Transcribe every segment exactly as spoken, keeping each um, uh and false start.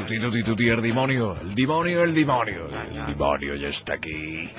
tuti, tuti, tuti, el demonio, el demonio, el demonio, el demonio ya está aquí.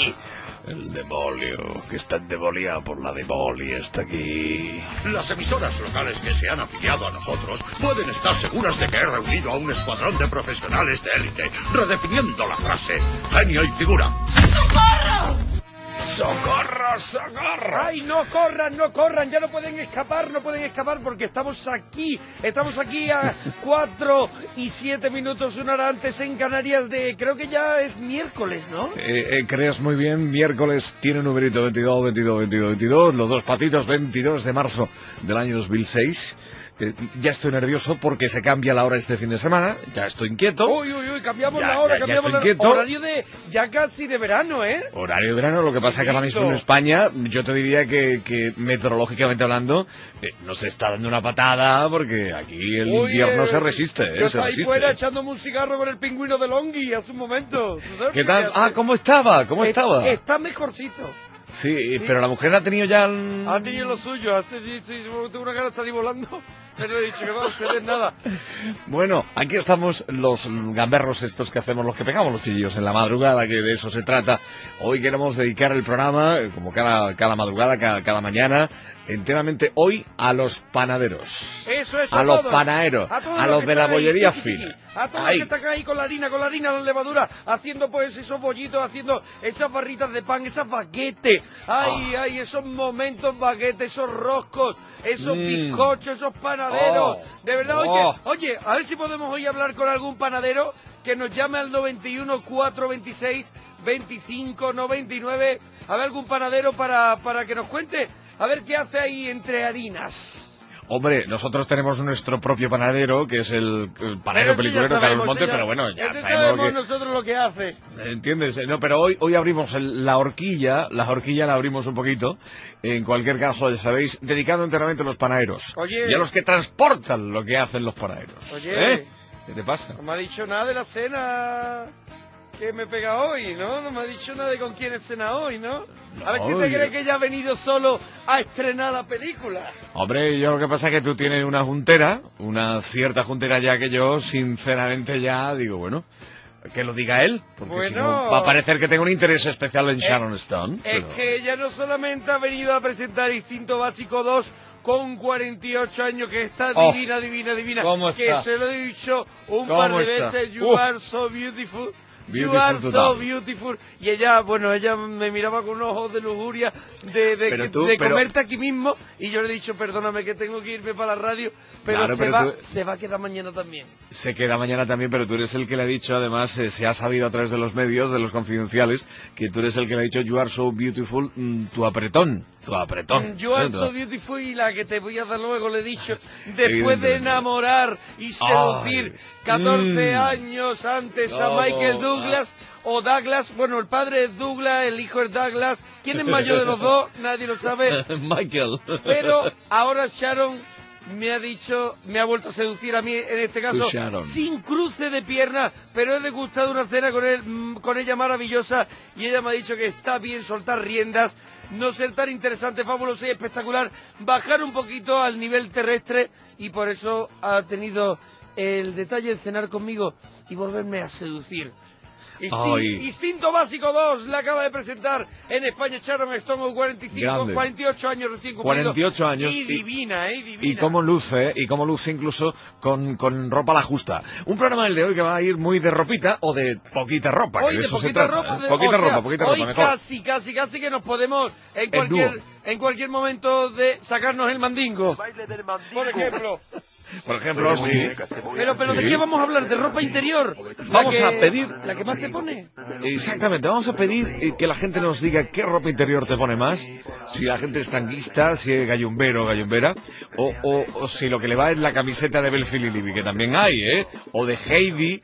El demonio, que está endemoniado por la demolia, está aquí. Las emisoras locales que se han afiliado a nosotros pueden estar seguras de que he reunido a un escuadrón de profesionales de élite, redefiniendo la frase genio y figura. ¡Socorro! ¡Socorro, socorro! ¡Ay, no corran, no corran! Ya no pueden escapar, no pueden escapar porque estamos aquí. Estamos aquí a cuatro y siete minutos, una hora antes en Canarias de... Creo que ya es miércoles, ¿no? Eh, eh, crees muy bien, miércoles tiene numerito veintidós, veintidós, veintidós, veintidós, los dos patitos, veintidós de marzo del año dos mil seis. Eh, ya estoy nervioso porque se cambia la hora este fin de semana, ya estoy inquieto. Uy, uy, uy, cambiamos ya, la hora, ya, cambiamos ya la inquieto. horario de ya casi de verano, ¿eh? Horario de verano, lo que pasa es que ahora mismo en España, yo te diría que, que meteorológicamente hablando, eh, nos está dando una patada porque aquí el Uy, invierno eh, se resiste, Yo eh, se estaba ahí resiste. fuera echándome un cigarro con el pingüino de Longhi hace un momento. ¿Qué tal? Ah, ¿cómo estaba? ¿Cómo estaba? Está mejorcito. Sí, Sí. pero la mujer ha tenido ya... El... Ha tenido lo suyo, hace, sí, sí, tengo una gana de salir volando, pero he dicho que no, ustedes nada. Bueno, aquí estamos los gamberros estos que hacemos, los que pegamos los chillos en la madrugada, que de eso se trata. Hoy queremos dedicar el programa, como cada, cada madrugada, cada, cada mañana, enteramente hoy a los panaderos. Eso, eso, a, a los todos, panaderos, a, todos a los los que de la están ahí, bollería tiqui, tiqui, fina. a todos Ahí. los que están ahí con la harina, con la harina, la levadura, haciendo pues esos bollitos, haciendo esas barritas de pan, esas baguetes. Ay, Ah. ay, esos momentos baguetes, esos roscos, esos Mm. bizcochos, esos panaderos. Oh. De verdad, Oh. oye, oye, a ver si podemos hoy hablar con algún panadero que nos llame al noventa y uno, cuatrocientos veintiséis, veinticinco noventa y nueve. A ver algún panadero para, para que nos cuente, a ver qué hace ahí entre harinas. Hombre, nosotros tenemos nuestro propio panadero, que es el, el panadero peliculero Carlos Montes, pero bueno, ya ese sabemos, sabemos lo que... nosotros lo que hace. ¿Entiendes? No, pero hoy hoy abrimos el- la horquilla, la horquilla la abrimos un poquito. En cualquier caso, ya sabéis, dedicado enteramente a los panaderos. Oye. Y a los que transportan lo que hacen los panaderos. Oye. ¿Eh? ¿Qué te pasa? No me ha dicho nada de la cena que me pega hoy, ¿no? No me ha dicho nada de con quién es cena hoy, ¿no? A ver si te Oye. crees que ella ha venido solo a estrenar la película. Hombre, yo lo que pasa es que tú tienes una juntera, una cierta juntera ya que yo, sinceramente ya digo, bueno, que lo diga él, porque si no Bueno. va a parecer que tengo un interés especial en Eh, Sharon Stone. Es pero- que ella no solamente ha venido a presentar Instinto Básico dos con cuarenta y ocho años, que está Oh, divina, divina, divina, ¿cómo que está? se lo he dicho un ¿Cómo par de está? veces, you Uh. are so beautiful. You Beautiful are so total. beautiful. Y ella, bueno, ella me miraba con unos ojos de lujuria de, de, Pero que- tú, de pero- comerte aquí mismo. Y yo le he dicho, perdóname que tengo que irme para la radio, pero, Claro, se, pero va, tú- se va a quedar mañana también. Se queda mañana también, pero tú eres el que le ha dicho, además, eh, se ha sabido a través de los medios, de los confidenciales, que tú eres el que le ha dicho, you are so beautiful, mm, tu apretón, tu apretón. Mm, You are ¿eh? so beautiful, y la que te voy a dar luego le he dicho, después de Evidentemente. enamorar y seducir Ay, catorce mm. años antes a ¿Cómo? Michael Douglas, o Douglas, bueno, el padre es Douglas, el hijo es Douglas, ¿quién es mayor de los dos? Nadie lo sabe, Michael. pero ahora Sharon me ha dicho, me ha vuelto a seducir a mí en este caso, Tú, Sharon. sin cruce de piernas, pero he degustado una cena con él, mm, con ella maravillosa, y ella me ha dicho que está bien soltar riendas, no ser tan interesante, fabuloso y espectacular, bajar un poquito al nivel terrestre, y por eso ha tenido el detalle de cenar conmigo y volverme a seducir. Insti- Ay. Instinto Básico dos la acaba de presentar en España Sharon Stone, cuarenta y cinco, Grande. cuarenta y ocho años recién cumplidos. cuarenta y ocho años. Y y- divina, ¿eh? Divina. Y cómo luce, ¿eh? Y cómo luce incluso con, con ropa a la justa. Un programa el de hoy que va a ir muy de ropita o de poquita ropa. Hoy que de de eso se poquita trata, ropa, ¿eh? de- Poquita o sea, ropa, poquita hoy ropa, mejor. casi, casi, casi que nos podemos en En cualquier, dúo. en cualquier momento de sacarnos el mandingo. Por ejemplo. Por ejemplo, sí. Pero, pero ¿de Sí. qué vamos a hablar? ¿De ropa interior? La Vamos que- a pedir- ¿La que más te pone? Exactamente, vamos a pedir eh, que la gente nos diga qué ropa interior te pone más, si la gente es tanguista, si es gallumbero o gallumbera, o, o, o si lo que le va es la camiseta de Belfield y Libby, que también hay, ¿eh? O de Heidi,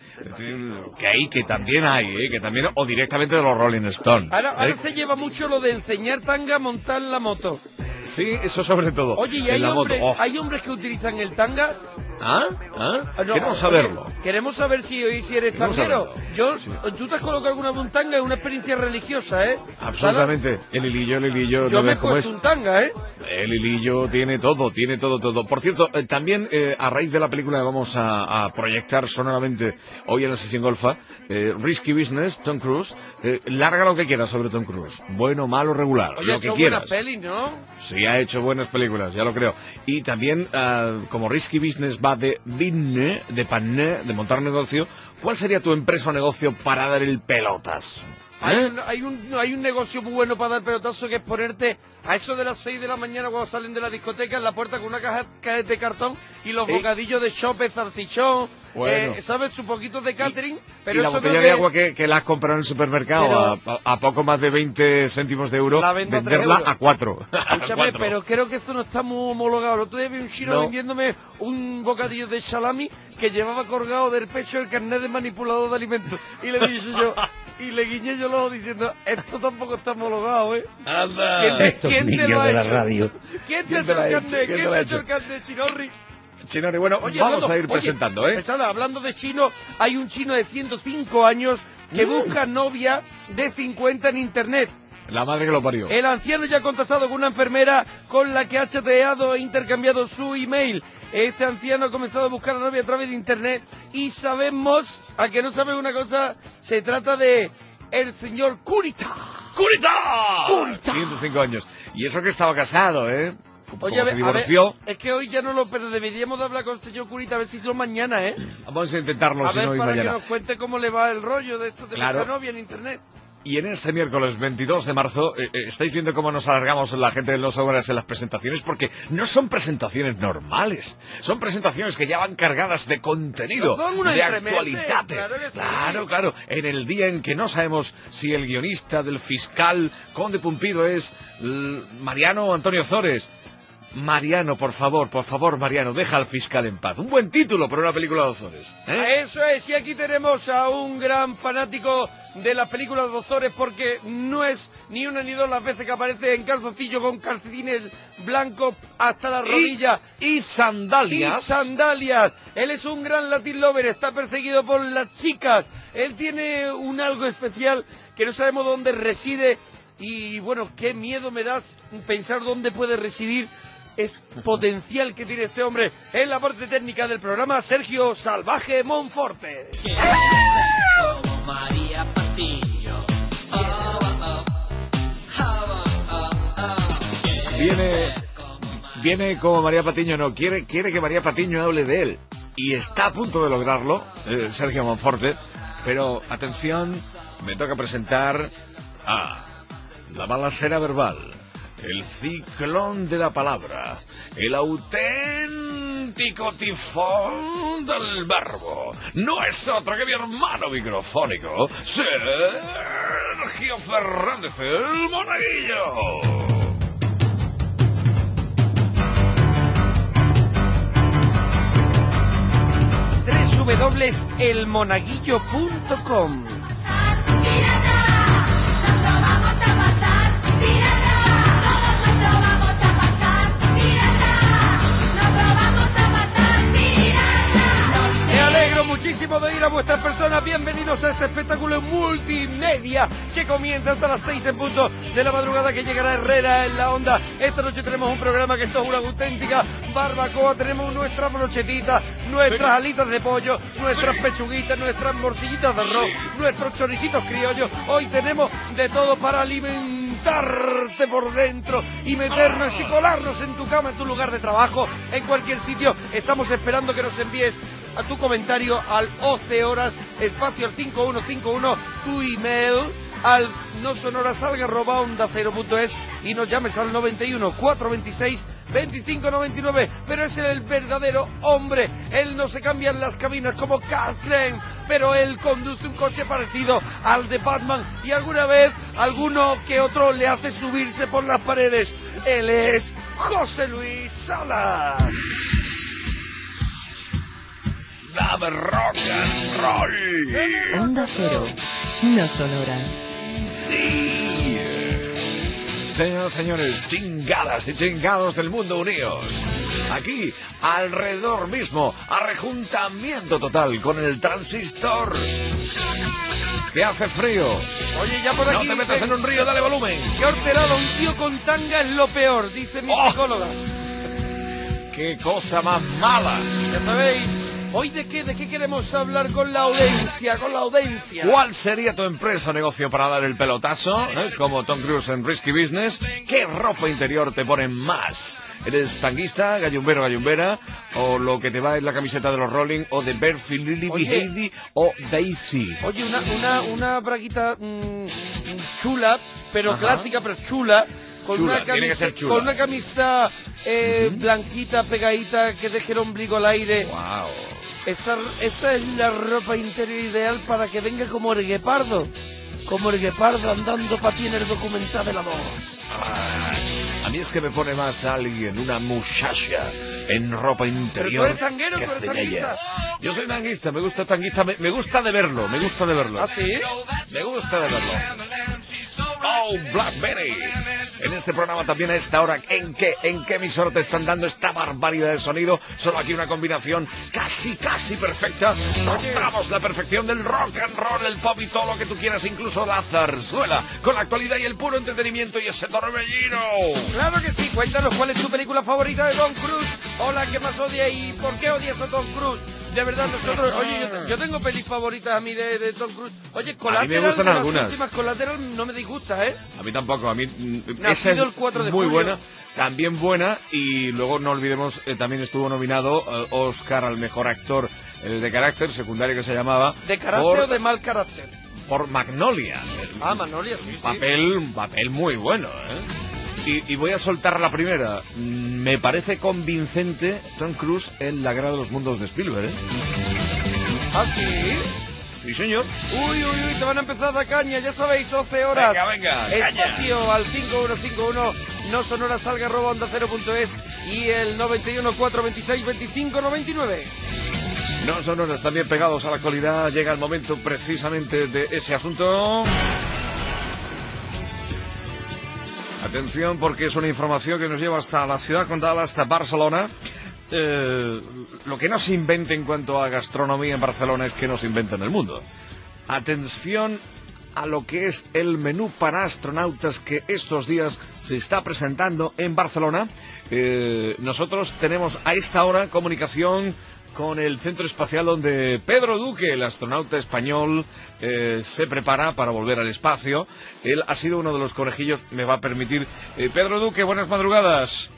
que hay, que también hay, ¿eh? Que también, o directamente de los Rolling Stones. Ahora, ahora ¿eh? se lleva mucho lo de enseñar tanga a montar la moto. Sí, eso sobre todo. Oye, ¿y en hay la hombres, moto. Oh. hay hombres que utilizan el tanga ¿Ah? ¿Ah? No, Queremos oye, saberlo. Queremos saber si hoy si eres Queremos tanguero. saberlo. Yo, Sí. tú te has colocado alguna un tanga, es una experiencia religiosa, ¿eh? Absolutamente. El hilillo, el hilillo, Yo ¿no me he ves cómo es? puesto un tanga, ¿eh? El hilillo tiene todo, tiene todo, todo. Por cierto, eh, también eh, a raíz de la película que vamos a, a proyectar sonoramente hoy en la sesión golfa, eh, Risky Business, Tom Cruise, eh, larga lo que quieras sobre Tom Cruise. Bueno, malo, regular, Oye, lo que son quieras. buenas pelis, ¿no? Sí, ha hecho buenas películas, ya lo creo. Y también, uh, como Risky Business va de dinne, de pané, de montar negocio, ¿cuál sería tu empresa o negocio para dar el pelotas? Hay, ¿Eh? un, hay, un, hay un negocio muy bueno para dar pelotazo, que es ponerte a eso de las seis de la mañana cuando salen de la discoteca en la puerta con una caja de cartón y los ¿Eh? bocadillos de chope, zartichón, Bueno. eh, ¿sabes? Un poquito de catering. pero y la eso botella creo de que agua que, que la has comprado en el supermercado Pero- a, a poco más de veinte céntimos de euro, La vendo a tres venderla euros. a cuatro. A Escúchame, cuatro. pero creo que esto no está muy homologado. El otro día vi un chino No. vendiéndome un bocadillo de salami que llevaba colgado del pecho el carnet de manipulador de alimentos. Y le dije yo, y le guiñé yo los ojos diciendo, esto tampoco está homologado, ¿eh? Anda. ¿Quién te, Estos quién te niños lo ha de la hecho? radio. ¿Quién te ¿Quién ha te hecho lo ha el hecho? carnet? ¿Quién te ¿Quién lo te ha ha hecho hecho? el carnet, Chinorri? Chinori, bueno, Oye, vamos hablando- a ir oye, presentando, ¿eh? Pesada, hablando de chino, hay un chino de ciento cinco años que Mm. busca novia de cincuenta en internet. La madre que lo parió. El anciano ya ha contactado con una enfermera con la que ha chateado e intercambiado su email. Este anciano ha comenzado a buscar a novia a través de internet y sabemos, a que no sabes una cosa, se trata de el señor Kurita. ¡Curita! ¡Curita! ciento cinco años. Y eso que estaba casado, ¿eh? Como Oye, a se ver, a ver, divorció. es que hoy ya no lo, pero deberíamos de hablar con el señor Kurita a ver si lo mañana, ¿eh? Vamos a intentarlo, A si ver, no, y para que mañana. nos cuente cómo le va el rollo de esto de Claro. buscar novia en internet. Y en este miércoles veintidós de marzo, eh, eh, estáis viendo cómo nos alargamos la gente de los hogares en las presentaciones, porque no son presentaciones normales, son presentaciones que ya van cargadas de contenido, Son unos de entremeses, actualidad. claro que sí. Claro, claro, en el día en que no sabemos si el guionista del fiscal Conde Pumpido es l- Mariano o Antonio Zores. Mariano, por favor, por favor, Mariano, deja al fiscal en paz. Un buen título para una película de Ozores, ¿eh? Eso es, y aquí tenemos a un gran fanático de las películas de Ozores, porque no es ni una ni dos las veces que aparece en calzoncillo con calcetines blancos hasta la rodilla Y y sandalias. sandalias. Él es un gran Latin lover, está perseguido por las chicas. Él tiene un algo especial que no sabemos dónde reside y bueno, qué miedo me das pensar dónde puede residir. Es potencial que tiene este hombre en la parte técnica del programa, Sergio Salvaje Monforte. Como María Patiño. Oh, oh, oh, oh, oh. Viene, viene como María Patiño, no, quiere, quiere que María Patiño hable de él. Y está a punto de lograrlo, eh, Sergio Monforte. Pero, atención, me toca presentar a la balacera verbal, el ciclón de la palabra, el auténtico tifón del verbo. No es otro que mi hermano microfónico, Sergio Fernández, el Monaguillo. doble u doble u doble u punto el monaguillo punto com. Me alegro muchísimo de ir a vuestras personas. Bienvenidos a este espectáculo multimedia que comienza hasta las seis en punto de la madrugada, que llegará Herrera en la onda. Esta noche tenemos un programa que esto es una auténtica barbacoa. Tenemos nuestras brochetitas, nuestras alitas de pollo, nuestras pechuguitas, nuestras morcillitas de arroz, nuestros choricitos criollos. Hoy tenemos de todo para alimentarte por dentro y meternos y colarnos en tu cama, en tu lugar de trabajo, en cualquier sitio. Estamos esperando que nos envíes a tu comentario al once horas, espacio al cinco uno cinco uno, tu email al no sonoras arroba onda cero punto es y nos llames al noventa y uno, cuatrocientos veintiséis, veinticinco noventa y nueve. Pero es el verdadero hombre. Él no se cambia en las cabinas como Carl Klein, pero él conduce un coche parecido al de Batman y alguna vez alguno que otro le hace subirse por las paredes. Él es José Luis Salas. Dame rock and roll. Onda Cero, no sonoras. Sí. señoras y señores, chingadas y chingados del mundo unidos. Aquí, alrededor mismo, arrejuntamiento total con el transistor. Que hace frío. Oye, ya por aquí... No te metas en un río, dale volumen. ¡Qué horterada! Un tío con tanga es lo peor, dice mi Oh. psicóloga. ¡Qué cosa más mala! Ya sabéis, ¿hoy de qué, de qué queremos hablar con la audiencia? Con la audiencia. ¿Cuál sería tu empresa o negocio para dar el pelotazo? ¿Eh? Como Tom Cruise en Risky Business. ¿Qué ropa interior te ponen más? ¿Eres tanguista, gallumbero, gallumbera? ¿O lo que te va es la camiseta de los Rolling? ¿O de Berfi, Lily, Oye. Heidi o Daisy? Oye, una, una, una braguita mmm, chula, pero Ajá. clásica, pero chula. Con Chula, una tiene que camisa, ser chula. con una camisa eh, Ujú. blanquita, pegadita, que deje el ombligo al aire. ¡Wow! Esa, esa es la ropa interior ideal para que venga como el guepardo. Como el guepardo andando para ti en el documental del amor. Ah, a mí es que me pone más alguien, una muchacha en ropa interior. eres tanguero, que tú eres cenella. tanguista. Yo soy tanguista, me gusta tanguista, me, me gusta de verlo, me gusta de verlo. ¿Ah, sí? Me gusta de verlo. Oh, Blackberry. En este programa también a esta hora, ¿en qué, en qué emisora te están dando esta barbaridad de sonido? Solo aquí una combinación casi, casi perfecta. Mostramos la perfección del rock and roll, el pop y todo lo que tú quieras, incluso la zarzuela, con la actualidad y el puro entretenimiento y ese torbellino. Claro que sí, cuéntanos cuál es tu película favorita de Tom Cruise. Hola, ¿qué más odia y por qué odias a Tom Cruise? De verdad, nosotros, oye, yo, yo tengo pelis favoritas a mí de, de Tom Cruise. Oye, Collateral, gustan de las algunas. últimas Collateral no me disgusta, ¿eh? A mí tampoco, a mí mm, Nacido esa es el cuatro de muy julio. buena, también buena, y luego no olvidemos, eh, también estuvo nominado eh, Oscar al mejor actor eh, de carácter secundario que se llamaba ¿De carácter por, o de mal carácter? por Magnolia. Ah, Manolia, sí, Un sí. papel, un papel muy bueno, ¿eh? Y, y voy a soltar la primera. Mm, Me parece convincente Tom Cruise en La Guerra de los Mundos de Spielberg, ¿eh? ¿Ah, sí? Sí, señor. Uy, uy, uy, te van a empezar a dar caña, ya sabéis, doce horas. Venga, venga, caña. Espacio al cinco uno cinco uno, no sonora salga arroba onda cero punto es y el noventa y uno, cuatro veintiséis, veinticinco noventa y nueve. No sonoras también pegados a la actualidad. Llega el momento precisamente de ese asunto. Atención, porque es una información que nos lleva hasta la ciudad condal, hasta Barcelona. Eh, lo que no se inventa en cuanto a gastronomía en Barcelona es que no se inventa en el mundo. Atención a lo que es el menú para astronautas que estos días se está presentando en Barcelona. Eh, nosotros tenemos a esta hora comunicación con el centro espacial donde Pedro Duque, el astronauta español, eh, se prepara para volver al espacio. Él ha sido uno de los conejillos, me va a permitir. Eh, Pedro Duque, buenas madrugadas.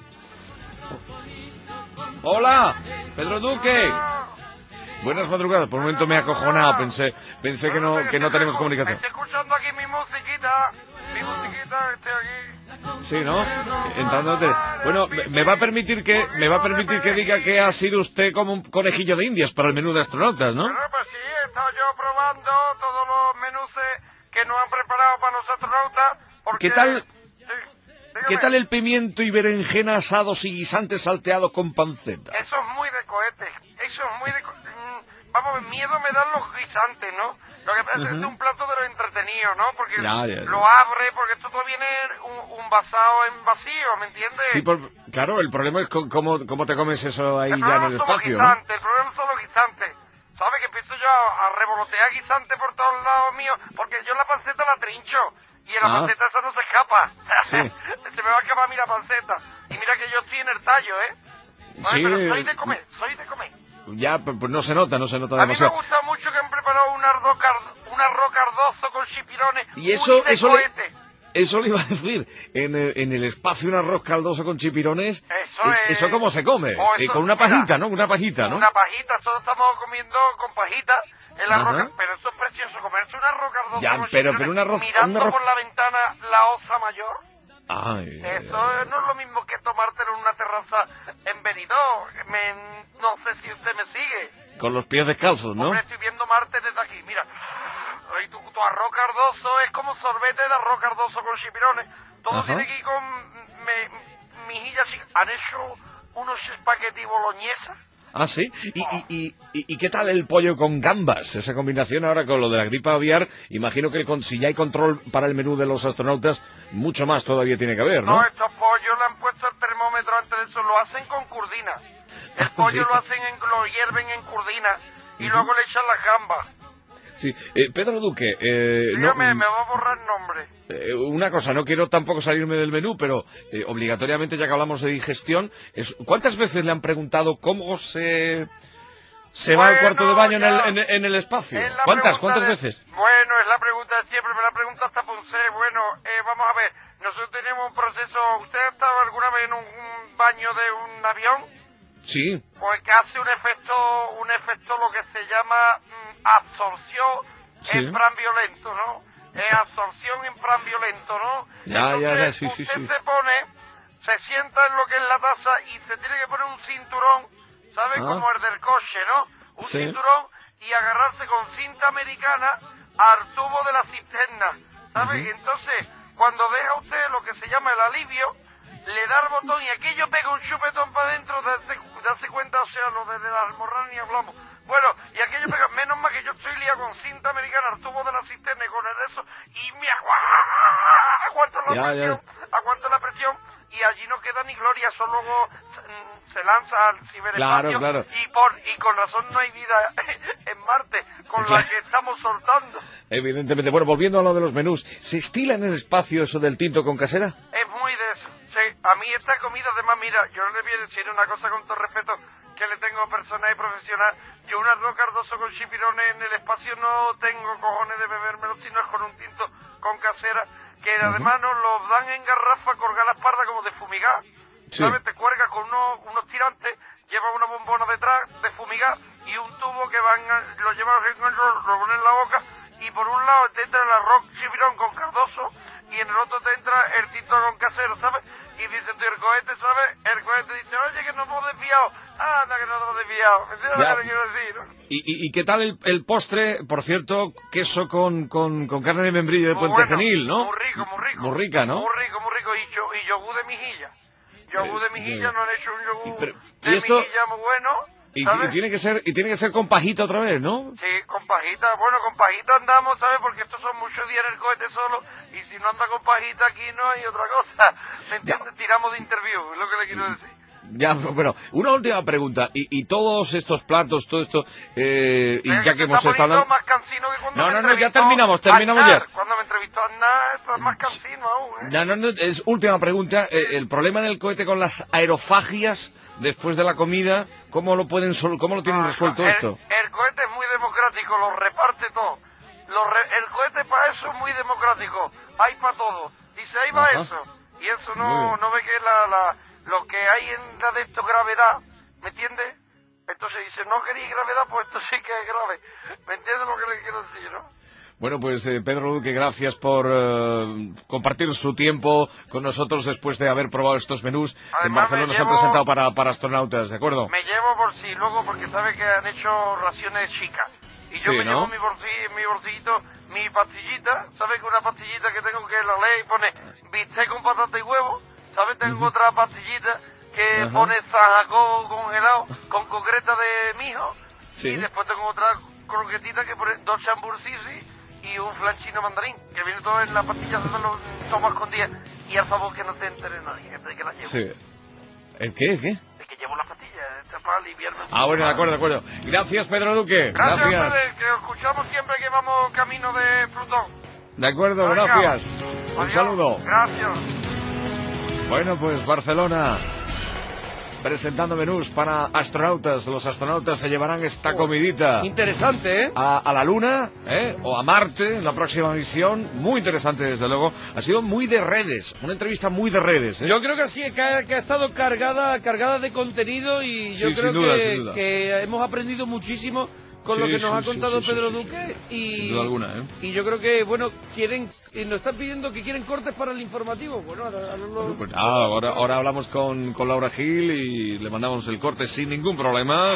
Hola, Pedro Duque. Buenas madrugadas. Por un momento me he acojonado, pensé, pensé que no, que no tenemos comunicación. Estoy escuchando aquí mi musiquita, mi musiquita, estoy aquí. Sí, ¿no? Entrándote. Bueno, me, me va a permitir que, me va a permitir que diga que ha sido usted como un conejillo de indias para el menú de astronautas, ¿no? Bueno, pues sí, he estado yo probando todos los menús que nos han preparado para los astronautas. Porque... ¿Qué tal? Sí, dígame. ¿Qué tal el pimiento y berenjena asados y guisantes salteados con panceta? Eso es muy de cohete, eso es muy de co- mm, Vamos, miedo me dan los guisantes, ¿no? Lo que pasa es que es un plato de lo entretenido, ¿no? Porque Ya, ya, ya. lo abre, porque esto todo viene un, un basado en vacío, ¿me entiendes? Sí, por- claro, el problema es co- cómo, cómo te comes eso ahí El ya en problema el son los espacio, ¿no? guisantes, el problema son los guisantes. ¿Sabes? Que empiezo yo a, a revolotear guisantes por todos lados míos, porque yo la panceta la trincho, y en la Ah. panceta esa no se escapa. Sí. Se me va a escapar a mí la panceta. Y mira que yo estoy en el tallo, ¿eh? Ay, Sí. pero soy de comer, soy de comer. Ya, pues pues no se nota, no se nota A mí me demasiado. gusta mucho que han preparado un arroz, car- un arroz cardoso con chipirones. Y eso, muy de eso le, cohete. eso le iba a decir. En el, en el espacio un arroz caldoso con chipirones. Eso es- ¿Eso cómo se come? Oh, Eh, eso- con una mira, pajita, ¿no? Una pajita, ¿no? Una pajita, todos estamos comiendo con pajita el arroz, Ajá. car- pero eso es precioso, comerse un arroz cardoso Ya, con pero- chipirones, pero un arroz- mirando un arroz- por la ventana la osa mayor. Ay, ay, Eso ay. no es lo mismo que tomártelo en una terraza en Benidorm. Me- no sé si usted me sigue. Con los pies descalzos, ¿no? Hombre, estoy viendo Marte desde aquí, mira. Ay, tu, tu arroz cardoso es como sorbete de arroz cardoso con chipirones. Todo Ajá. tiene que ir con me, mijillas. Sí. Han hecho unos espagueti boloñesa Ah, sí. ¿Y, y, y, y, y qué tal el pollo con gambas? Esa combinación ahora con lo de la gripe aviar, imagino que con, si ya hay control para el menú de los astronautas, mucho más todavía tiene que haber, ¿no? No, estos pollos le han puesto el termómetro antes de eso, lo hacen con curdina. El Ah, pollo sí. lo hacen, en, lo hierven en curdina y Ujú. luego le echan las gambas. Sí. Eh, Pedro Duque, eh, no, Dígame, me va a borrar el nombre. eh, una cosa, no quiero tampoco salirme del menú, pero eh, obligatoriamente, ya que hablamos de digestión, es, ¿cuántas veces le han preguntado cómo se, se va al cuarto de Bueno, baño en el, ya. en, en el espacio? Es la ¿Cuántas? pregunta ¿Cuántas de- veces? Bueno, es la pregunta de siempre, me la pregunta hasta Ponce. Bueno, eh, vamos a ver, nosotros tenemos un proceso. ¿Usted ha estado alguna vez en un, un baño de un avión? Sí. Pues que hace un efecto, un efecto lo que se llama mm, absorción Sí. en plan violento, ¿no? Eh, absorción en plan violento, ¿no? Ya, ya, ya, sí, sí, usted sí. se pone, se sienta en lo que es la taza y se tiene que poner un cinturón, ¿sabe? Ah. Como el del coche, ¿no? Un Sí. cinturón y agarrarse con cinta americana al tubo de la cisterna, ¿sabe? Ujú. Entonces, cuando deja usted lo que se llama el alivio, le da el botón y aquello pega un chupetón para adentro, darse, darse cuenta, o sea, lo de, de la almorrana ni hablamos. Bueno, y aquello pega, menos mal que yo estoy liado con cinta americana al tubo de la cisterna y con el de eso, y me agua- aguanto la Ya, ya. presión, aguanto la presión, y allí no queda ni gloria, eso luego se, se lanza al ciberespacio, Claro, claro. y por y con razón no hay vida en Marte, con Claro. la que estamos soltando. Evidentemente. Bueno, volviendo a lo de los menús, ¿se estila en el espacio eso del tinto con casera? Es muy de eso. Sí, a mí esta comida, además, mira, yo le voy a decir una cosa con todo respeto que le tengo personal y profesional. Yo un arroz cardoso con chipirones en el espacio no tengo cojones de bebérmelo, sino es con un tinto con casera, que además nos lo dan en garrafa colgar la espalda como de fumigar. Sí. ¿Sabes? Te cuelga con unos, unos tirantes, lleva una bombona detrás de fumigar y un tubo que van a- lo lleva lo, lo pone en la boca y por un lado te entra el arroz chipirón con cardoso y en el otro te entra el tinto con casero, ¿sabes? Y dice tú, el cohete, ¿sabes? El cohete dice, oye, que nos hemos desviado. Anda, que nos hemos desviado. ¿Me entiendes Ya. lo que le quiero decir, no? ¿Y, y, y qué tal el, el postre? Por cierto, queso con, con, con carne de membrillo de Muy Puente bueno, Genil, ¿no? muy rico, muy rico. Muy rica, ¿no? Muy rico, muy rico. Y, yo, y yogur de mijilla. Yogur Eh, de mijilla, ya. no han hecho un Y, yogur pero- de y esto- mijilla muy bueno, Y, y ¿sabes? tiene que ser y tiene que ser con pajita otra vez, ¿no? Sí, con pajita, bueno, con pajita andamos, ¿sabes? Porque estos son muchos días en el cohete solo, y si no anda con pajita aquí no hay otra cosa, ¿me entiendes? Tiramos de interview, es lo que le quiero decir. Ya, bueno, una última pregunta. Y, y todos estos platos, todo esto, eh, y Venga, ya que que te hemos está estado poniendo hablando... más cansino que cuando No, me no, no, ya entrevistó terminamos, terminamos Aznar. ya. Cuando me entrevistó Aznar, estás más cansino aún, ¿eh? No, no, no, es última pregunta. Eh, el problema en el cohete con las aerofagias después de la comida, ¿cómo lo pueden sol- cómo lo tienen No, resuelto el, esto? el cohete es muy democrático, lo reparte todo. Lo re- el cohete para eso es muy democrático, hay para todo. Dice, ahí va Ajá. eso. Y eso Muy no, bien. no ve que la, la, lo que hay en la de esto gravedad, ¿me entiendes? Entonces dice, no queréis gravedad, pues esto sí que es grave. ¿Me entiendes lo que le quiero decir, no? Bueno, pues eh, Pedro Duque, gracias por eh, compartir su tiempo con nosotros después de haber probado estos menús que en Además, Barcelona me se han llevo- presentado para, para astronautas, ¿de acuerdo? Me llevo por si luego, porque sabe que han hecho raciones chicas. Y yo Sí, me ¿no? llevo mi bolsillo, mi bolsillito, mi pastillita, ¿sabe que una pastillita que tengo que la ley pone bistec con patata y huevo? ¿Sabe? Tengo Ujú. otra pastillita que Ajá. pone zajaco congelado con concreta de mijo. Sí. Y después tengo otra croquetita que pone dos chambursisi y un flan chino mandarín, que viene todo en la pastilla, se lo tomas con diez y al sabor que no te entere nadie, de que la llevo. Sí. ¿El qué? ¿El qué? De que llevo la pastilla, esta para aliviarme un Ah, poco bueno, de más. acuerdo, de acuerdo. Gracias, Pedro Duque. Gracias, Gracias. a ustedes, que os escuchamos siempre que vamos camino de Plutón. De acuerdo, Venga. gracias. Un Adiós. saludo. Gracias. Bueno, pues Barcelona presentando menús para astronautas. Los astronautas se llevarán esta comidita Interesante, ¿eh? a, a la Luna, ¿eh? O a Marte en la próxima misión. Muy interesante, desde luego. Ha sido muy de redes, una entrevista muy de redes, ¿eh? Yo creo que sí, que ha, que ha estado cargada, cargada de contenido y yo Sí, creo sin duda, que, sin duda. que hemos aprendido muchísimo con Sí, lo que nos sí, ha sí, contado sí, sí, Pedro sí, Duque y, Sin duda alguna, ¿eh? y yo creo que, bueno, quieren, y nos están pidiendo que quieren cortes para el informativo. Bueno, ahora, ahora lo- Bueno, pues nada, ahora, ahora hablamos con, con Laura Gil y le mandamos el corte sin ningún problema.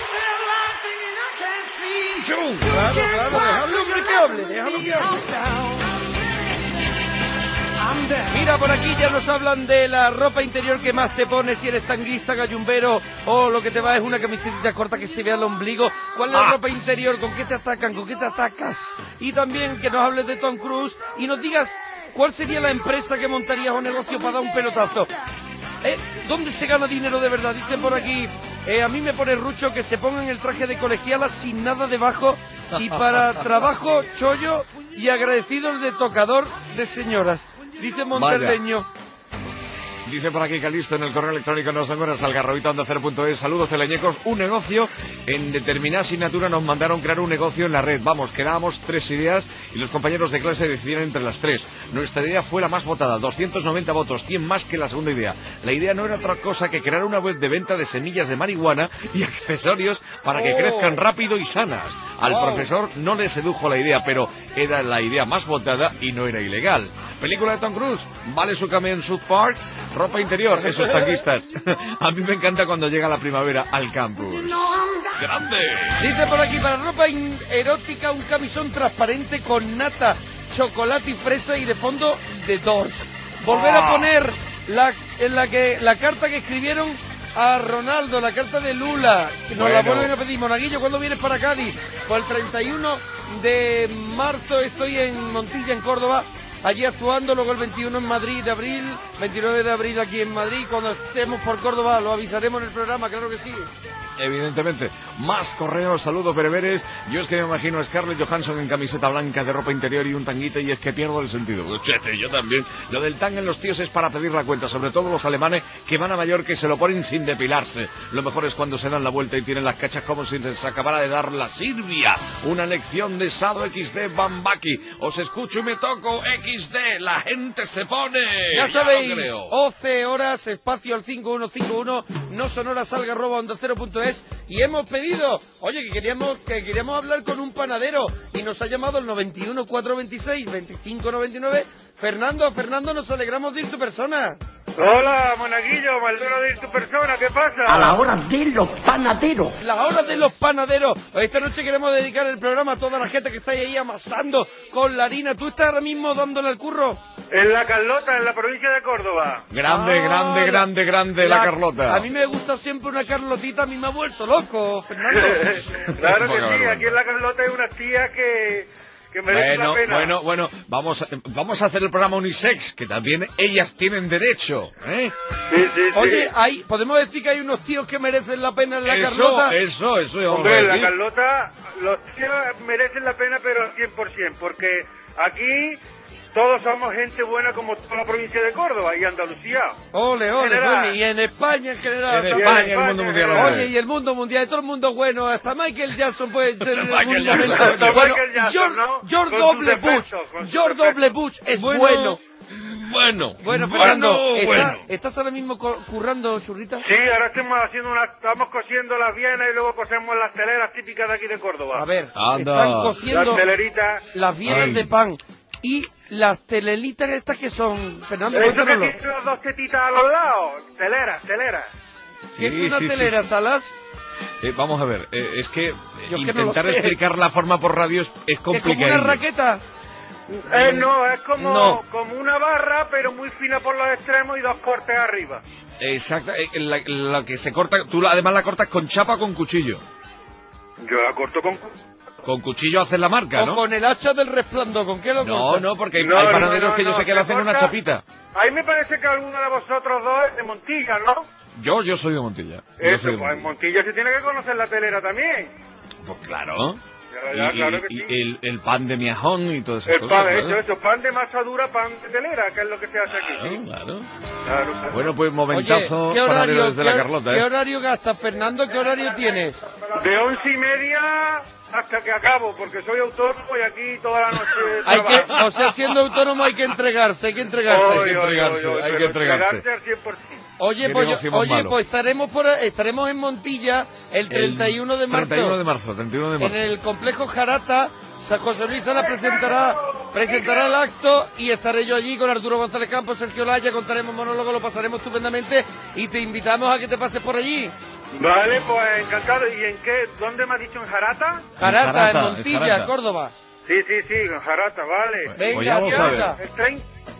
¡Chum! Claro, claro, déjalo, hombre, que hable, déjalo que hable. Mira, por aquí ya nos hablan de la ropa interior que más te pones si eres tanguista, gallumbero, o lo que te va es una camiseta corta que se vea el ombligo. ¿Cuál es la Ah. ropa interior? ¿Con qué te atacan? ¿Con qué te atacas? Y también que nos hables de Tom Cruise y nos digas cuál sería la empresa que montarías o negocio para dar un pelotazo. ¿Eh? ¿Dónde se gana dinero de verdad? Dicen por aquí, eh, a mí me pone Rucho que se pongan el traje de colegiala sin nada debajo y para trabajo, chollo y agradecidos de tocador de señoras. Dice Monterdeño. Dice por aquí Calisto en el correo electrónico no son horas algarrobita onda cero punto es. Saludos celeñecos. Un negocio en determinada asignatura nos mandaron crear un negocio en la red. Vamos, quedábamos tres ideas y los compañeros de clase decidieron entre las tres. Nuestra idea fue la más votada, doscientos noventa votos, cien más que la segunda idea. La idea no era otra cosa que crear una web de venta de semillas de marihuana y accesorios para que Oh. crezcan rápido y sanas. Al Wow. profesor no le sedujo la idea, pero era la idea más votada y no era ilegal. Película de Tom Cruise, vale su cameo en South Park, ropa interior, esos tanguistas. A mí me encanta cuando llega la primavera al campus. ¡Grande! Dice por aquí, para ropa in- erótica, un camisón transparente con nata, chocolate y fresa y de fondo de Doors. Volver a poner la, en la que la carta que escribieron a Ronaldo, la carta de Lula, que nos la Bueno. vuelven a pedir. Monaguillo, ¿cuándo vienes para Cádiz? Pues el treinta y uno de marzo estoy en Montilla, en Córdoba, allí actuando, luego el veintiuno en Madrid de abril, veintinueve de abril aquí en Madrid. Cuando estemos por Córdoba lo avisaremos en el programa, claro que sí. Evidentemente, más correos, saludos bereberes. Yo es que me imagino a Scarlett Johansson en camiseta blanca de ropa interior y un tanguita y es que pierdo el sentido. Chete, yo también. Lo del tang en los tíos es para pedir la cuenta, sobre todo los alemanes que van a mayor que se lo ponen sin depilarse. Lo mejor es cuando se dan la vuelta y tienen las cachas como si les acabara de dar la Silvia. Una lección de Sado equis de Bambaki. Os escucho y me toco equis de. La gente se pone. Ya lo sabéis, creo. once horas, espacio al cinco uno cinco uno, no sonoras salga arroba onda cero punto es y hemos pedido, oye, que queríamos que queríamos hablar con un panadero y nos ha llamado el noventa y uno cuatrocientos veintiséis veinticinco noventa y nueve. Fernando, Fernando, nos alegramos de ir tu persona. Hola, Monaguillo, me alegro de ir tu persona, ¿qué pasa? A la hora de los panaderos. La hora de los panaderos. Esta noche queremos dedicar el programa a toda la gente que está ahí amasando con la harina. ¿Tú estás ahora mismo dándole al curro? En La Carlota, en la provincia de Córdoba. Grande, Ah, grande, la- grande, grande la, Carlota. A mí me gusta siempre una Carlotita, a mí me ha vuelto loco, Fernando. Claro que Poca sí, vergüenza. aquí en La Carlota hay unas tías que, que merecen Bueno, la pena. bueno, bueno, vamos a, vamos a hacer el programa unisex, que también ellas tienen derecho, ¿eh? Sí, sí, sí. Oye, hay, podemos decir que hay unos tíos que merecen la pena en la eso, Carlota. eso, eso, vamos Hombre, a en La decir. Carlota los tíos merecen la pena, pero al cien por ciento, porque aquí todos somos gente buena como toda la provincia de Córdoba y Andalucía. Ole, ole, General. ole, y en España en general. En también. España, el mundo mundial. Oye, Oye, y el mundo mundial, y todo el mundo bueno, hasta Michael Jackson puede ser en algún Michael Jackson, momento. coño. Bueno, Michael Jackson, George, ¿no? George Con sus W. Bush, defectos, con sus George W. defectos. Bush es Bueno, bueno. bueno, Bueno, Fernando, ¿está- bueno. ¿estás ahora mismo co- currando, churrita? Sí, ahora estamos haciendo una, estamos cosiendo las vienas y luego cosemos las teleras típicas de aquí de Córdoba. A ver, Anda. están Las cociendo teleritas. las bielas Ay. de pan y las telelitas estas que son, Fernando, Eso que cuéntanoslo. tiene las dos tetitas a los lados. Teleras, teleras. ¿Qué es Sí, una sí, sí, telera, sí. Salas? Eh, vamos a ver, eh, es que eh, Yo es que no intentar lo sé. explicar la forma por radio es, es ¿Que es como complicado. una raqueta? Eh, no, es como, No. como una barra, pero muy fina por los extremos y dos cortes arriba. Exacto, eh, la, la que se corta, tú la- además la cortas con chapa o con cuchillo. Yo la corto con... Con cuchillo haces la marca, ¿O ¿no? con el hacha del resplandor? ¿Con qué lo No, cortas? no, porque hay, No, hay no, panaderos no, que yo no, sé que se le hacen una corta- chapita. A mí me parece que alguno de vosotros dos es de Montilla, ¿no? Yo, yo soy de Montilla. Yo Eso, soy de pues en Montilla. Montilla se tiene que conocer la telera también. Pues claro. Ya, ya, y, claro que y- sí. y el, el pan de miajón y todas esas El cosas. pan, claro. eso, eso, pan de masa dura, pan de telera, que es lo que se hace aquí. Claro, sí. claro. Claro, claro. Bueno, pues Oye, momentazo ¿qué panadero horario, desde qué, la Carlota, ¿qué ¿eh? horario gastas, Fernando? ¿Qué horario tienes? De once y media hasta que acabo, porque soy autónomo y aquí toda la noche Hay que, trabajo. o sea, siendo autónomo hay que entregarse, hay que entregarse. Oy, que entregarse, hay pero que entregarse. al cien por ciento. Oye, Qué pues, yo- negocio más oye, malo. pues estaremos por estaremos en Montilla el treinta y uno de marzo. treinta y uno de marzo, treinta y uno de marzo. En el complejo Jarata, Sa- José Luis Sala presentará, presentará el acto y estaré yo allí con Arturo González Campos, Sergio Laya, contaremos monólogo, lo pasaremos estupendamente y te invitamos a que te pases por allí. Vale, pues encantado. ¿Y en qué? ¿Dónde me has dicho? ¿En Jarata? Jarata, Jarata, en en Montilla, Jarata. Córdoba. Sí, sí, sí, en Jarata, vale. Pues Venga, ya vamos a ver. Jarata. El, trein-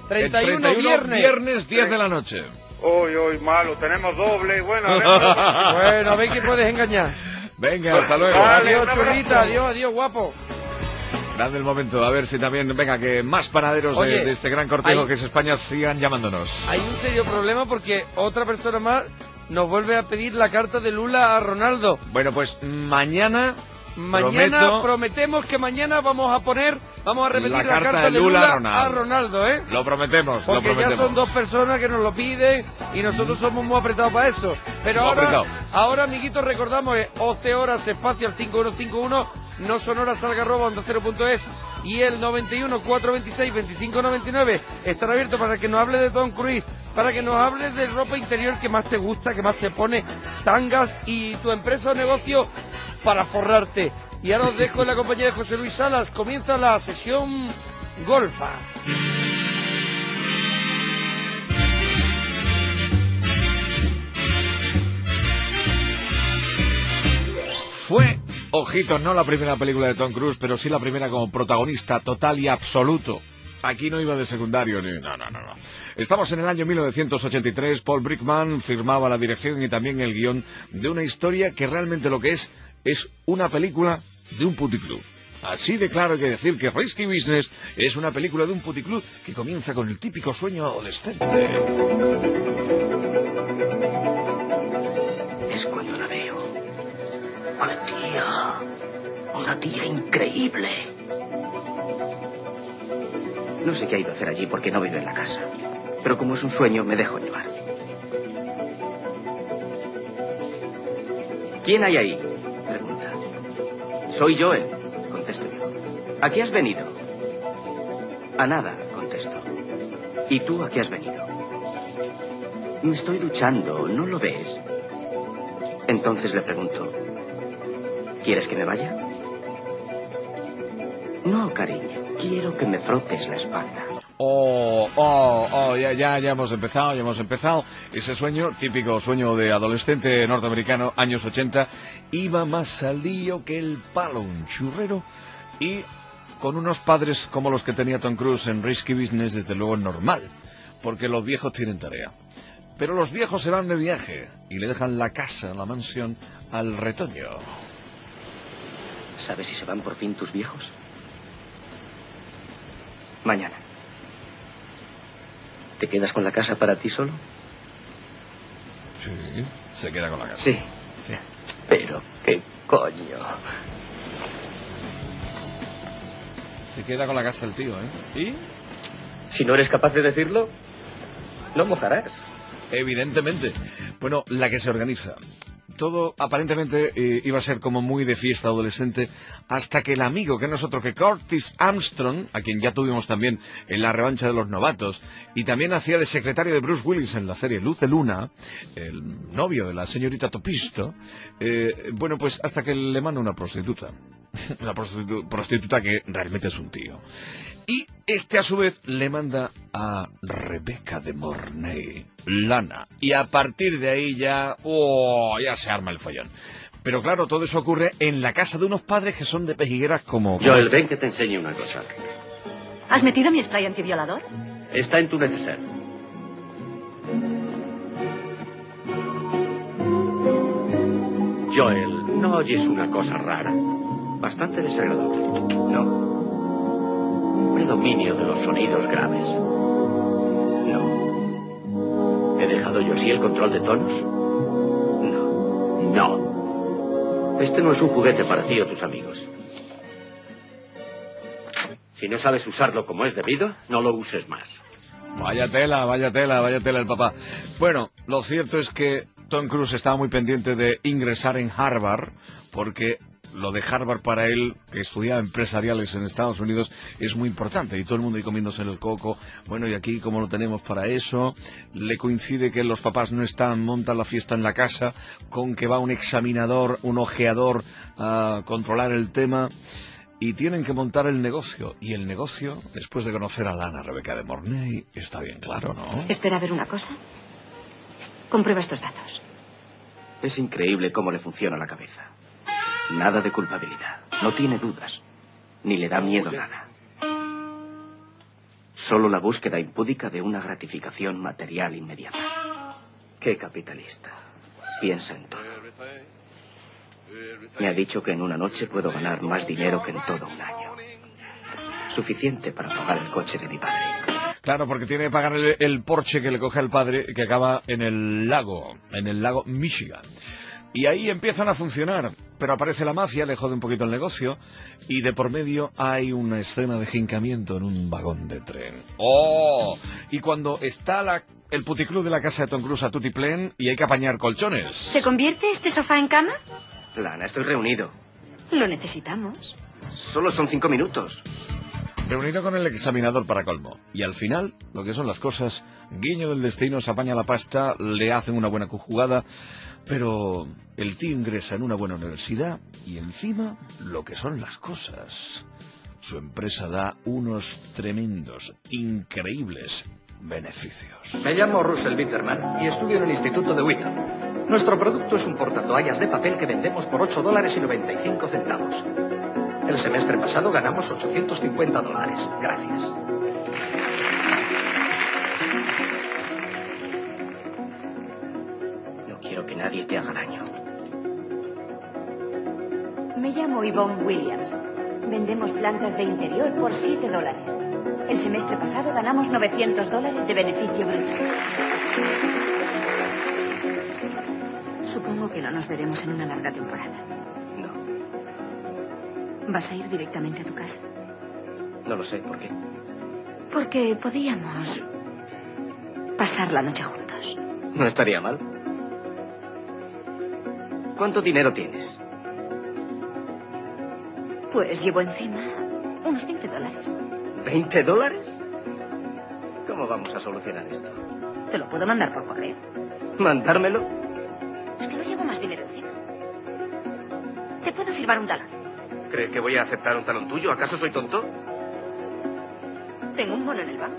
treinta y uno, El treinta y uno viernes. viernes, diez de la noche. Hoy, hoy, malo, tenemos doble. Bueno, a ver. Bueno, a ver que puedes engañar. Venga, hasta luego. Vale, Adiós, un abrazo. churrita, adiós, adiós, guapo. Grande el momento, a ver si también, venga, que más panaderos de, Oye, de este gran cortejo hay- que es España sigan llamándonos. Hay un serio problema porque otra persona más nos vuelve a pedir la carta de Lula a Ronaldo. Bueno, pues mañana, Mañana prometo, prometemos que mañana vamos a poner, vamos a repetir La la, carta carta, de de Lula Lula, a Ronaldo. a Ronaldo, ¿eh? lo prometemos, lo Porque ya prometemos. son dos personas que nos lo piden y nosotros somos muy apretados para eso. Pero Muy ahora, apretado. ahora, amiguitos, recordamos eh, once horas espacio al cinco uno cinco uno, no son horas salga arroba onda cero punto es y el noventa y uno, cuatrocientos veintiséis, veinticinco noventa y nueve estará abierto para que nos hable de Tom Cruise, para que nos hable de ropa interior que más te gusta, que más te pone, tangas y tu empresa o negocio para forrarte. Y ahora os dejo en la compañía de José Luis Salas. Comienza la sesión golfa. Fue, ojito, no la primera película de Tom Cruise, pero sí la primera como protagonista total y absoluto. Aquí no iba de secundario ni... No, no, no, no. Estamos en el año mil novecientos ochenta y tres. Paul Brickman firmaba la dirección y también el guión de una historia que realmente lo que es, es una película de un puticlub. Así de claro hay que decir que Risky Business es una película de un puticlub que comienza con el típico sueño adolescente. Es cuando la veo. Una tía. Una tía increíble. No sé qué ha ido a hacer allí porque no vive en la casa. Pero como es un sueño, me dejo llevar. ¿Quién hay ahí? Pregunta. Soy Joel, contesto yo. ¿A qué has venido? A nada, contesto. ¿Y tú a qué has venido? Me estoy duchando, ¿no lo ves? Entonces le pregunto, ¿quieres que me vaya? No, cariño, quiero que me frotes la espalda. Oh, oh, oh, ya, ya, ya hemos empezado, ya hemos empezado. Ese sueño, típico sueño de adolescente norteamericano, años ochenta, iba más al lío que el palo, un churrero, y con unos padres como los que tenía Tom Cruise en Risky Business, desde luego normal, porque los viejos tienen tarea. Pero los viejos se van de viaje y le dejan la casa, la mansión, al retoño. ¿Sabes si se van por fin tus viejos? Mañana. ¿Te quedas con la casa para ti solo? Sí, se queda con la casa. Sí. Pero, ¿qué coño? Se queda con la casa el tío, ¿eh? ¿Y? Si no eres capaz de decirlo, no mojarás. Evidentemente. Bueno, la que se organiza. Todo aparentemente eh, iba a ser como muy de fiesta adolescente, hasta que el amigo, que no es otro que Curtis Armstrong, a quien ya tuvimos también en la revancha de los novatos, y también hacía de secretario de Bruce Willis en la serie Luz de Luna, el novio de la señorita Topisto, eh, bueno, pues hasta que le manda una prostituta. Una prostitu- prostituta que realmente es un tío. Y este a su vez le manda a Rebecca de Mornay, Lana. Y a partir de ahí ya, oh, ya se arma el follón. Pero claro, todo eso ocurre en la casa de unos padres que son de pejigueras como... como Joel, este. ven que te enseñe una cosa. ¿Has metido mi spray antiviolador? Está en tu neceser. Joel, ¿no oyes una cosa rara? Bastante desagradable. No. Predominio de los sonidos graves. No. ¿He dejado yo sí el control de tonos? No. No. Este no es un juguete para ti o tus amigos. Si no sabes usarlo como es debido, no lo uses más. Vaya tela, vaya tela, vaya tela el papá. Bueno, lo cierto es que Tom Cruise estaba muy pendiente de ingresar en Harvard, porque lo de Harvard para él, que estudiaba empresariales en Estados Unidos, es muy importante. Y todo el mundo ahí comiéndose el coco. Bueno, y aquí, como lo tenemos para eso, le coincide que los papás no están, montan la fiesta en la casa, con que va un examinador, un ojeador a controlar el tema. Y tienen que montar el negocio. Y el negocio, después de conocer a Lana Rebecca de Mornay, está bien claro, ¿no? Espera a ver una cosa. Comprueba estos datos. Es increíble cómo le funciona la cabeza. Nada de culpabilidad. No tiene dudas. Ni le da miedo nada. Solo la búsqueda impúdica de una gratificación material inmediata. ¡Qué capitalista! Piensa en todo. Me ha dicho que en una noche puedo ganar más dinero que en todo un año. Suficiente para pagar el coche de mi padre. Claro, porque tiene que pagar el, el Porsche que le coge al padre, que acaba en el lago, en el lago Michigan. Y ahí empiezan a funcionar, pero aparece la mafia, le jode un poquito el negocio, y de por medio hay una escena de jincamiento en un vagón de tren. ¡Oh! Y cuando está la, el puticlub de la casa de Tom Cruise a tutiplén y hay que apañar colchones. ¿Se convierte este sofá en cama? Lana, estoy reunido. Lo necesitamos. Solo son cinco minutos. Reunido con el examinador para colmo. Y al final, lo que son las cosas, guiño del destino, se apaña la pasta, le hacen una buena conjugada, pero el tío ingresa en una buena universidad y encima lo que son las cosas. Su empresa da unos tremendos, increíbles beneficios. Me llamo Russell Bitterman y estudio en el Instituto de Wheaton. Nuestro producto es un portatoallas de papel que vendemos por ocho dólares y noventa y cinco centavos. El semestre pasado ganamos ochocientos cincuenta dólares. Gracias. No quiero que nadie te haga daño. Me llamo Yvonne Williams. Vendemos plantas de interior por siete dólares. El semestre pasado ganamos novecientos dólares de beneficio bruto. Supongo que no nos veremos en una larga temporada. No, ¿Vas a ir directamente a tu casa? no lo sé. ¿Por qué? Porque podíamos pasar la noche juntos. No estaría mal. ¿Cuánto dinero tienes? Pues llevo encima unos veinte dólares. ¿veinte dólares? ¿Cómo vamos a solucionar esto? Te lo puedo mandar por correo. ¿Mandármelo? Es que no llevo más dinero encima. Te puedo firmar un talón. ¿Crees que voy a aceptar un talón tuyo? ¿Acaso soy tonto? Tengo un bono en el banco.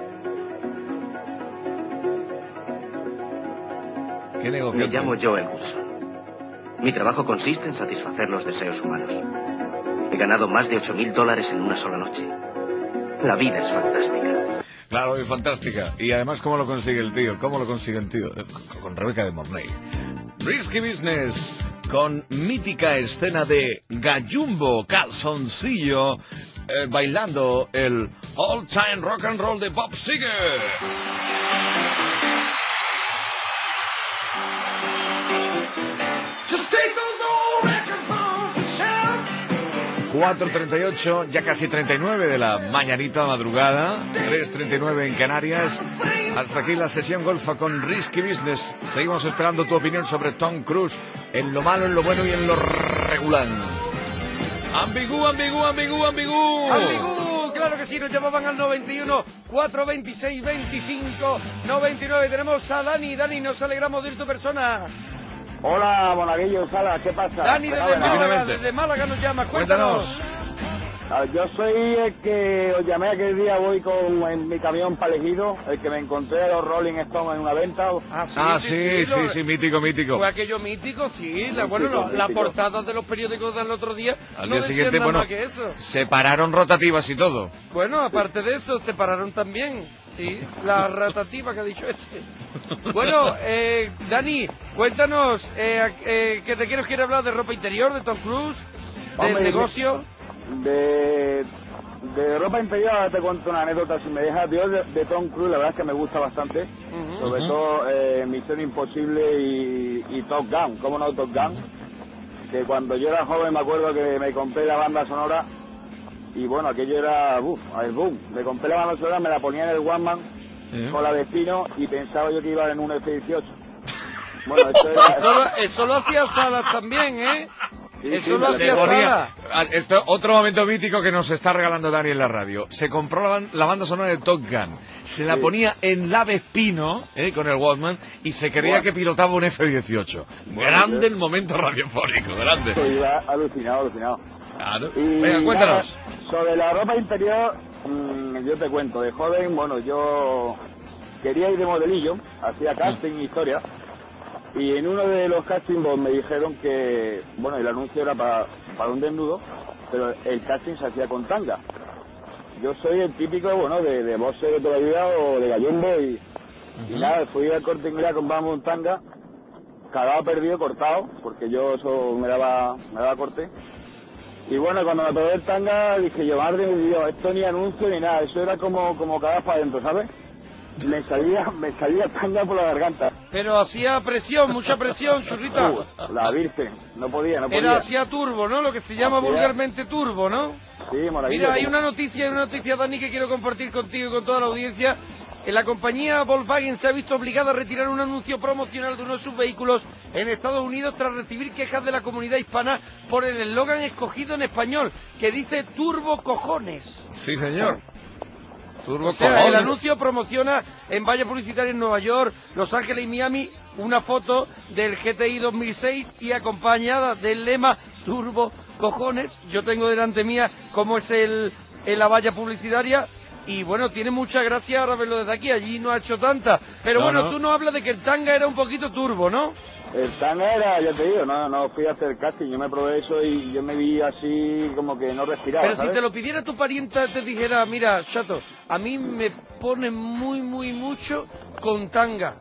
¿Qué negocio? Me llamo Joel Wilson. Mi trabajo consiste en satisfacer los deseos humanos. He ganado más de ocho mil dólares en una sola noche. La vida es fantástica. Claro, es fantástica. Y además, ¿cómo lo consigue el tío? ¿Cómo lo consigue el tío? Con Rebeca de Mornay. Risky Business, con mítica escena de Gallumbo Calzoncillo eh, bailando el All Time Rock and Roll de Bob Seger. cuatro treinta y ocho, ya casi treinta y nueve de la mañanita madrugada, tres treinta y nueve en Canarias. Hasta aquí la sesión golfa con Risky Business. Seguimos esperando tu opinión sobre Tom Cruise, en lo malo, en lo bueno y en lo regular. Ambigú, ambigú, ambigú, ambigú. Ambigú, claro que sí, nos llamaban al noventa y uno, cuatrocientos veintiséis, veinticinco, noventa y nueve. Tenemos a Dani. Dani, nos alegramos de ir tu persona. Hola, Monaguillo, Sala, ¿qué pasa? Dani desde Fenómeno. Málaga, Divinamente. desde Málaga nos llama, cuéntanos. Cuéntanos. Ah, Yo soy el que os llamé aquel día, voy con en mi camión para Ejido, el que me encontré a los Rolling Stones en una venta. Ah, sí, Ah, sí, sí, lo- sí, mítico, mítico. Fue aquello mítico, sí. La, bueno, Mítico, lo- las mítico. portadas de los periódicos del otro día Al no día decían siguiente, nada bueno, más que eso. se pararon rotativas y todo. Bueno, aparte de eso, se pararon también. Sí, la ratativa que ha dicho este. Bueno, eh, Dani, cuéntanos, eh, eh, que te quiero quiere hablar de ropa interior, de Tom Cruise, del Hombre, negocio. De, de ropa interior, ahora te cuento una anécdota, si me dejas, Dios de, de Tom Cruise, la verdad es que me gusta bastante. Ujú. Sobre todo eh, Misión Imposible y, y Top Gun, ¿cómo no Top Gun? Que cuando yo era joven me acuerdo que me compré la banda sonora y bueno, aquello era, uff, el boom. Me compré la banda sonora, me la ponía en el One-Man ¿Eh? con la de Espino y pensaba yo que iba en un F dieciocho. Bueno, esto era... Eso, lo- eso lo hacía Salas también, ¿eh? Sí, Eso sí, lo me la hacía Se ponía. ponía, Salas. ah, esto, otro momento mítico que nos está regalando Dani en la radio. Se compró la, ban- la banda sonora de Top Gun, se la Sí. ponía en la Vespino, eh, con el Walkman, y se creía Bueno. que pilotaba un F dieciocho. Bueno, Grande yo- el momento radiofónico, grande. Que iba alucinado, alucinado. Claro. Y Venga, cuéntanos. nada, sobre la ropa interior, mmm, yo te cuento, de joven, bueno, yo quería ir de modelillo, hacía casting y historia, y en uno de los castings pues, me dijeron que, bueno, el anuncio era para, para un desnudo, pero el casting se hacía con tanga. yo soy el típico, bueno, de, de boxer de toda la vida o de gallumbo y, uh-huh. y nada, fui al Corte Inglés a comprarme un tanga, cagado perdido, cortado, porque yo eso me daba, me daba corte. Y bueno, cuando me probé el tanga dije yo, madre de Dios, esto ni anuncio ni nada, eso era como, como cagar para adentro, ¿sabes? Me salía, me salía tanga por la garganta. Pero hacía presión, mucha presión, churrita. Uh, la virgen, no podía, no podía. Era hacía turbo, ¿no? Lo que se llama hacía... vulgarmente turbo, ¿no? Sí, maravilla. Mira, hay una noticia, hay una noticia, Dani, que quiero compartir contigo y con toda la audiencia. En la compañía Volkswagen se ha visto obligada a retirar un anuncio promocional de uno de sus vehículos en Estados Unidos tras recibir quejas de la comunidad hispana por el eslogan escogido en español, que dice turbo cojones. Sí, señor. Turbo o sea, cojones. el anuncio promociona en vallas publicitarias en Nueva York, Los Ángeles y Miami una foto del G T I dos mil seis y acompañada del lema turbo cojones. Yo tengo delante mía cómo es el en la valla publicitaria. Y bueno, tiene mucha gracia ahora verlo desde aquí, allí no ha hecho tanta. Pero no, bueno, no. Tú nos hablas de que el tanga era un poquito turbo, ¿no? El tanga era, ya te digo, no, no fui a hacer casting, yo me probé eso y yo me vi así como que no respiraba, Pero ¿sabes? si te lo pidiera tu parienta, te dijera, mira, chato, a mí me pone muy, muy mucho con tanga.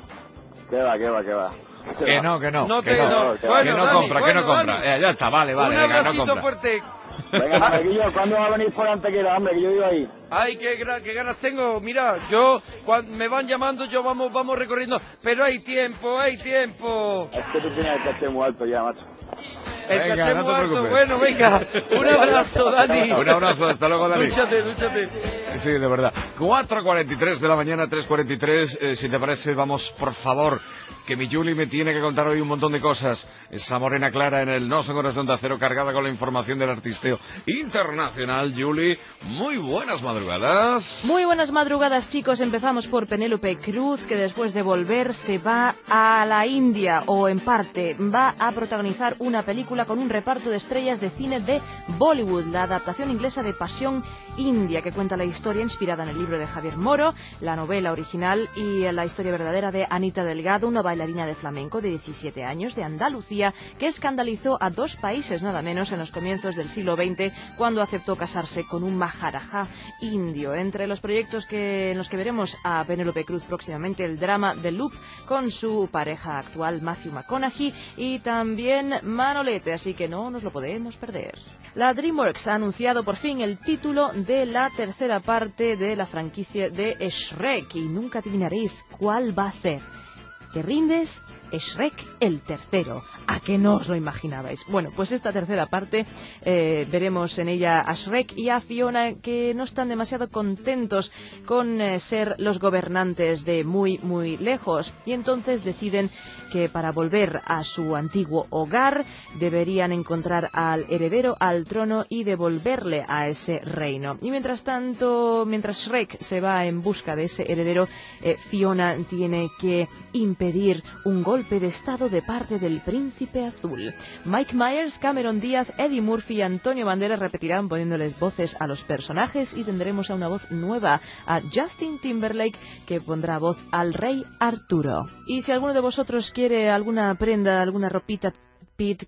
¿Qué va, qué va, qué va? ¿Qué que va? no, que no, no que te, no, no, que, bueno, que no Dani, compra, bueno, que no compra. Dani, Eh, ya está, vale, vale, un venga, abracito no compra. fuerte. Venga, Manequillo, ¿cuándo va a venir por Antequera, hombre, que yo vivo ahí? Ay, qué, gra- qué ganas tengo. Mira, yo, cuando me van llamando, yo vamos vamos recorriendo. Pero hay tiempo, hay tiempo. Es que tú tienes el caché muy alto ya, macho. El venga, caché no muy te alto. preocupes. Bueno, venga. Un abrazo, Dani. Un abrazo, hasta luego, Dani. Dúchate, dúchate. Sí, de verdad. cuatro cuarenta y tres de la mañana, tres cuarenta y tres. Eh, si te parece, vamos, por favor, que mi Juli me tiene que contar hoy un montón de cosas. Esa morena clara en el No Son Horas de Onda Cero, cargada con la información del artisteo internacional. Juli, muy buenas madrugadas. Muy buenas madrugadas, chicos. Empezamos por Penélope Cruz, que después de volver se va a la India, o en parte, va a protagonizar una película con un reparto de estrellas de cine de Bollywood, la adaptación inglesa de Pasión India, que cuenta la historia inspirada en el libro de Javier Moro, la novela original y la historia verdadera de Anita Delgado, una bailarina de flamenco de diecisiete años de Andalucía que escandalizó a dos países nada menos en los comienzos del siglo veinte cuando aceptó casarse con un maharaja indio. Entre los proyectos que, en los que veremos a Penélope Cruz próximamente, el drama The Loop con su pareja actual Matthew McConaughey y también Manolete, así que no nos lo podemos perder. La DreamWorks ha anunciado por fin el título de la tercera parte de la franquicia de Shrek y nunca adivinaréis cuál va a ser. ¿Te rindes? Shrek el tercero. ¿A que no os lo imaginabais? Bueno, pues esta tercera parte eh, veremos en ella a Shrek y a Fiona, que no están demasiado contentos con eh, ser los gobernantes de muy, muy lejos, y entonces deciden que para volver a su antiguo hogar deberían encontrar al heredero al trono y devolverle a ese reino. Y mientras tanto, mientras Shrek se va en busca de ese heredero, eh, Fiona tiene que impedir un golpe de estado de parte del príncipe azul. Mike Myers, Cameron Díaz, Eddie Murphy y Antonio Banderas repetirán poniéndoles voces a los personajes y tendremos a una voz nueva, a Justin Timberlake, que pondrá voz al rey Arturo. Y si alguno de vosotros quiere alguna prenda, alguna ropita Pete,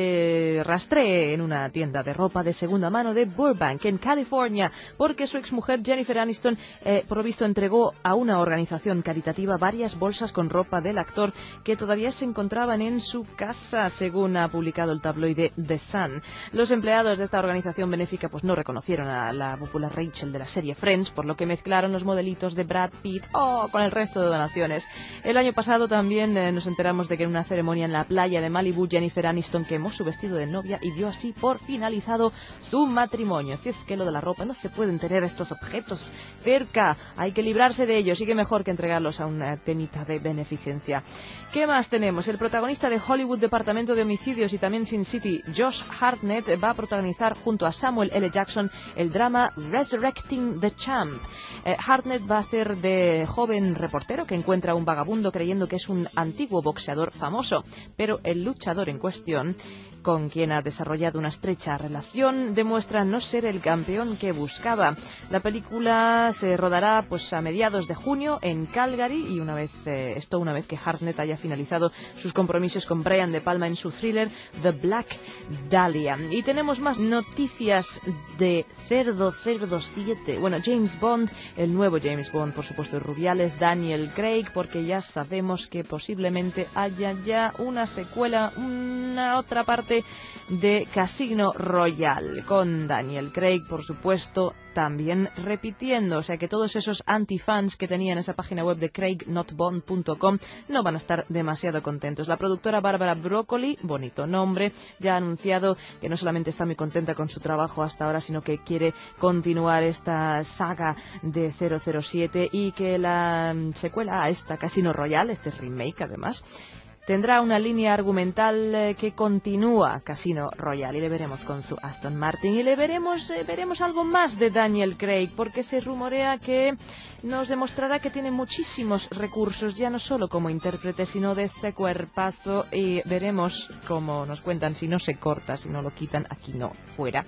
que rastree en una tienda de ropa de segunda mano de Burbank, en California, porque su exmujer Jennifer Aniston, eh, por lo visto, entregó a una organización caritativa varias bolsas con ropa del actor que todavía se encontraban en su casa, según ha publicado el tabloide The Sun. Los empleados de esta organización benéfica pues no reconocieron a la popular Rachel de la serie Friends, por lo que mezclaron los modelitos de Brad Pitt oh, con el resto de donaciones. El año pasado también eh, nos enteramos de que en una ceremonia en la playa de Malibu, Jennifer Aniston quemó su vestido de novia y dio así por finalizado su matrimonio. Así es que lo de la ropa, no se pueden tener estos objetos cerca, hay que librarse de ellos, y qué mejor que entregarlos a una temita de beneficencia. ¿Qué más tenemos? El protagonista de Hollywood Departamento de Homicidios y también Sin City, Josh Hartnett, va a protagonizar junto a Samuel L. Jackson el drama Resurrecting the Champ. Eh, Hartnett va a hacer de joven reportero que encuentra a un vagabundo creyendo que es un antiguo boxeador famoso, pero el luchador en cuestión con quien ha desarrollado una estrecha relación, demuestra no ser el campeón que buscaba. La película se rodará pues a mediados de junio en Calgary y una vez eh, esto una vez que Hartnett haya finalizado sus compromisos con Brian De Palma en su thriller The Black Dahlia. Y tenemos más noticias de cero cero siete. Bueno, James Bond, el nuevo James Bond, por supuesto, de Rubiales, Daniel Craig, porque ya sabemos que posiblemente haya ya una secuela, una otra parte de Casino Royale, con Daniel Craig, por supuesto, también repitiendo. O sea que todos esos antifans que tenían esa página web de craig not bond punto com no van a estar demasiado contentos. La productora Barbara Broccoli, bonito nombre, ya ha anunciado que no solamente está muy contenta con su trabajo hasta ahora, sino que quiere continuar esta saga de cero cero siete y que la secuela a esta Casino Royale, este remake además, tendrá una línea argumental eh, que continúa Casino Royale, y le veremos con su Aston Martin y le veremos eh, veremos algo más de Daniel Craig, porque se rumorea que nos demostrará que tiene muchísimos recursos, ya no solo como intérprete, sino de este cuerpazo, y veremos cómo nos cuentan si no se corta, si no lo quitan, aquí no, fuera.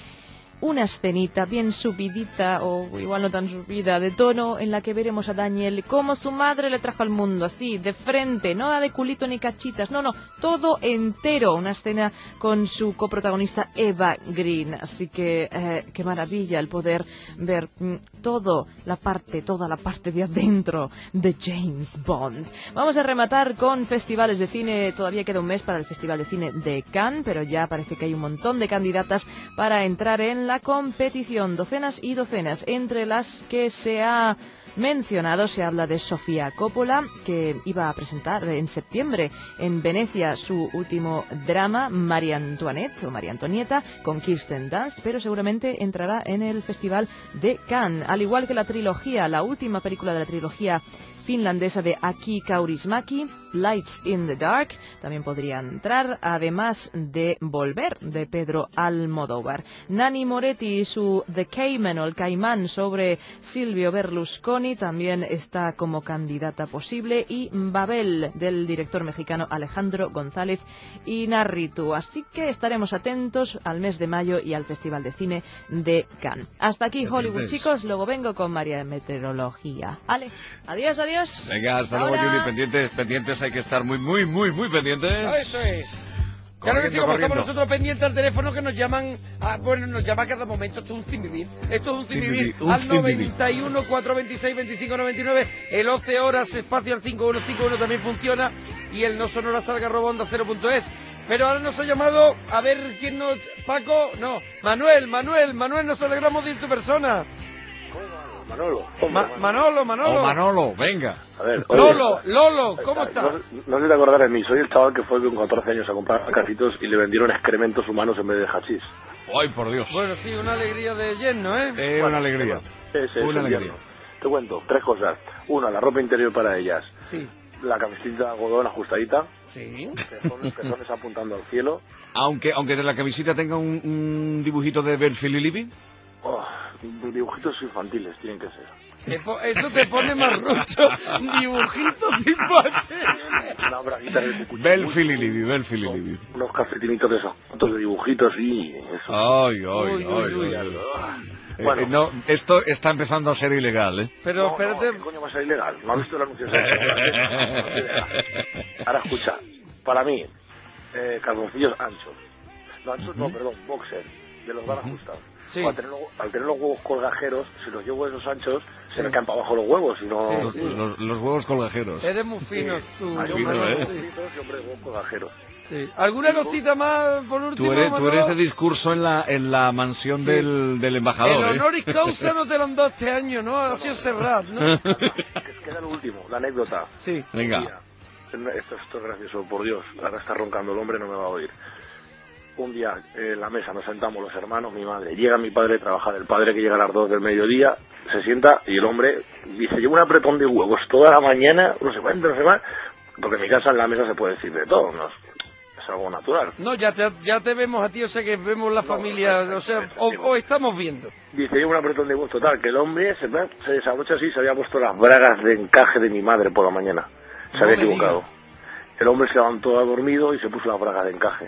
Una escenita bien subidita, o igual no tan subida, de tono, en la que veremos a Daniel como su madre le trajo al mundo, así, de frente, no de culito ni cachitas, no, no, todo entero. Una escena con su coprotagonista Eva Green, así que eh, qué maravilla el poder ver mm, todo, la parte, toda la parte de adentro de James Bond. Vamos a rematar con festivales de cine. Todavía queda un mes para el Festival de Cine de Cannes, pero ya parece que hay un montón de candidatas para entrar en la competición, docenas y docenas. Entre las que se ha mencionado se habla de Sofía Coppola, que iba a presentar en septiembre en Venecia su último drama, María Antoinette o María Antonieta, con Kirsten Dunst, pero seguramente entrará en el Festival de Cannes, al igual que la trilogía, la última película de la trilogía finlandesa de Aki Kaurismäki, Lights in the Dark, también podría entrar, además de Volver, de Pedro Almodóvar. Nanni Moretti y su The Cayman o El Caimán sobre Silvio Berlusconi también está como candidata posible, y Babel, del director mexicano Alejandro González Iñárritu. Así que estaremos atentos al mes de mayo y al Festival de Cine de Cannes. Hasta aquí Hollywood, chicos, luego vengo con María Meteorología. Vale, adiós, adiós. Venga, hasta luego, Ahora. Juli. Pendientes, pendientes, hay que estar muy, muy, muy, muy pendientes. Ah, eso es. Claro que sí, Corriendo, como corriendo. estamos nosotros pendientes al teléfono, que nos llaman, a, bueno, nos llama a cada momento. Esto es un sin vivir, esto es un sin Sin vivir, vivir, un al sin vivir. noventa y uno, cuatrocientos veintiséis, veinticinco noventa y nueve, el once horas, espacio al cinco uno cinco uno también funciona, y el no sonora salga robonda cero punto es. Pero ahora nos ha llamado, a ver quién nos... Paco, no, Manuel, Manuel, Manuel, nos alegramos de ir tu persona. Manolo. Ma- Manolo, Manolo. Oh, Manolo, venga. A ver, oye, Lolo, Lolo, ¿cómo estás? No, no sé si te acordarás de mí, soy el chaval que fue con catorce años a comprar casitos y le vendieron excrementos humanos en vez de hachís. Ay, por Dios. Bueno, sí, una alegría de lleno, ¿eh? Eh, Bueno, una alegría. Ese es Una el alegría. invierno. Te cuento, tres cosas. Una, la ropa interior para ellas. Sí. La camiseta de algodón ajustadita. Sí. Pezones, pezones apuntando al cielo. Aunque, aunque de la camiseta tenga un, un dibujito de Belfield y Libby. Oh, dibujitos infantiles tienen que ser. Te po- Eso te pone más rucho. Dibujitos infantiles. Una braguita de cucuchi. Belfield y Libby, Belfield y Libby. Unos cafetinitos de esos, fotos de dibujitos y eso. Ay, ay, Uy, ay, uy, uy. ay, ay. Eh, Bueno. eh, no, esto está empezando a ser ilegal, ¿eh? Pero No, espérate. no, ¿qué coño va a ser ilegal? ¿No has visto el anuncio? Ahora escucha, para mí, eh, calzoncillos anchos. No, anchos no, perdón, boxer, de los van ajustados. Sí. Al, tener, los- al tener los huevos colgajeros, si los llevo esos anchos, se me caen para abajo los huevos, y no... Sí, Los, sí. los- los huevos colgajeros. Eres muy fino tú. Hay fino, hombres ¿eh? gorditos y hombres huevos colgajeros. Sí. ¿Alguna cosita más por último, Tú eres, tú Manolo? eres de discurso en la, en la mansión Sí. del, del El embajador, ¿eh? honoris causa no te lo han dado este año, ¿no? Ha sido Serrat, ¿no? Que queda lo último, la anécdota. Sí. Venga. Un día, esto, esto es gracioso, por Dios, ahora está roncando el hombre, no me va a oír. Un día eh, en la mesa nos sentamos los hermanos, mi madre, llega mi padre a trabajar, el padre que llega a las dos del mediodía, se sienta y el hombre dice, llevo un apretón de huevos toda la mañana, no sé cuánto, no sé más, porque en mi casa en la mesa se puede decir de todo, ¿no? Es algo natural. No, ya te, ya te vemos a ti, o sea que vemos la No, familia, no, o sea, no, o, no. o estamos viendo. Dice, llevo un apretón de huevos total, que el hombre se, se desabrocha así, se había puesto las bragas de encaje de mi madre por la mañana, se No había me equivocado. digas. El hombre se levantó dormido y se puso las bragas de encaje.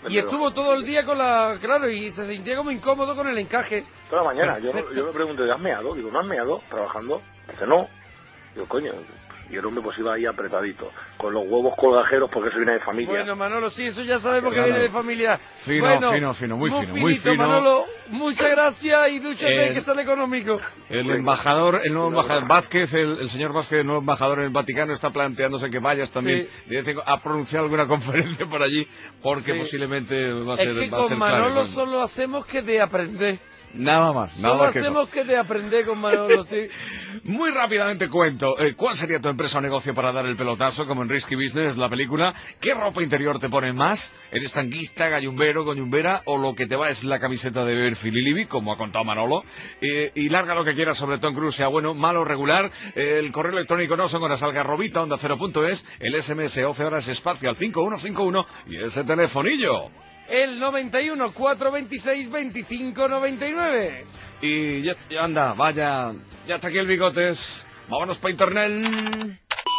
Y estuvo todo el día con la... Claro, y se sentía como incómodo con el encaje. Toda la mañana, yo, yo me pregunté, ¿has meado? Digo, ¿no has meado trabajando? Dice, no. Digo, coño, y el hombre pues iba ahí apretadito, con los huevos colgajeros porque eso viene de familia. Bueno, Manolo, sí, eso ya sabemos que viene de familia. Fino, bueno, fino, fino, muy, muy fino, muy finito, fino. Manolo, muchas gracias y dúchate El- que sale económico. El embajador, el nuevo embajador Vázquez, el, el señor Vázquez, el nuevo embajador en el Vaticano, está planteándose que vayas también de vez en cuando a pronunciar alguna conferencia por allí, porque Sí. posiblemente va a Es ser, que va a con ser Manolo clave. solo hacemos que de aprender. Nada más, nada Solo más que eso. hacemos que de aprender con Manolo, sí. Muy rápidamente cuento, eh, ¿cuál sería tu empresa o negocio para dar el pelotazo, como en Risky Business, la película? ¿Qué ropa interior te pone más? ¿Eres tanguista, gallumbero, goñumbera? ¿O lo que te va es la camiseta de Beverly Libby, como ha contado Manolo? Eh, y larga lo que quieras sobre Tom Cruise, sea bueno, malo, regular. Eh, el correo electrónico no son horas algarrobita, onda cero punto es, el S M S once horas espacio al cinco uno cinco uno y ese telefonillo. El noventa y uno, cuatrocientos veintiséis, veinticinco noventa y nueve. Y ya, ya anda, vaya, ya está aquí el bigotes. Vámonos para internet.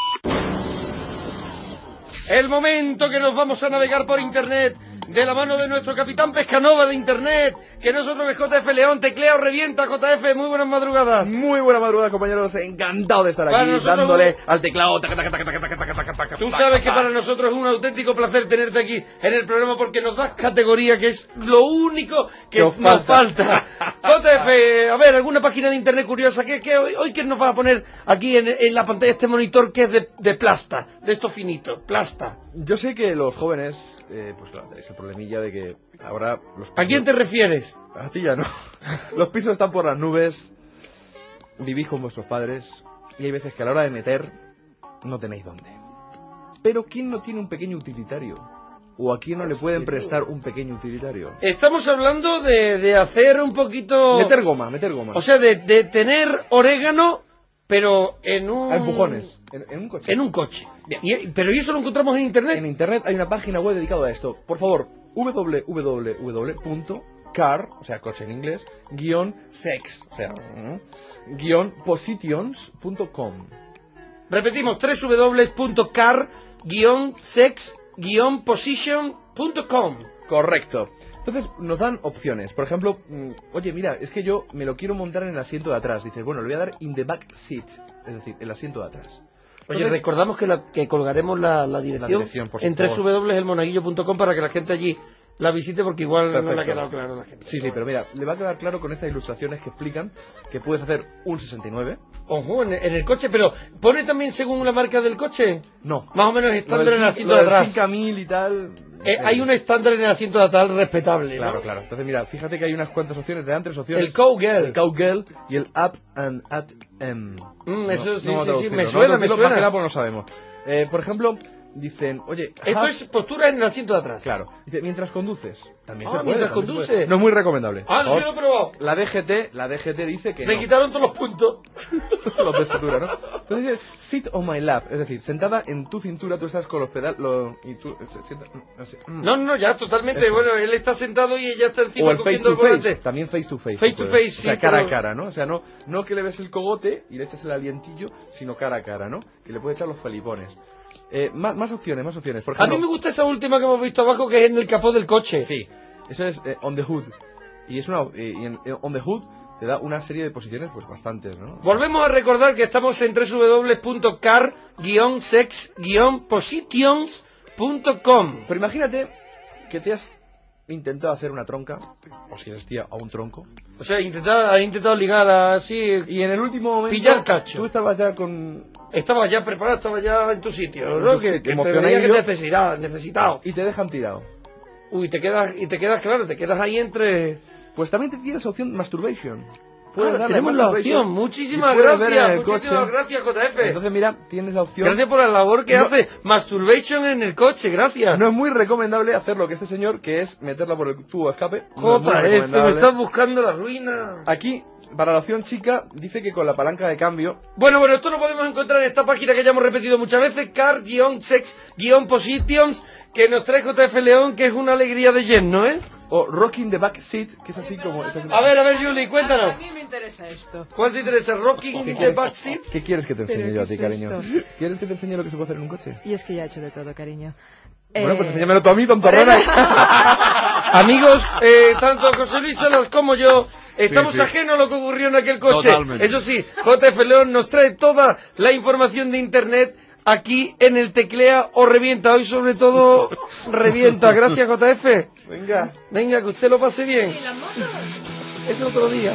El momento que nos vamos a navegar por internet de la mano de nuestro capitán Pescanova de internet, que nosotros es J F León, teclea o revienta. J F, muy buenas madrugadas. Muy buena madrugada, compañeros, encantado de estar Para aquí nosotros dándole un- al teclado. taca, taca, taca, taca, taca, taca, taca, taca, Tú taca, sabes que taca. para nosotros es un auténtico placer tenerte aquí en el programa porque nos das categoría, que es lo único que Nos nos falta. falta. J F, a ver, alguna página de internet curiosa, que, que hoy, hoy que nos vas a poner aquí en, en la pantalla este monitor que es de, de plasta, de esto finito, plasta. Yo sé que los jóvenes, eh, pues claro, tenéis el problemilla de que ahora los ¿A quién te refieres? A ti ya no. Los pisos están por las nubes, vivís con vuestros padres y hay veces que a la hora de meter no tenéis dónde. Pero ¿quién no tiene un pequeño utilitario? ¿O a quién no le pueden prestar un pequeño utilitario? Estamos hablando de, de hacer un poquito... Meter goma, meter goma. O sea, de, de tener orégano, pero en un... A empujones, en, en un coche. En un coche. Y- pero ¿y eso lo encontramos en internet? En internet hay una página web dedicada a esto. Por favor, w w w punto car, o sea, coche en inglés, guión sex, o sea, mm, guión positions punto com. Repetimos, doble u doble u doble u punto car guion sex guion position punto com. Correcto. Entonces nos dan opciones. Por ejemplo, mm, oye, mira, es que yo me lo quiero montar en el asiento de atrás. Dices, bueno, le voy a dar in the back seat, es decir, el asiento de atrás. Oye, Entonces, recordamos que, la, que colgaremos la, la dirección, La dirección, por en favor. doble u doble u doble u punto el monaguillo punto com para que la gente allí la visite, porque igual no le ha Perfecto. quedado claro a la gente. Sí, sí, pero mira, le va a quedar claro con estas ilustraciones que explican que puedes hacer un sesenta y nueve. Ojo, en, en el coche, pero ¿pone también según la marca del coche? No. Más o menos estándar en el asiento lo de del atrás. cinco mil y tal. Eh, hay un estándar en el asiento de atrás respetable, Claro, ¿no? claro. Entonces mira, fíjate que hay unas cuantas opciones, te dan tres opciones. El Cowgirl. El Cowgirl y el Up and At M. Mm, eso sí, vamos a sí, sí, traducirlo, me no suena, vamos a me traducirlo, suena. más que nada porque no sabemos. Eh, por ejemplo, dicen, oye, Esto have- es postura en el asiento de atrás. Claro. Dice, mientras conduces. También Ah, se puede. mientras también se conduce. puede. No es muy recomendable. Ah, Por favor. yo lo he probado. La D G T, la D G T dice que Me no. quitaron todos los puntos. Los de cintura, ¿no? Entonces dice, sit on my lap, es decir, sentada en tu cintura, tú estás con los pedales y tú se sienta así. Mm. No, no, ya totalmente. Eso. Bueno, él está sentado y ella está encima O el face cogiendo to el volante. face, también face to face. Face se to puede. face, O sea, sí, cara pero- a cara, ¿no? O sea, no, no que le ves el cogote y le eches el alientillo, sino cara a cara, ¿no? Que le puedes echar los felipones. Eh, más, más opciones, más opciones. Por A ejemplo, mí me gusta esa última que hemos visto abajo, que es en el capó del coche. Sí, eso es eh, on the hood. Y es una eh, y en, en on the hood te da una serie de posiciones, pues bastantes, ¿no? Volvemos a recordar que estamos en doble u doble u doble u punto car guion sex guion positions punto com. Pero imagínate que te has intentado hacer una tronca, o si eres tía, a un tronco. O sea, intentar, ha intentado ligar así. Y en el último momento Pillar cacho. tú estabas ya con... Estaba ya preparado, estaba ya en tu sitio, En ¿no? tu Que, sitio, que te emocionadillo. veía que necesitado, necesitado. Y te dejan tirado. Uy, te quedas, y te quedas, claro, te quedas ahí entre... Pues también te tienes opción masturbation. Ah, darle tenemos la masturbation opción. Muchísimas y puedes ver gracias, en el muchísimas coche. gracias, J F. Entonces mira, tienes la opción. Gracias por la labor que No- hace. Masturbation en el coche, gracias. No es muy recomendable hacer lo que este señor, que es meterla por el tubo de escape. No es muy J F, me recomendable. estás buscando la ruina. Aquí, para la opción chica, dice que con la palanca de cambio. Bueno, bueno, esto lo podemos encontrar en esta página que ya hemos repetido muchas veces, car sex positions, que nos trae J F León, que es una alegría de lleno, ¿eh? O rocking the back seat, que es así como... es así- A ver, a ver, Julie, cuéntanos. A mí me interesa esto. ¿Cuál te interesa? ¿Rocking ¿Qué the quieres- back seat? ¿Qué quieres que te enseñe ¿Pero yo a qué ti, es cariño? esto? ¿Quieres que te enseñe lo que se puede hacer en un coche? Y es que ya he hecho de todo, cariño. Bueno, Eh, pues enséñamelo tú a mí, tontorrona. Amigos, eh, tanto José Luis Salas como yo estamos Sí, sí. ajenos a lo que ocurrió en aquel coche. Totalmente. Eso sí, J F León nos trae toda la información de internet aquí en el Teclea o Revienta. Hoy sobre todo revienta. Gracias, J F. Venga. Venga, que usted lo pase bien. Es otro día.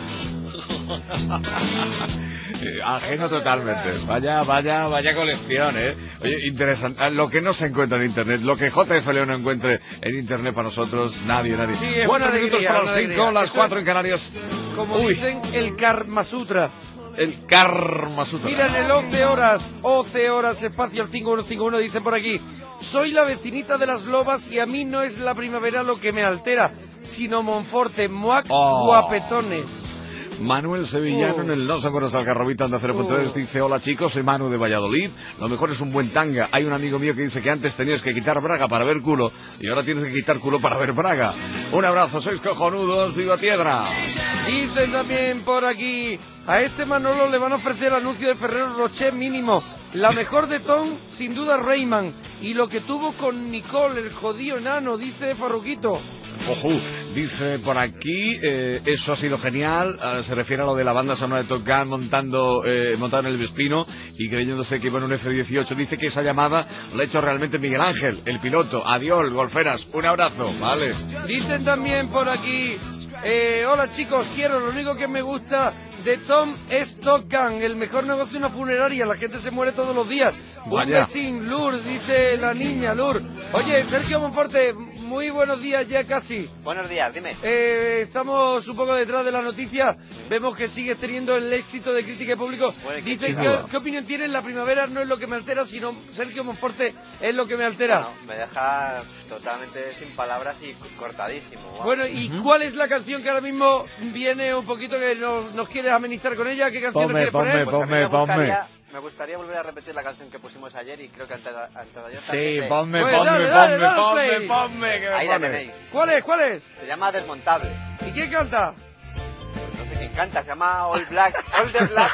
Eh, Ajeno totalmente. Vaya, vaya, vaya colección, ¿eh? Oye, interesante. Ah, Lo que no se encuentra en internet, lo que J F León no encuentre en internet para nosotros, nadie, nadie. Sí, es Cuatro una minutos alegría, para una las cinco, alegría. las Eso cuatro es- en Canarias. Como Uy. dicen, el Karma Sutra. El Karma Sutra. Mira, en el once horas, once horas, espacio al cinco uno cinco uno, dice por aquí: soy la vecinita de las lobas y a mí no es la primavera lo que me altera, sino Monforte, muac, Oh. guapetones. Manuel Sevillano Oh. en el No se Buenos Algarrobita Onda Cero punto es Oh. dice: hola chicos, soy Manu de Valladolid. Lo mejor es un buen tanga. Hay un amigo mío que dice que antes tenías que quitar braga para ver culo y ahora tienes que quitar culo para ver braga. Un abrazo, sois cojonudos, viva Piedra. Dicen también por aquí: a este Manolo le van a ofrecer anuncio de Ferrero Rocher mínimo. La mejor de Tom, sin duda Rayman. Y lo que tuvo con Nicole, el jodido enano, dice Farruquito. Ojo, dice por aquí, eh, eso ha sido genial, eh, se refiere a lo de la banda sonora de Top Gun montando, eh, montando en el Vespino y creyéndose que iba en un F dieciocho. Dice que esa llamada la ha hecho realmente Miguel Ángel, el piloto. Adiós, golferas, un abrazo, vale. Dicen también por aquí: eh, hola chicos, quiero, lo único que me gusta de Tom es Top Gun, el mejor negocio en una funeraria, la gente se muere todos los días. Un Vaya. besín, Lur, dice la niña, Lur. Oye, Sergio Monforte, muy buenos días ya casi. Buenos días, dime. Eh, estamos un poco detrás de la noticia, vemos que sigues teniendo el éxito de crítica y público. Puede que Dicen, sí. ¿qué, ¿qué opinión tienes? La primavera no es lo que me altera, sino Sergio Monforte es lo que me altera. Bueno, me deja totalmente sin palabras y cortadísimo. vamos. Bueno, ¿y cuál es la canción que ahora mismo viene un poquito que nos, nos quieres amenizar con ella? ¿Qué canción nos Ponme, quieres poner? ponme, Pues a mí ponme, me gustaría, ponme. me gustaría volver a repetir la canción que pusimos ayer y creo que antes, antes de ayer Sí, también. de- ponme, Pues ponme, dale, ponme, dale, dale ponme, play. ponme, que me Ahí la pone. tenéis. ¿Cuál es? ¿Cuál es? Se llama Desmontable. ¿Y quién canta? Pues no sé quién canta, se llama All Black. All the Black.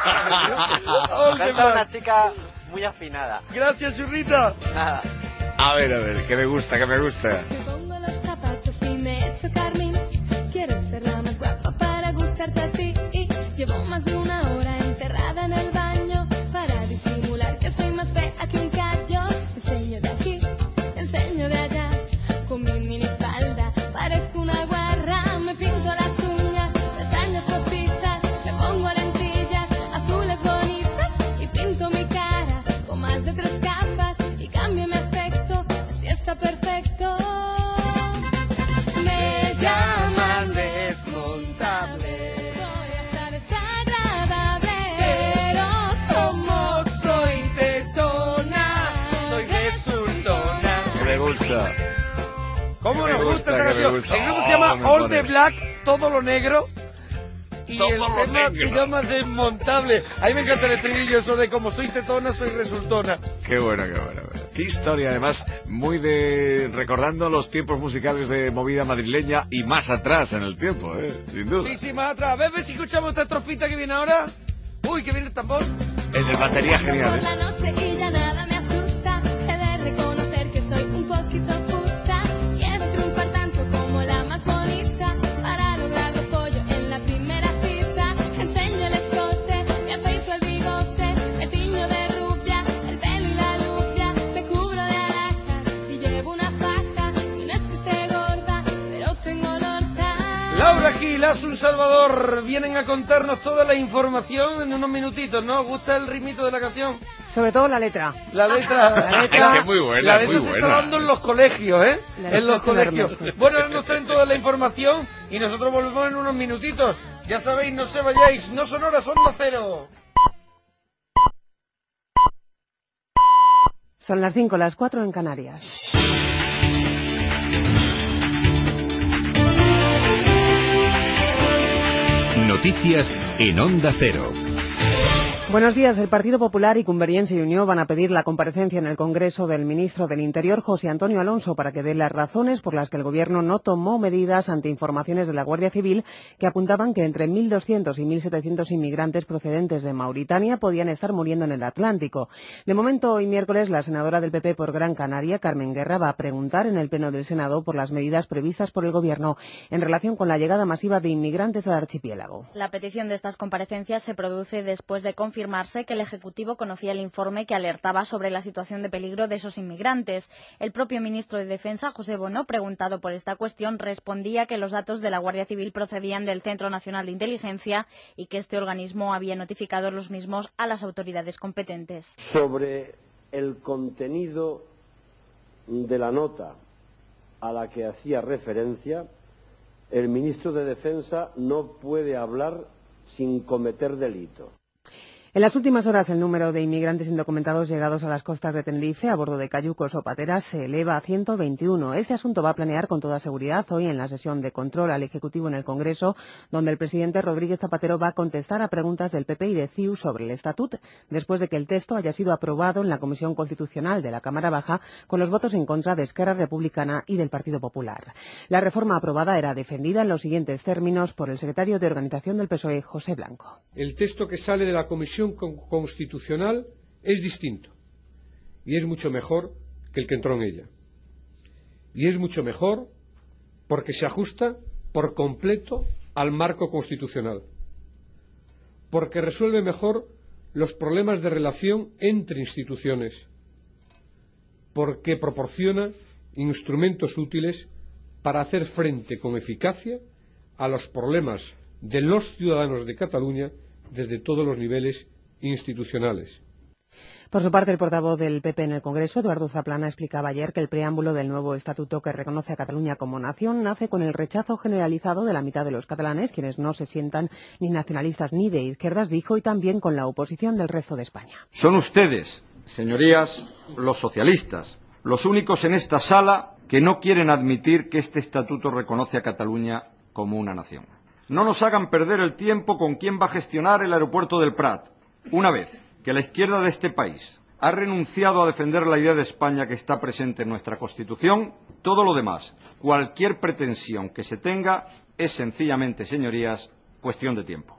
All the Canta Black. una chica muy afinada. Gracias, Churrita. Nada. A ver, a ver, que me gusta, que me gusta. Me pongo los zapatos y me echo carmín. Quiero ser la más guapa para gustarte a ti. Y llevo más de una hora enterrada en el baño para disimular que soy más fea que un callo. Enseño de aquí, enseño de allá. Con mi minifalda parezco una guarra. Me pinto las uñas, pestañas postizas. Me pongo lentillas azules bonitas y pinto mi cara con más de tres capas y cambio mi aspecto. Así está perfecto. Me llaman desmontable. Soy hasta desagradable. Pero como soy tetona, soy resultona. Que me gusta. ¿Cómo Que nos me gusta gusta, esta que me canción? gusta. El grupo se Oh, llama me All pone. the Black, todo lo negro. Y Todo el lo tema negro. se llama Desmontable. A mí me encanta el estribillo, eso de como soy tetona, soy resultona. Qué bueno, qué bueno. Qué historia, además, muy de... recordando los tiempos musicales de movida madrileña y más atrás en el tiempo, ¿eh? Sin duda. Sí, sí, más atrás. A ver, ver si escuchamos esta estrofita que viene ahora. Uy, que viene el tambor. En el batería genial, Por ¿eh? la noche y ya nada me asusta. He de reconocer que soy un poquito puta. Quiero triunfar tanto como la más bonita. Para lograrlo pollo en la primera cita. Enseño el escote, me afeito el bigote. Me tiño de rubia, el pelo y la lupia. Me cubro de alhajas y llevo una faja. Y no es que esté gorda, pero tengo lorta. Laura Gil, Asun Salvador, vienen a contarnos toda la información en unos minutitos, ¿no? ¿Os gusta el ritmito de la canción? Sobre todo la letra. La letra, La letra- Es que muy buena, la es letra muy se buena. está dando en los colegios, ¿eh? La En letra los es enorme, colegios. sí. Bueno, ahora nos traen toda la información y nosotros volvemos en unos minutitos. Ya sabéis, no se vayáis, no son horas, Onda Cero. Son las cinco, las cuatro en Canarias. Noticias en Onda Cero. Buenos días. El Partido Popular y Convergencia y Unió van a pedir la comparecencia en el Congreso del ministro del Interior, José Antonio Alonso, para que dé las razones por las que el Gobierno no tomó medidas ante informaciones de la Guardia Civil que apuntaban que entre mil doscientos y mil setecientos inmigrantes procedentes de Mauritania podían estar muriendo en el Atlántico. De momento, hoy miércoles, la senadora del P P por Gran Canaria, Carmen Guerra, va a preguntar en el Pleno del Senado por las medidas previstas por el Gobierno en relación con la llegada masiva de inmigrantes al archipiélago. La petición de estas comparecencias se produce después de confirmarse que el Ejecutivo conocía el informe que alertaba sobre la situación de peligro de esos inmigrantes. El propio ministro de Defensa, José Bono, preguntado por esta cuestión, respondía que los datos de la Guardia Civil procedían del Centro Nacional de Inteligencia y que este organismo había notificado los mismos a las autoridades competentes. Sobre el contenido de la nota a la que hacía referencia, el ministro de Defensa no puede hablar sin cometer delito. En las últimas horas, el número de inmigrantes indocumentados llegados a las costas de Tenerife a bordo de cayucos o pateras se eleva a ciento veintiuno. Este asunto va a planear con toda seguridad hoy en la sesión de control al Ejecutivo en el Congreso, donde el presidente Rodríguez Zapatero va a contestar a preguntas del P P y de C I U sobre el estatut, después de que el texto haya sido aprobado en la Comisión Constitucional de la Cámara Baja con los votos en contra de Esquerra Republicana y del Partido Popular. La reforma aprobada era defendida en los siguientes términos por el secretario de Organización del P S O E, José Blanco. El texto que sale de la Comisión Constitucional es distinto y es mucho mejor que el que entró en ella. Y es mucho mejor porque se ajusta por completo al marco constitucional, porque resuelve mejor los problemas de relación entre instituciones, porque proporciona instrumentos útiles para hacer frente con eficacia a los problemas de los ciudadanos de Cataluña desde todos los niveles institucionales. Por su parte, el portavoz del P P en el Congreso, Eduardo Zaplana, explicaba ayer que el preámbulo del nuevo estatuto que reconoce a Cataluña como nación nace con el rechazo generalizado de la mitad de los catalanes, quienes no se sientan ni nacionalistas ni de izquierdas, dijo, y también con la oposición del resto de España. Son ustedes, señorías, los socialistas, los únicos en esta sala que no quieren admitir que este estatuto reconoce a Cataluña como una nación. No nos hagan perder el tiempo con quién va a gestionar el aeropuerto del Prat. Una vez que la izquierda de este país ha renunciado a defender la idea de España que está presente en nuestra Constitución, todo lo demás, cualquier pretensión que se tenga, es sencillamente, señorías, cuestión de tiempo.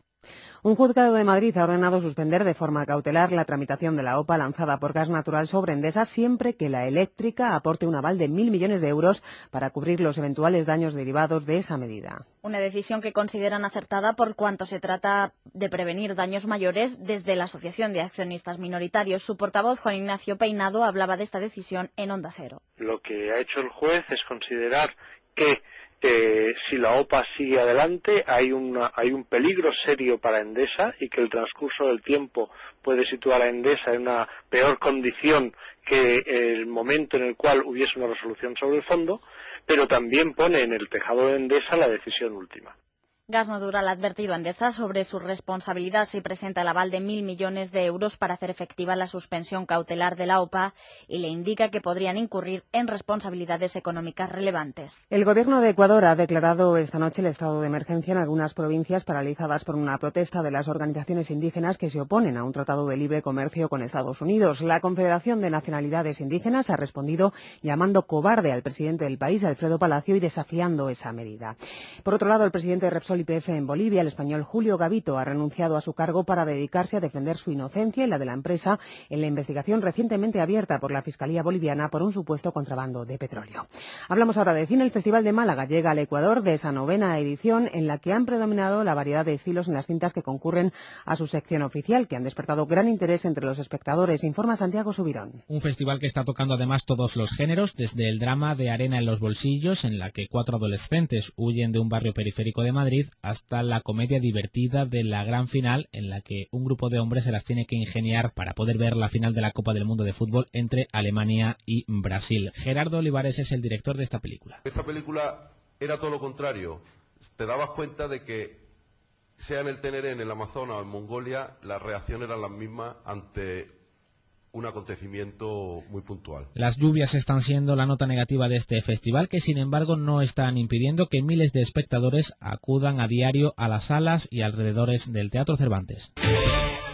Un juzgado de Madrid ha ordenado suspender de forma cautelar la tramitación de la O P A lanzada por Gas Natural sobre Endesa siempre que la eléctrica aporte un aval de mil millones de euros para cubrir los eventuales daños derivados de esa medida. Una decisión que consideran acertada por cuanto se trata de prevenir daños mayores desde la Asociación de Accionistas Minoritarios. Su portavoz, Juan Ignacio Peinado, hablaba de esta decisión en Onda Cero. Lo que ha hecho el juez es considerar que Eh, si la O P A sigue adelante hay, una, hay un peligro serio para Endesa y que el transcurso del tiempo puede situar a Endesa en una peor condición que el momento en el cual hubiese una resolución sobre el fondo, pero también pone en el tejado de Endesa la decisión última. Gas Natural ha advertido a Endesa sobre su responsabilidad si presenta el aval de mil millones de euros para hacer efectiva la suspensión cautelar de la O P A y le indica que podrían incurrir en responsabilidades económicas relevantes. El Gobierno de Ecuador ha declarado esta noche el estado de emergencia en algunas provincias paralizadas por una protesta de las organizaciones indígenas que se oponen a un tratado de libre comercio con Estados Unidos. La Confederación de Nacionalidades Indígenas ha respondido llamando cobarde al presidente del país, Alfredo Palacio, y desafiando esa medida. Por otro lado, el presidente de Repsol y P F en Bolivia, el español Julio Gavito, ha renunciado a su cargo para dedicarse a defender su inocencia y la de la empresa en la investigación recientemente abierta por la Fiscalía Boliviana por un supuesto contrabando de petróleo. Hablamos ahora de cine. El Festival de Málaga llega al Ecuador de esa novena edición en la que han predominado la variedad de estilos en las cintas que concurren a su sección oficial, que han despertado gran interés entre los espectadores, informa Santiago Subirón. Un festival que está tocando además todos los géneros, desde el drama de Arena en los bolsillos, en la que cuatro adolescentes huyen de un barrio periférico de Madrid, hasta la comedia divertida de La Gran Final, en la que un grupo de hombres se las tiene que ingeniar para poder ver la final de la Copa del Mundo de Fútbol entre Alemania y Brasil. Gerardo Olivares es el director de esta película. Esta película era todo lo contrario. Te dabas cuenta de que, sea en el Teneré, en el Amazonas o en Mongolia, las reacciones eran las mismas ante un acontecimiento muy puntual. Las lluvias están siendo la nota negativa de este festival, que sin embargo no están impidiendo que miles de espectadores acudan a diario a las salas y alrededores del Teatro Cervantes.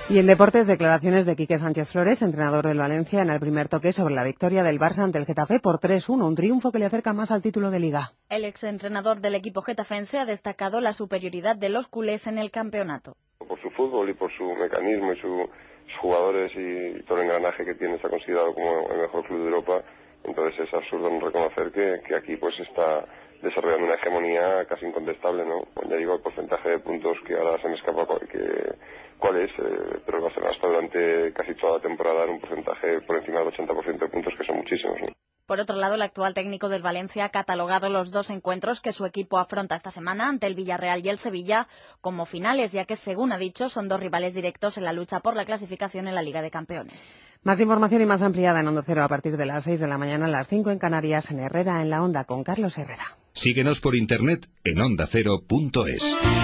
Y en deportes, declaraciones de Quique Sánchez Flores, entrenador del Valencia, en el primer toque sobre la victoria del Barça ante el Getafe por tres uno, un triunfo que le acerca más al título de Liga. El exentrenador del equipo getafense ha destacado la superioridad de los culés en el campeonato. Por su fútbol y por su mecanismo y su, sus jugadores y todo el engranaje que tiene, se ha considerado como el mejor club de Europa. Entonces es absurdo no reconocer que, que aquí pues está desarrollando una hegemonía casi incontestable, ¿no? Pues ya digo, el porcentaje de puntos que ahora se me escapa cuál, que, cuál es, eh, pero va a ser hasta durante casi toda la temporada en un porcentaje por encima del ochenta por ciento de puntos, que son muchísimos, ¿no? Por otro lado, el actual técnico del Valencia ha catalogado los dos encuentros que su equipo afronta esta semana ante el Villarreal y el Sevilla como finales, ya que, según ha dicho, son dos rivales directos en la lucha por la clasificación en la Liga de Campeones. Más información y más ampliada en Onda Cero a partir de las seis de la mañana, a las cinco en Canarias, en Herrera en la Onda, con Carlos Herrera. Síguenos por internet en onda cero punto es.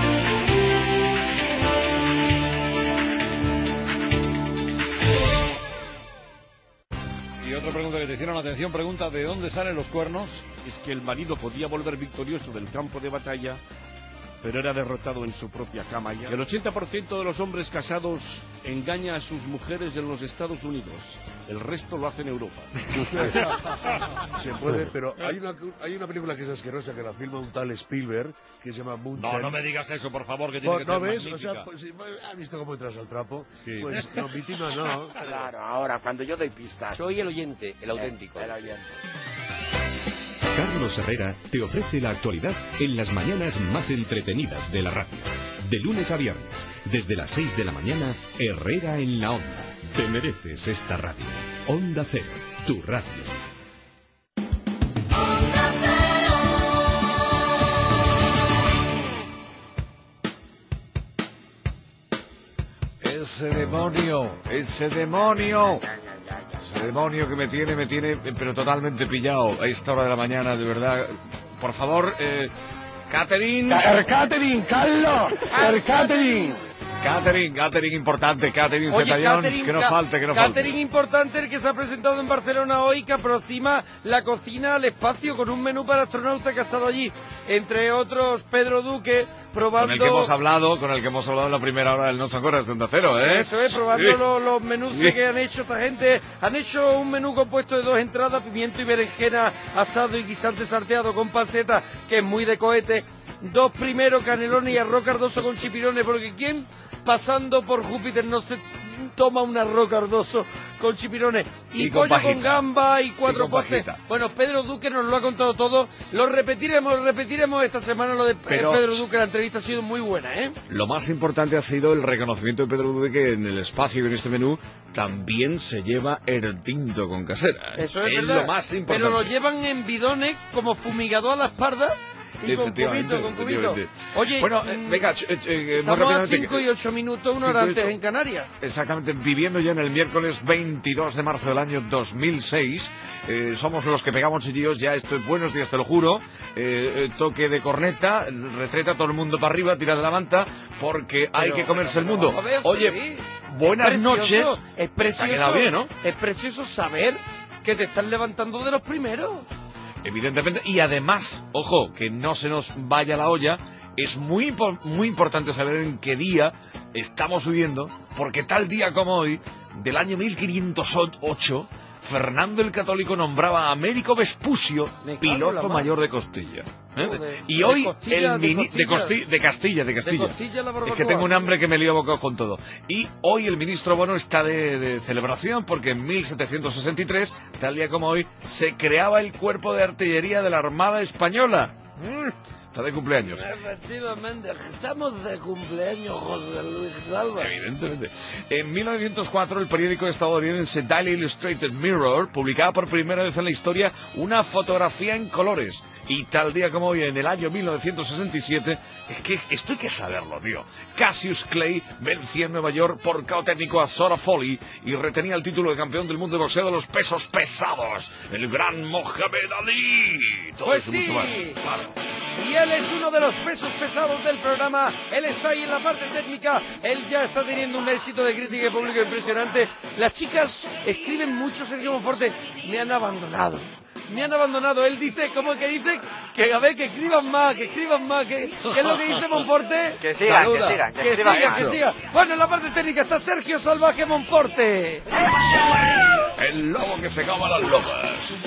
Y otra pregunta que te hicieron, atención, pregunta, ¿de dónde salen los cuernos? Es que el marido podía volver victorioso del campo de batalla, pero era derrotado en su propia cama. Y el ochenta por ciento de los hombres casados engaña a sus mujeres en los Estados Unidos. El resto lo hace en Europa. Se puede, pero hay una, hay una película que es asquerosa, que la filma un tal Spielberg, que se llama Munchen. No, no me digas eso, por favor, que tiene ¿No, que ¿no ser ves? magnífica. O sea, pues, ¿has visto cómo entras al trapo? Sí. Pues no, víctima no. Claro, ahora, cuando yo doy pistas. Soy el oyente, el auténtico. El oyente. Carlos Herrera te ofrece la actualidad en las mañanas más entretenidas de la radio. De lunes a viernes, desde las seis de la mañana, Herrera en la Onda. Te mereces esta radio. Onda Cero, tu radio. Ese demonio, ese demonio, ese demonio que me tiene, me tiene, pero totalmente pillado a esta hora de la mañana, de verdad. Por favor, eh, Catherine. ¡El catering, Carlos! ¡El catering! Catherine, Catherine importante, Catherine Oye, Zeta-Jones, catering, que no ca- falte, que no falte. catering importante el que se ha presentado en Barcelona hoy, que aproxima la cocina al espacio con un menú para astronautas que ha estado allí, entre otros Pedro Duque, probando... Con el que hemos hablado, con el que hemos hablado en la primera hora del No Son Horas de Onda Cero, ¿eh? Eso es, probando Sí. los, los menús Sí. que han hecho esta gente. Han hecho un menú compuesto de dos entradas, pimiento y berenjena asado y guisante salteado con panceta, que es muy de cohete. Dos primeros, canelones y arroz cardoso con chipirones, porque ¿quién pasando por Júpiter no se toma un arroz cardoso con chipirones? Y, Y con pollo con, pajita. gamba y cuatro Y con postres. pajita. Bueno, Pedro Duque nos lo ha contado todo. Lo repetiremos, lo repetiremos esta semana, lo de Pero- Pedro Duque. La entrevista ha sido muy buena, ¿eh? Lo más importante ha sido el reconocimiento de Pedro Duque, que en el espacio y en este menú también se lleva el tinto con casera. ¿eh? Eso es, verdad. lo más importante. Pero lo llevan en bidones como fumigado a la espalda y con Efectivamente, cubito, con cubito. efectivamente. Oye, Bueno, eh, mm, venga, ch- ch- eh, muy estamos a rápidamente, cinco y ocho minutos, una cinco hora y antes ocho. en Canarias. Exactamente, viviendo ya en el miércoles veintidós de marzo del año dos mil seis. Eh, somos los que pegamos chillos, ya estoy, buenos días, te lo juro. Eh, eh, toque de corneta, retreta, todo el mundo para arriba, tira de la manta, porque hay Pero- que comerse el pero mundo. vamos a ver, Oye, sí. buenas Es noches. precioso, Es Te ha precioso, quedado bien, ¿no? es precioso saber que te están levantando de los primeros. Evidentemente, y además, ojo, que no se nos vaya la olla, es muy, impo- muy importante saber en qué día estamos viviendo, porque tal día como hoy, del año mil quinientos ocho, Fernando el Católico nombraba a Américo Vespucio Me cago en la piloto mar. mayor de Costilla. ¿eh? Joder, Y de hoy costilla, el de mini- de, costilla. Costi- de Castilla, de Castilla. De Costilla la Es barbacoa. que tengo un hambre que me lío boca con todo. Y hoy el ministro Bono está de, de celebración porque en mil setecientos sesenta y tres, tal día como hoy, se creaba el cuerpo de artillería de la Armada Española. Mm, está de cumpleaños. Efectivamente, estamos de cumpleaños, José Luis Salva. Evidentemente. En mil novecientos cuatro, el periódico estadounidense Daily Illustrated Mirror publicaba por primera vez en la historia una fotografía en colores. Y tal día como hoy, en el año mil novecientos sesenta y siete, es que esto hay que saberlo, tío. Cassius Clay vencía en Nueva York por cao técnico a Sora Foley y retenía el título de campeón del mundo de boxeo de los pesos pesados. El gran Mohamed Ali. Todo Pues eso y sí. mucho más. Claro. Y él es uno de los pesos pesados del programa. Él está ahí en la parte técnica. Él ya está teniendo un éxito de crítica y público impresionante. Las chicas escriben mucho, Sergio Monforte. Me han abandonado. me han abandonado. Él dice, ¿cómo que dice? Que a ver, que escriban más, que escriban más, que, ¿qué es lo que dice Monforte? Que sigan, Saluda. que sigan, que que escriban siga, más. que siga. Bueno, en la parte técnica está Sergio Salvaje Monforte. El lobo que se coma las lobas.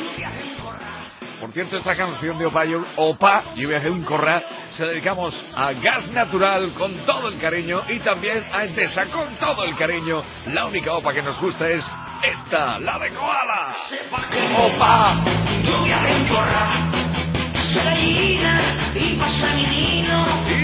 Por cierto, esta canción de Opa, yo, Opa, yo viajé un corral, se la dedicamos a Gas Natural con todo el cariño y también a Endesa con todo el cariño. La única Opa que nos gusta es esta, la de Koala. Opa. Yo viajé en corral, pasa gallina y pasa menino.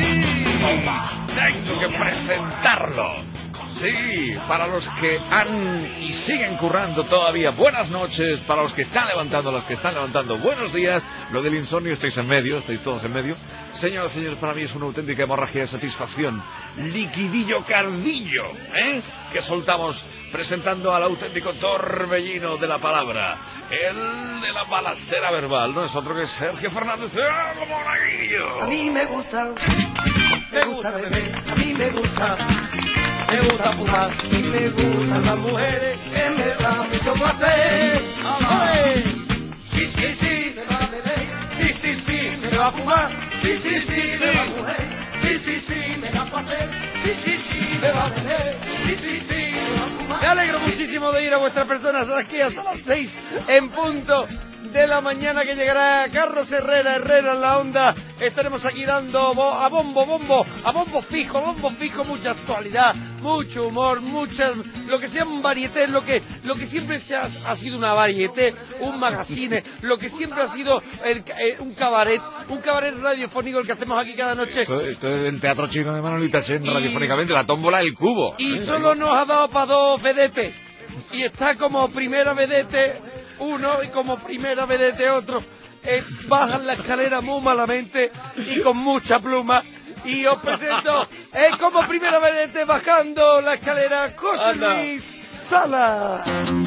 Y tengo que presentarlo. Sí, para los que han y siguen currando todavía, buenas noches. Para los que están levantando, los que están levantando, buenos días. Lo del insomnio, estáis en medio, estáis todos en medio. Señoras y señores, para mí es una auténtica hemorragia de satisfacción. Liquidillo cardillo, ¿eh? Que soltamos presentando al auténtico torbellino de la palabra. El de la balacera verbal, no es otro que Sergio Fernández. ¡El monaguillo! A mí me gusta, me gusta beber, a mí me gusta, me gusta fumar y me gustan las mujeres que me dan mucho placer. ¡Ale! Sí, sí, sí, me va a beber, sí, sí, sí, me va a fumar, sí, sí, sí, me va a mujer, sí, sí, sí, me da placer, sí, sí, sí, me va a beber, sí, sí, sí, me va a fumar. Me alegro muchísimo de ir a vuestras personas aquí hasta las seis en punto de la mañana, que llegará Carlos Herrera, Herrera en la onda. Estaremos aquí dando bo a bombo, bombo, a bombo fijo, bombo fijo, mucha actualidad, mucho humor, muchas, lo que sean varietés, lo que, lo que siempre se ha, ha sido una varieté, un magazine, lo que siempre ha sido el, eh, un cabaret, un cabaret radiofónico, el que hacemos aquí cada noche. Esto, esto es el teatro chino de Manolita Chen, radiofónicamente, la tómbola del cubo. Y ¿eh? solo nos ha dado para dos vedetes. Y está como primera vedete uno y como primera vedete otro. Eh, bajan la escalera muy malamente y con mucha pluma. Y os presento, es como primera vedete bajando la escalera, José Luis Sala.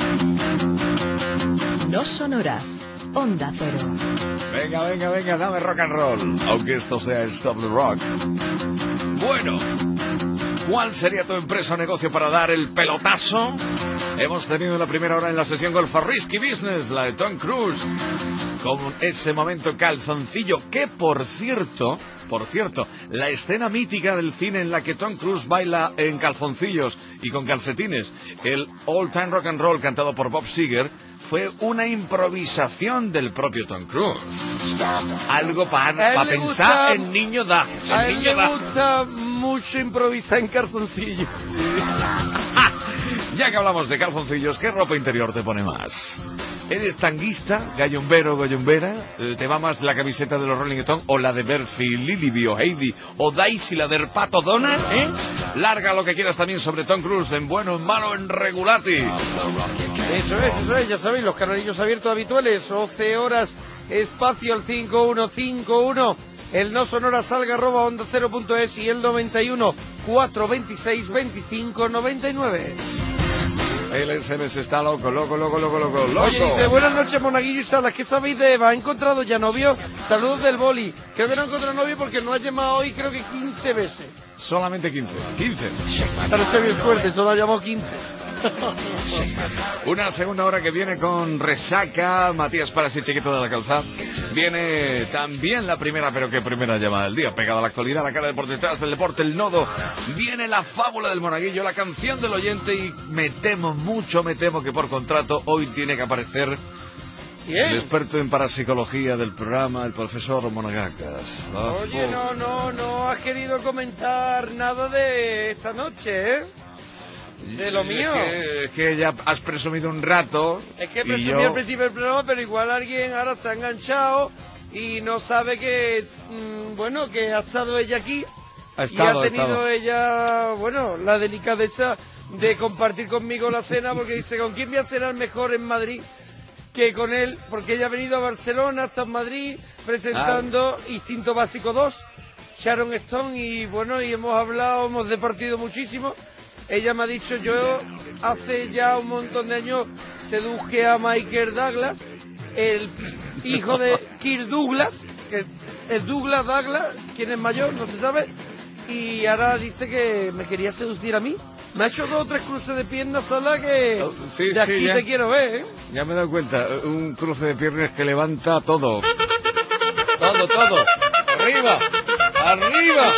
No sonoras, Onda Cero. Venga, venga, venga, dame rock and roll. Aunque esto sea Stop the Rock. Bueno, ¿cuál sería tu empresa o negocio para dar el pelotazo? Hemos tenido en la primera hora en la sesión Golf Risky Business, la de Tom Cruise, con ese momento calzoncillo, que por cierto, por cierto, la escena mítica del cine en la que Tom Cruise baila en calzoncillos y con calcetines, el All Time Rock and Roll cantado por Bob Seger, fue una improvisación del propio Tom Cruise. Algo para pa pensar gusta, en niño da. A El él niño le da. gusta mucho improvisar en calzoncillos. Ya que hablamos de calzoncillos, ¿qué ropa interior te pone más? ¿Eres tanguista, gallumbero o gallumbera? ¿Te va más la camiseta de los Rolling Stones o la de Berfi, Lilibio, o Heidi o Daisy, la del Pato Donald? ¿Eh? Larga lo que quieras también sobre Tom Cruise, en bueno, en malo, en regulati. Eso es, eso es, ya sabéis, los canalillos abiertos habituales, doce horas, espacio al cinco uno cinco uno, el no sonora salga arroba onda cero punto es y el noventa y uno, cuatrocientos veintiséis, veinticinco, noventa y nueve. El S M S está loco, loco, loco, loco, loco, loco. Oye, dice, buenas noches, Monaguillo y Salas, ¿qué sabéis de Eva? ¿Ha encontrado ya novio? Saludos del boli. Creo que no ha encontrado novio porque no ha llamado hoy, creo que quince veces. Solamente quince. quince. Esta noche bien suerte, solo ha llamado quince. Una segunda hora que viene con resaca, Matías Parasi, Chiquito de la Calzada. Viene también la primera, pero qué primera llamada del día, pegada a la actualidad, la cara de por detrás del deporte, el nodo. Viene la fábula del monaguillo, la canción del oyente y me temo, mucho me temo que por contrato hoy tiene que aparecer Bien. el experto en parapsicología del programa, el profesor Monagacas. Oye, no, no, no has querido comentar nada de esta noche, ¿eh? De lo mío. Es que, es que ya has presumido un rato. Es que y presumí yo... al principio del programa, pero igual alguien ahora está enganchado y no sabe que, mmm, bueno, que ha estado ella aquí. Ha estado, y ha tenido ha estado. ella, bueno, la delicadeza de compartir conmigo la cena, porque dice, ¿con quién voy a cenar mejor en Madrid que con él? Porque ella ha venido a Barcelona, está en Madrid, presentando ah. Instinto Básico dos, Sharon Stone, y bueno, y hemos hablado, hemos departido muchísimo. Ella me ha dicho, yo hace ya un montón de años seduje a Michael Douglas, el hijo de Kirk Douglas, que es Douglas Douglas, quien es mayor, no se sabe, y ahora dice que me quería seducir a mí. Me ha hecho dos o tres cruces de piernas sola que Sí, de sí, aquí ya. te quiero ver, ¿eh? Ya me he dado cuenta, un cruce de piernas que levanta todo. Todo, todo. Arriba, arriba.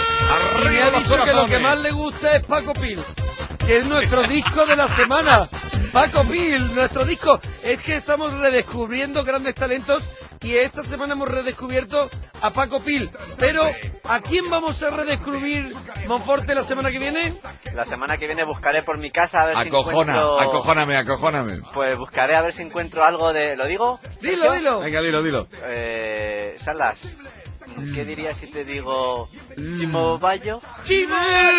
Y me ha los dicho que lo que corazones. más le gusta es Paco Pil, que es nuestro disco de la semana. Paco Pil, nuestro disco. Es que estamos redescubriendo grandes talentos y esta semana hemos redescubierto a Paco Pil. Pero, ¿a quién vamos a redescubrir, Monforte, la semana que viene? La semana que viene buscaré por mi casa a ver si Acojona, encuentro... acojóname, acojóname. Pues buscaré a ver si encuentro algo de... ¿Lo digo? Dilo, Sergio? dilo. Venga, dilo, dilo. Eh... Salas, ¿qué dirías si te digo... Chimo Bayo? ¡Chimo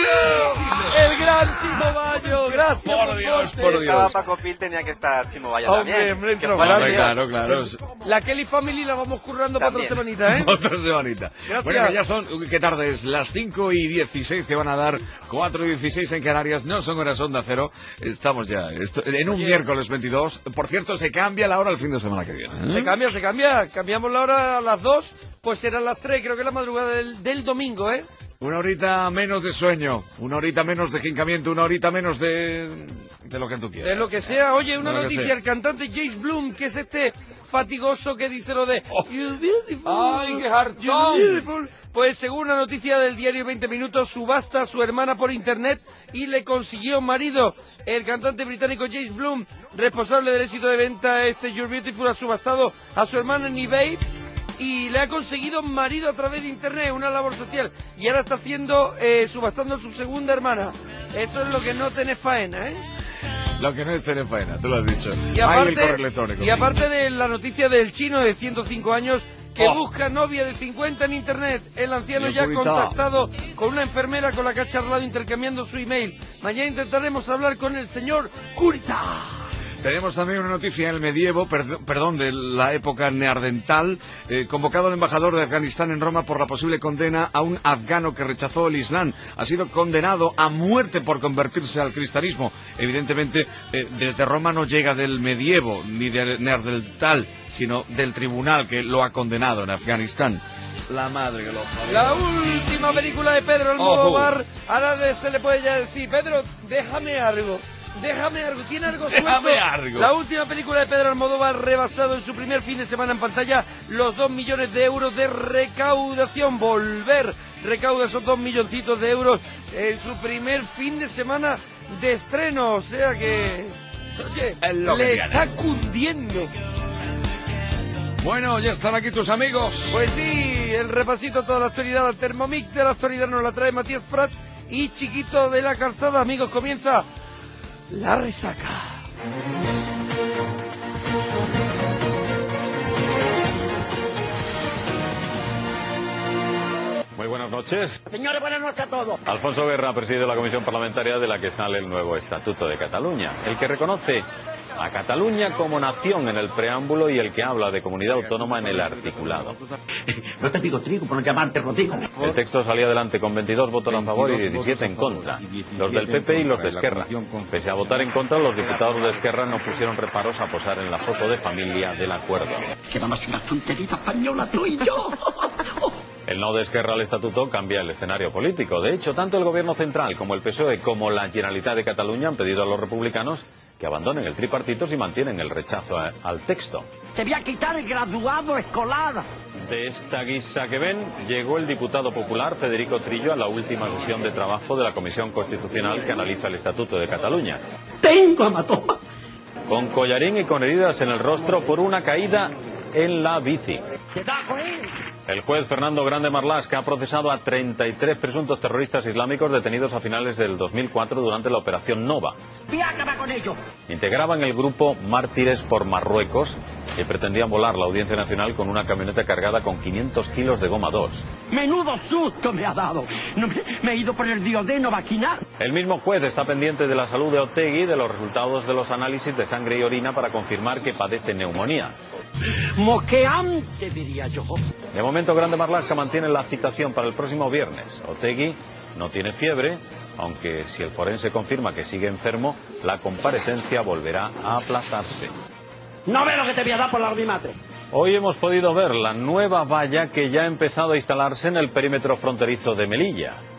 Bayo! ¡El gran Chimo Bayo! ¡Gracias, Por Dios, Monforte! por Si estaba Dios. Paco Pil tenía que estar Chimo Bayo Hombre, también. hombre, Que entró fue grande. Claro, claro. La Kelly Family la vamos currando para otra También. semanita, ¿eh? Otra semanita. Gracias. Bueno, que ya son, ¿qué tarde es? Las cinco y dieciséis que van a dar, cuatro y dieciséis en Canarias, no son horas Onda Cero, estamos ya esto- en un Oye. miércoles veintidós. Por cierto, se cambia la hora el fin de semana que viene. ¿eh? Se cambia, se cambia. Cambiamos la hora a las dos, pues serán las tres, creo que es la madrugada del, del domingo, ¿eh? Una horita menos de sueño, una horita menos de jincamiento, una horita menos de, de lo que tú quieras. De lo que sea. Oye, una De lo que noticia, sea. el cantante James Bloom, que es este fatigoso que dice lo de You beautiful, ¡Ay, qué you hartón! beautiful. Pues según una noticia del diario veinte minutos, subasta a su hermana por internet y le consiguió marido. El cantante británico James Bloom, responsable del éxito de venta este You're Beautiful, ha subastado a su hermana en eBay y le ha conseguido marido a través de internet, una labor social. Y ahora está haciendo, eh, subastando a su segunda hermana. Eso es lo que no tenés faena, ¿eh? Lo que no es tener faena, tú lo has dicho. Y Ay, el correo aparte, electrónico. y aparte de la noticia del chino de ciento cinco años que Oh. busca novia de cincuenta en internet, el anciano Señor ya ha Purita. contactado con una enfermera con la que ha charlado intercambiando su email. Mañana intentaremos hablar con el señor Kurita. Tenemos también una noticia en el medievo, perd- perdón, de la época neandertal, eh, convocado el embajador de Afganistán en Roma por la posible condena a un afgano que rechazó el Islam. Ha sido condenado a muerte por convertirse al cristianismo. Evidentemente, eh, desde Roma no llega del medievo ni del neandertal, sino del tribunal que lo ha condenado en Afganistán. La madre que lo parió. La última película de Pedro Almodóvar. Ahora de- se le puede ya decir, Pedro, déjame algo. Déjame algo, tiene algo suelto. Déjame algo. La última película de Pedro Almodóvar ha rebasado en su primer fin de semana en pantalla los dos millones de euros de recaudación. Volver recauda esos dos milloncitos de euros en su primer fin de semana de estreno. O sea que, oye, Es lo que le tiene. está cundiendo. Bueno, ya están aquí tus amigos. Pues sí, el repasito a toda la actualidad, al Thermomix de la actualidad nos la trae Matías Prat y Chiquito de la Calzada. Amigos, comienza la resaca. Muy buenas noches. Señores, buenas noches a todos. Alfonso Guerra preside la comisión parlamentaria de la que sale el nuevo Estatuto de Cataluña, el que reconoce a Cataluña como nación en el preámbulo y el que habla de comunidad autónoma en el articulado. No te digo trigo por no llamarte Rodrigo. El texto salía adelante con veintidós votos a favor y diecisiete en contra, los del P P y los de Esquerra. Pese a votar en contra, los diputados de Esquerra no pusieron reparos a posar en la foto de familia del acuerdo. Que vamos una tonterita española tú y yo. El no de Esquerra al estatuto cambia el escenario político. De hecho, tanto el gobierno central como el P S O E como la Generalitat de Cataluña han pedido a los republicanos que abandonen el tripartito si mantienen el rechazo a- al texto. Te voy a quitar el graduado escolar. De esta guisa que ven, llegó el diputado popular Federico Trillo a la última sesión de trabajo de la Comisión Constitucional que analiza el Estatuto de Cataluña. Tengo hematoma. Con collarín y con heridas en el rostro por una caída en la bici. ¿Qué tal, Joel? El juez Fernando Grande Marlaska ha procesado a treinta y tres presuntos terroristas islámicos detenidos a finales del dos mil cuatro durante la Operación Nova. Voy a acabar con ellos. Integraban el grupo Mártires por Marruecos y pretendían volar la Audiencia Nacional con una camioneta cargada con quinientos kilos de goma dos. Menudo susto me ha dado. No me, me he ido por el diodeno vaginal. El mismo juez está pendiente de la salud de Otegi y de los resultados de los análisis de sangre y orina para confirmar que padece neumonía. Mosqueante, diría yo. De momento, Grande Marlaska mantiene la citación para el próximo viernes. Otegi no tiene fiebre, aunque si el forense confirma que sigue enfermo, la comparecencia volverá a aplazarse. No ve lo que te voy a dar por la ordimatre. Hoy hemos podido ver la nueva valla que ya ha empezado a instalarse en el perímetro fronterizo de Melilla.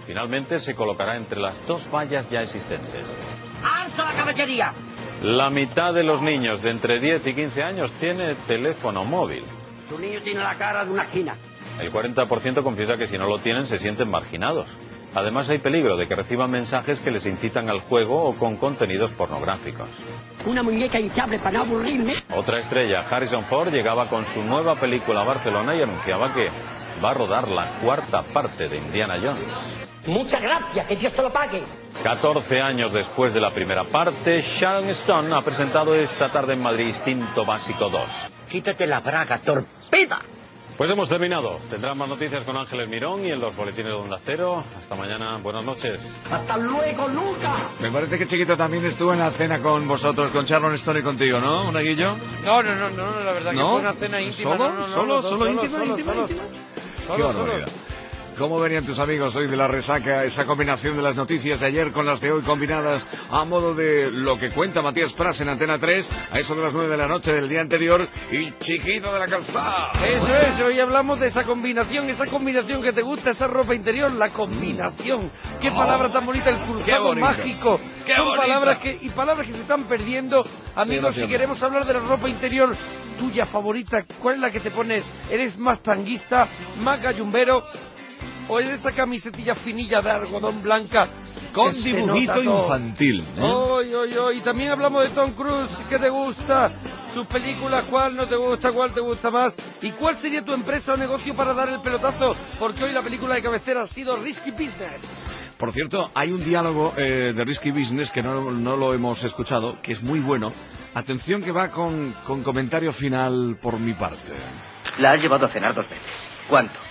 Finalmente se colocará entre las dos vallas ya existentes. ¡Alto la caballería! La mitad de los niños de entre diez y quince años tiene teléfono móvil. Tu niño tiene la cara de una esquina. El cuarenta por ciento confiesa que si no lo tienen se sienten marginados. Además hay peligro de que reciban mensajes que les incitan al juego o con contenidos pornográficos. Una muñeca hinchable para no aburrirme. Otra estrella, Harrison Ford, llegaba con su nueva película a Barcelona y anunciaba que va a rodar la cuarta parte de Indiana Jones. Muchas gracias, que Dios se lo pague. catorce años después de la primera parte, Sharon Stone ha presentado esta tarde en Madrid Instinto Básico dos. Quítate la braga, torpeda. Pues hemos terminado. Tendrán más noticias con Ángeles Mirón y en los boletines de Onda Cero. Hasta mañana. Buenas noches. Hasta luego, Luca. Me parece que Chiquito también estuvo en la cena con vosotros, con Sharon Stone y contigo, ¿no, Monaguillo? No, no, no, no, la verdad que ¿No? fue una cena íntima. ¿Solo? No, no, no, ¿Solo? no, ¿Solo solo, íntima? solo, ¿Íntima? solo, íntima? solo, Qué solo. barbaridad. ¿Cómo venían tus amigos hoy de la resaca? Esa combinación de las noticias de ayer con las de hoy combinadas a modo de lo que cuenta Matías Prats en Antena tres, a eso de las nueve de la noche del día anterior, y Chiquito de la Calzada. Eso es, hoy hablamos de esa combinación, esa combinación que te gusta, esa ropa interior, la combinación. Qué Oh, palabra tan bonita, el cruzado bonito. mágico. Qué Son bonita. palabras que, y palabras que se están perdiendo. Amigos, si emoción. queremos hablar de la ropa interior tuya favorita, ¿cuál es la que te pones? ¿Eres más tanguista, más gallumbero? ¿O es esa camisetilla finilla de algodón blanca? Con que se dibujito nota todo? infantil, ¿eh? Oy, oy, oy. Y también hablamos de Tom Cruise. ¿Qué te gusta? Sus películas, ¿cuál no te gusta? ¿Cuál te gusta más? ¿Y cuál sería tu empresa o negocio para dar el pelotazo? Porque hoy la película de cabecera ha sido Risky Business. Por cierto, hay un diálogo eh, de Risky Business que no, no lo hemos escuchado, que es muy bueno. Atención, que va con, con comentario final por mi parte. La has llevado a cenar dos veces. ¿Cuánto?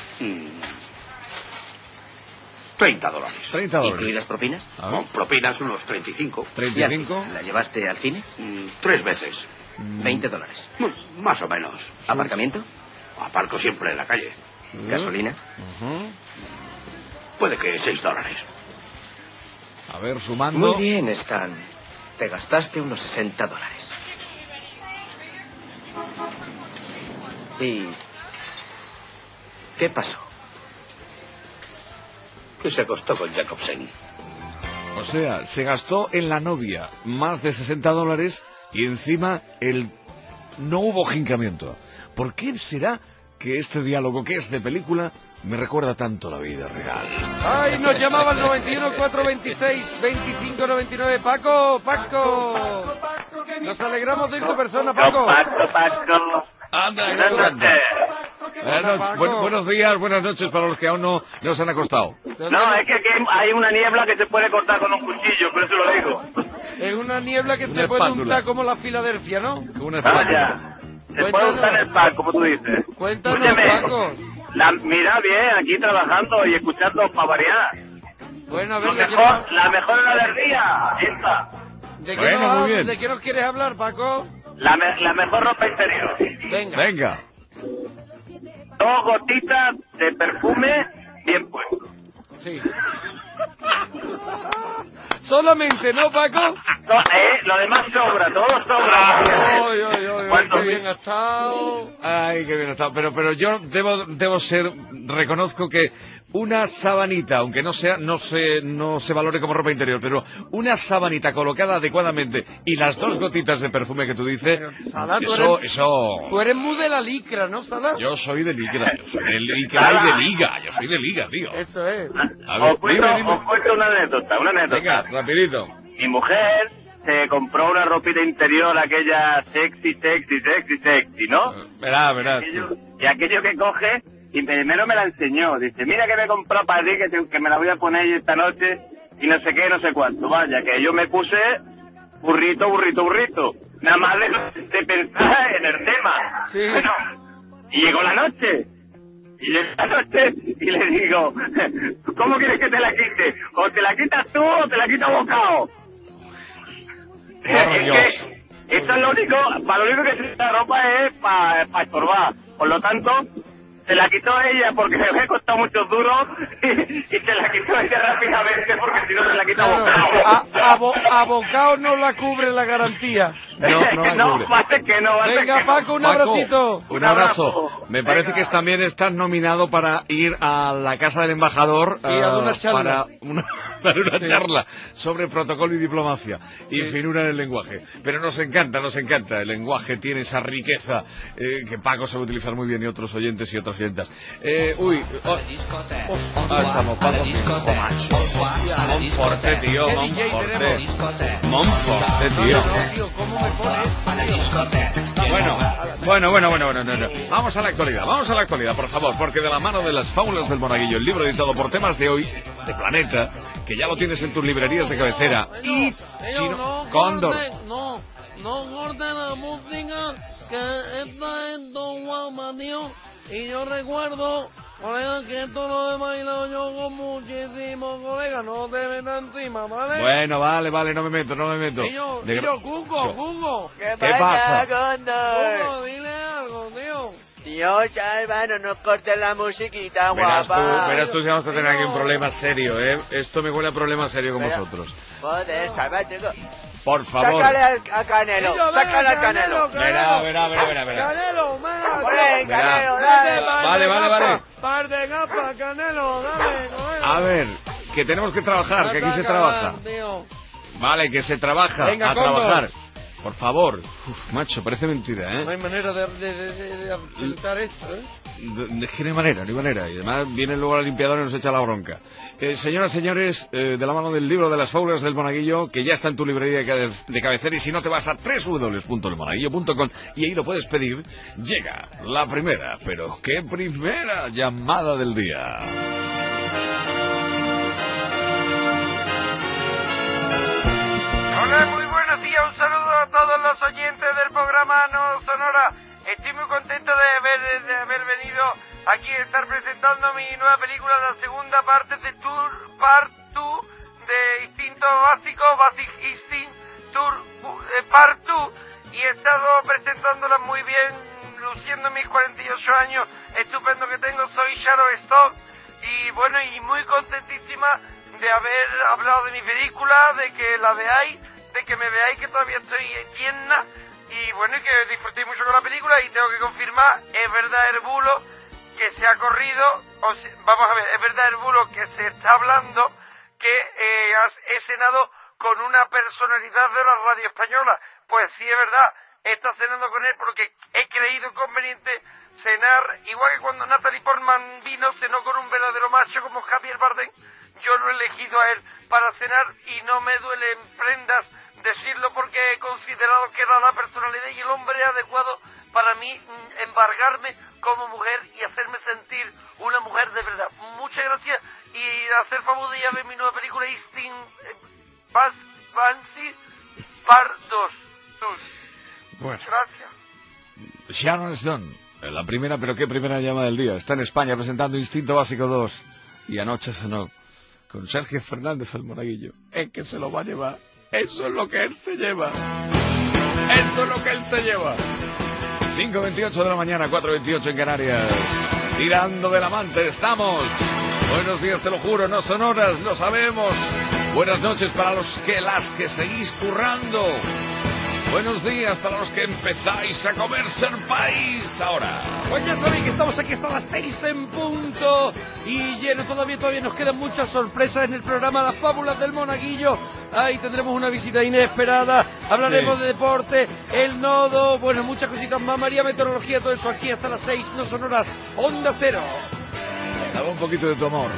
treinta dólares. treinta dólares. ¿Incluidas propinas? Con propinas unos treinta y cinco. ¿treinta y cinco? ¿La llevaste al cine? Mm, tres veces. veinte dólares. Mm, Más o menos. ¿Aparcamiento? Aparco siempre en la calle. ¿Gasolina? Puede que seis dólares. A ver, sumando. Muy bien, Stan. Te gastaste unos sesenta dólares. ¿Y qué pasó? Que se acostó con Jacobsen. O sea, se gastó en la novia más de sesenta dólares y encima el no hubo jincamiento. ¿Por qué será que este diálogo, que es de película, me recuerda tanto la vida real? Ay, nos llamaba al noventa y uno, cuatrocientos veintiséis, veinticinco noventa y nueve. Paco, Paco. Nos alegramos de ir tu persona, Paco. Paco, Paco. Anda, Buenas noches. Buenas noches, buen- buenos días, buenas noches para los que aún no nos han acostado. No, es que aquí hay una niebla que se puede cortar con un cuchillo, por eso lo digo. Es una niebla que Una te puede espátula. untar como la Filadelfia, ¿no? Una Vaya. Se puede untar el pan, como tú dices. Cuéntanos, Escúchame, Paco. la, mira bien, aquí trabajando y escuchando para variar. Bueno, a ver, Lo ¿de qué, mejor, la mejor hora del día, esta. de qué Bueno, nos, muy hab- bien. ¿de qué nos quieres hablar, Paco? La, me- la mejor ropa interior. Venga. Venga. Dos gotitas de perfume bien puesto. Sí. Solamente, ¿no, Paco? No, eh, lo demás sobra, todo sobra. Ay, ay, ay, ay, ¿Cuánto qué bien ha estado. Ay, qué bien está. Pero, pero yo debo, debo ser, reconozco que una sabanita, aunque no sea, no se, no se valore como ropa interior, pero una sabanita colocada adecuadamente y las dos gotitas de perfume que tú dices, Sala, tú eso, eres- eso. Tú eres muy de la licra, ¿no, Sala? Yo soy de liga, yo soy de liga y de liga, yo soy de liga, tío. Eso es. A ver, Os cuento, dime, dime. os cuento una anécdota, una anécdota. Venga, rapidito. Mi mujer se compró una ropita interior, aquella sexy, sexy, sexy, sexy, ¿no? Verás, verás. Y aquello que coge, y primero me la enseñó. Dice, mira que me he comprado para ti, que, te- que me la voy a poner esta noche, y no sé qué, no sé cuánto. Vaya, que yo me puse burrito, burrito, burrito. Nada más de, de pensar en el tema. Sí. Bueno, y llegó la noche. Y llegó la noche y le digo, ¿cómo quieres que te la quite? O te la quitas tú o te la quita Bocao. Es que esto es lo único, para lo único que sirve la ropa es para estorbar. Por lo tanto, se la quitó ella porque me había costado muchos duros y, y se la quitó ella rápidamente porque si no se la quita Claro, Bocao. a, a, bo- a bocado no la cubre la garantía. No, no la no, cubre. vale que no, vale Venga, que no. Paco, un Paco, abracito. un abrazo. Me parece que también estás nominado para ir a la casa del embajador Sí, a dar una eh, charla. para una, para una Sí. charla sobre protocolo y diplomacia y Sí. finura en el lenguaje. Pero nos encanta, nos encanta. El lenguaje tiene esa riqueza eh, que Paco sabe utilizar muy bien y otros oyentes y otras oyentas. Eh, uy, oh, oh, ah, estamos, Paco. Oh, macho. Monforte, tío, ¿Qué D J Monforte. tenemos? Monforte, tío. No, tío, ¿cómo me pones? Bueno, bueno, bueno, bueno, bueno, no, no. Vamos a la actualidad, vamos a la actualidad, por favor, porque de la mano de las fábulas del Monaguillo, el libro editado por Temas de Hoy, de Planeta, que ya lo tienes en tus librerías de cabecera, y si no, Cóndor. No, no corte la música, que esta es Don Juan Mateo, y yo recuerdo, colega, que esto lo he bailado yo con muchísimos colegas, no te metas encima, ¿vale? Bueno, vale, vale, no me meto, no me meto. Y yo, De y gra- yo, Cuco, Cuco. ¿Qué pasa? Cuco, dile algo, tío. Dios, hermano, no cortes la musiquita, Verás tú, guapa. verás tú si vamos a tener aquí un problema serio, ¿eh? Esto me huele a problema serio con Pero- vosotros. Joder, salvaje. Por favor. Sácale al- a Canelo, Y yo, sácale venga, al Canelo. Verá, verá, verá, verá, verá. Canelo, venga, Hombre, tío. Canelo, Vete, dale. par Vale, de vale, gafas, vale. Par de gafas, Canelo, dale, colega. A ver, que tenemos que trabajar, que aquí se Anda a trabaja. cagar, tío. Vale, que se trabaja, Venga, a Cóndor. trabajar. Por favor. Uf, macho, parece mentira, No ¿eh? hay manera de, de, de, de, de apuntar esto, ¿eh? De- Es que no hay manera, no hay manera. Y además viene luego la limpiadora y nos echa la bronca. Eh, señoras, señores, eh, de la mano del libro de las fábulas del Monaguillo, que ya está en tu librería de cabe- de cabecera, y si no te vas a doble u doble u doble u punto el monaguillo punto com y ahí lo puedes pedir, llega la primera, pero qué primera llamada del día. Hola, muy buenos días, un saludo a todos los oyentes del programa No Sonora. Estoy muy contento de haber, de haber venido aquí a estar presentando mi nueva película, la segunda parte de Tour Part dos de Instinto Básico, Basic Instinct Tour eh, Part dos, y he estado presentándola muy bien, luciendo mis cuarenta y ocho años, estupendo que tengo, soy Sharon Stone, y bueno, y muy contentísima de haber hablado de mi película, de que la veáis, de que me veáis que todavía estoy tierna, y bueno, y que disfruté mucho con la película, y tengo que confirmar, es verdad el bulo que se ha corrido, o se- vamos a ver, es verdad el bulo que se está hablando, que eh, has- he cenado con una personalidad de la radio española. Pues sí, es verdad, he estado cenando con él porque he creído conveniente cenar, igual que cuando Natalie Portman vino, cenó con un verdadero macho como Javier Bardem. Yo lo he elegido a él para cenar y no me duele en prendas decirlo porque he considerado que era la personalidad y el hombre adecuado para mí, mm, embargarme como mujer y hacerme sentir una mujer de verdad. Muchas gracias y hacer favor de ir a ver mi nueva película Instinct eh, Bas Fancy Part dos. Bueno. Gracias. Sharon Stone, eh, la primera, pero qué primera llamada del día. Está en España presentando Instinto Básico dos. Y anoche cenó con Sergio Fernández el Monaguillo. Es que se lo va a llevar. Eso es lo que él se lleva. Eso es lo que él se lleva. cinco veintiocho de la mañana, cuatro veintiocho en Canarias. Tirando del amante estamos. Buenos días, te lo juro, no son horas, lo sabemos. Buenas noches para los que las que seguís currando. Buenos días para los que empezáis a comerse el país ahora. Pues ya sabéis que estamos aquí hasta las seis en punto y lleno todavía, todavía nos quedan muchas sorpresas en el programa Las Fábulas del Monaguillo. Ahí tendremos una visita inesperada, hablaremos Sí. de deporte, el nodo, bueno, muchas cositas más, María Meteorología, todo eso aquí hasta las seis, no son horas, Onda Cero. Dame un poquito de tu amor.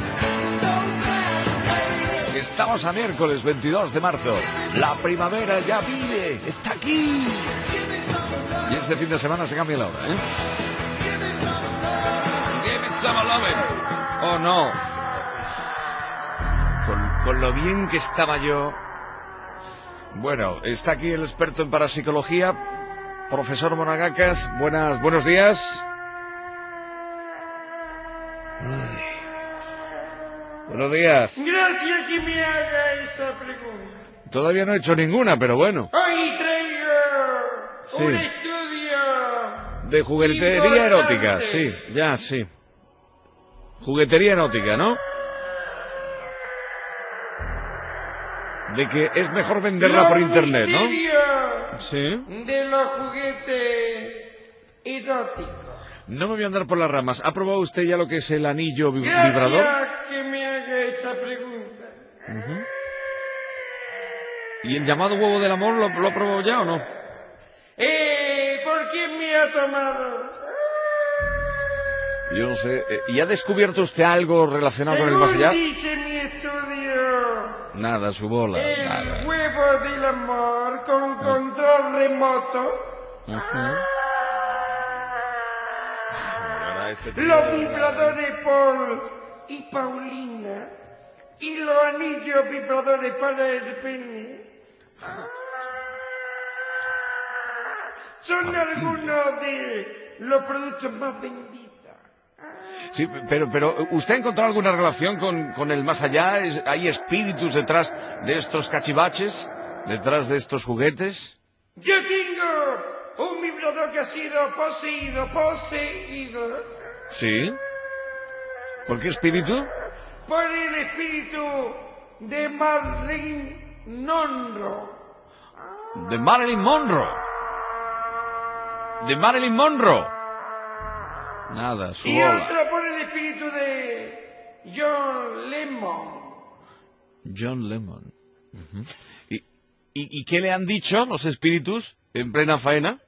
Estamos a miércoles veintidós de marzo. La primavera ya vive, está aquí. Y este fin de semana se cambia la hora, ¿eh? Give me some lovin'. Oh, no. Con, con lo bien que estaba yo. Bueno, está aquí el experto en parapsicología, profesor Monagacas. Buenas, buenos días. Ay. Buenos días. Gracias que me haga esa pregunta. Todavía no he hecho ninguna, pero bueno. Hoy traigo Sí. un estudio. De juguetería Importante. erótica, sí, ya, sí. Juguetería erótica, ¿no? de que es mejor venderla por internet, ¿no? Sí. De los juguetes eróticos. No me voy a andar por las ramas. ¿Ha probado usted ya lo que es el anillo vi- Gracias vibrador? que me haga esa pregunta. Uh-huh. ¿Y el llamado huevo del amor lo, lo ha probado ya o no? Eh, ¿por qué me ha tomado? Yo no sé. eh, ¿Y ha descubierto usted algo relacionado con el más Según allá? dice mi estudio, Nada, su bola. el Nada. huevo del amor con control remoto, Uh-huh. Ahora este tío los de verdad, vibradores Paul y Paulina y los anillos vibradores para el pene son algunos de los productos más vendidos. Sí, pero, pero ¿usted ha encontrado alguna relación con, con el más allá? ¿Es- ¿Hay espíritus detrás de estos cachivaches? ¿Detrás de estos juguetes? Yo tengo un vibrador que ha sido poseído, poseído Sí. ¿Por qué espíritu? por el espíritu de Marilyn Monroe. De Marilyn Monroe. De Marilyn Monroe. Nada, su Y bola. otro por el espíritu de John Lennon. John Lennon. Ujú. ¿Y, y, ¿Y qué le han dicho los espíritus en plena faena?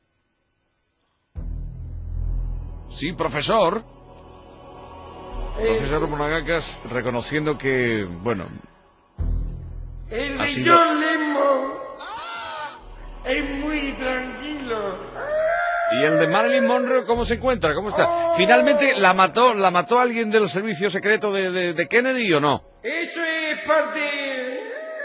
Sí, profesor. Profesor Monagacas, reconociendo que, bueno, El ha de sido... John Lennon es muy tranquilo. ¿Y el de Marilyn Monroe cómo se encuentra? ¿Cómo está? ¿Finalmente la mató, la mató alguien de los servicios secretos de, de, de Kennedy o no? Eso es parte...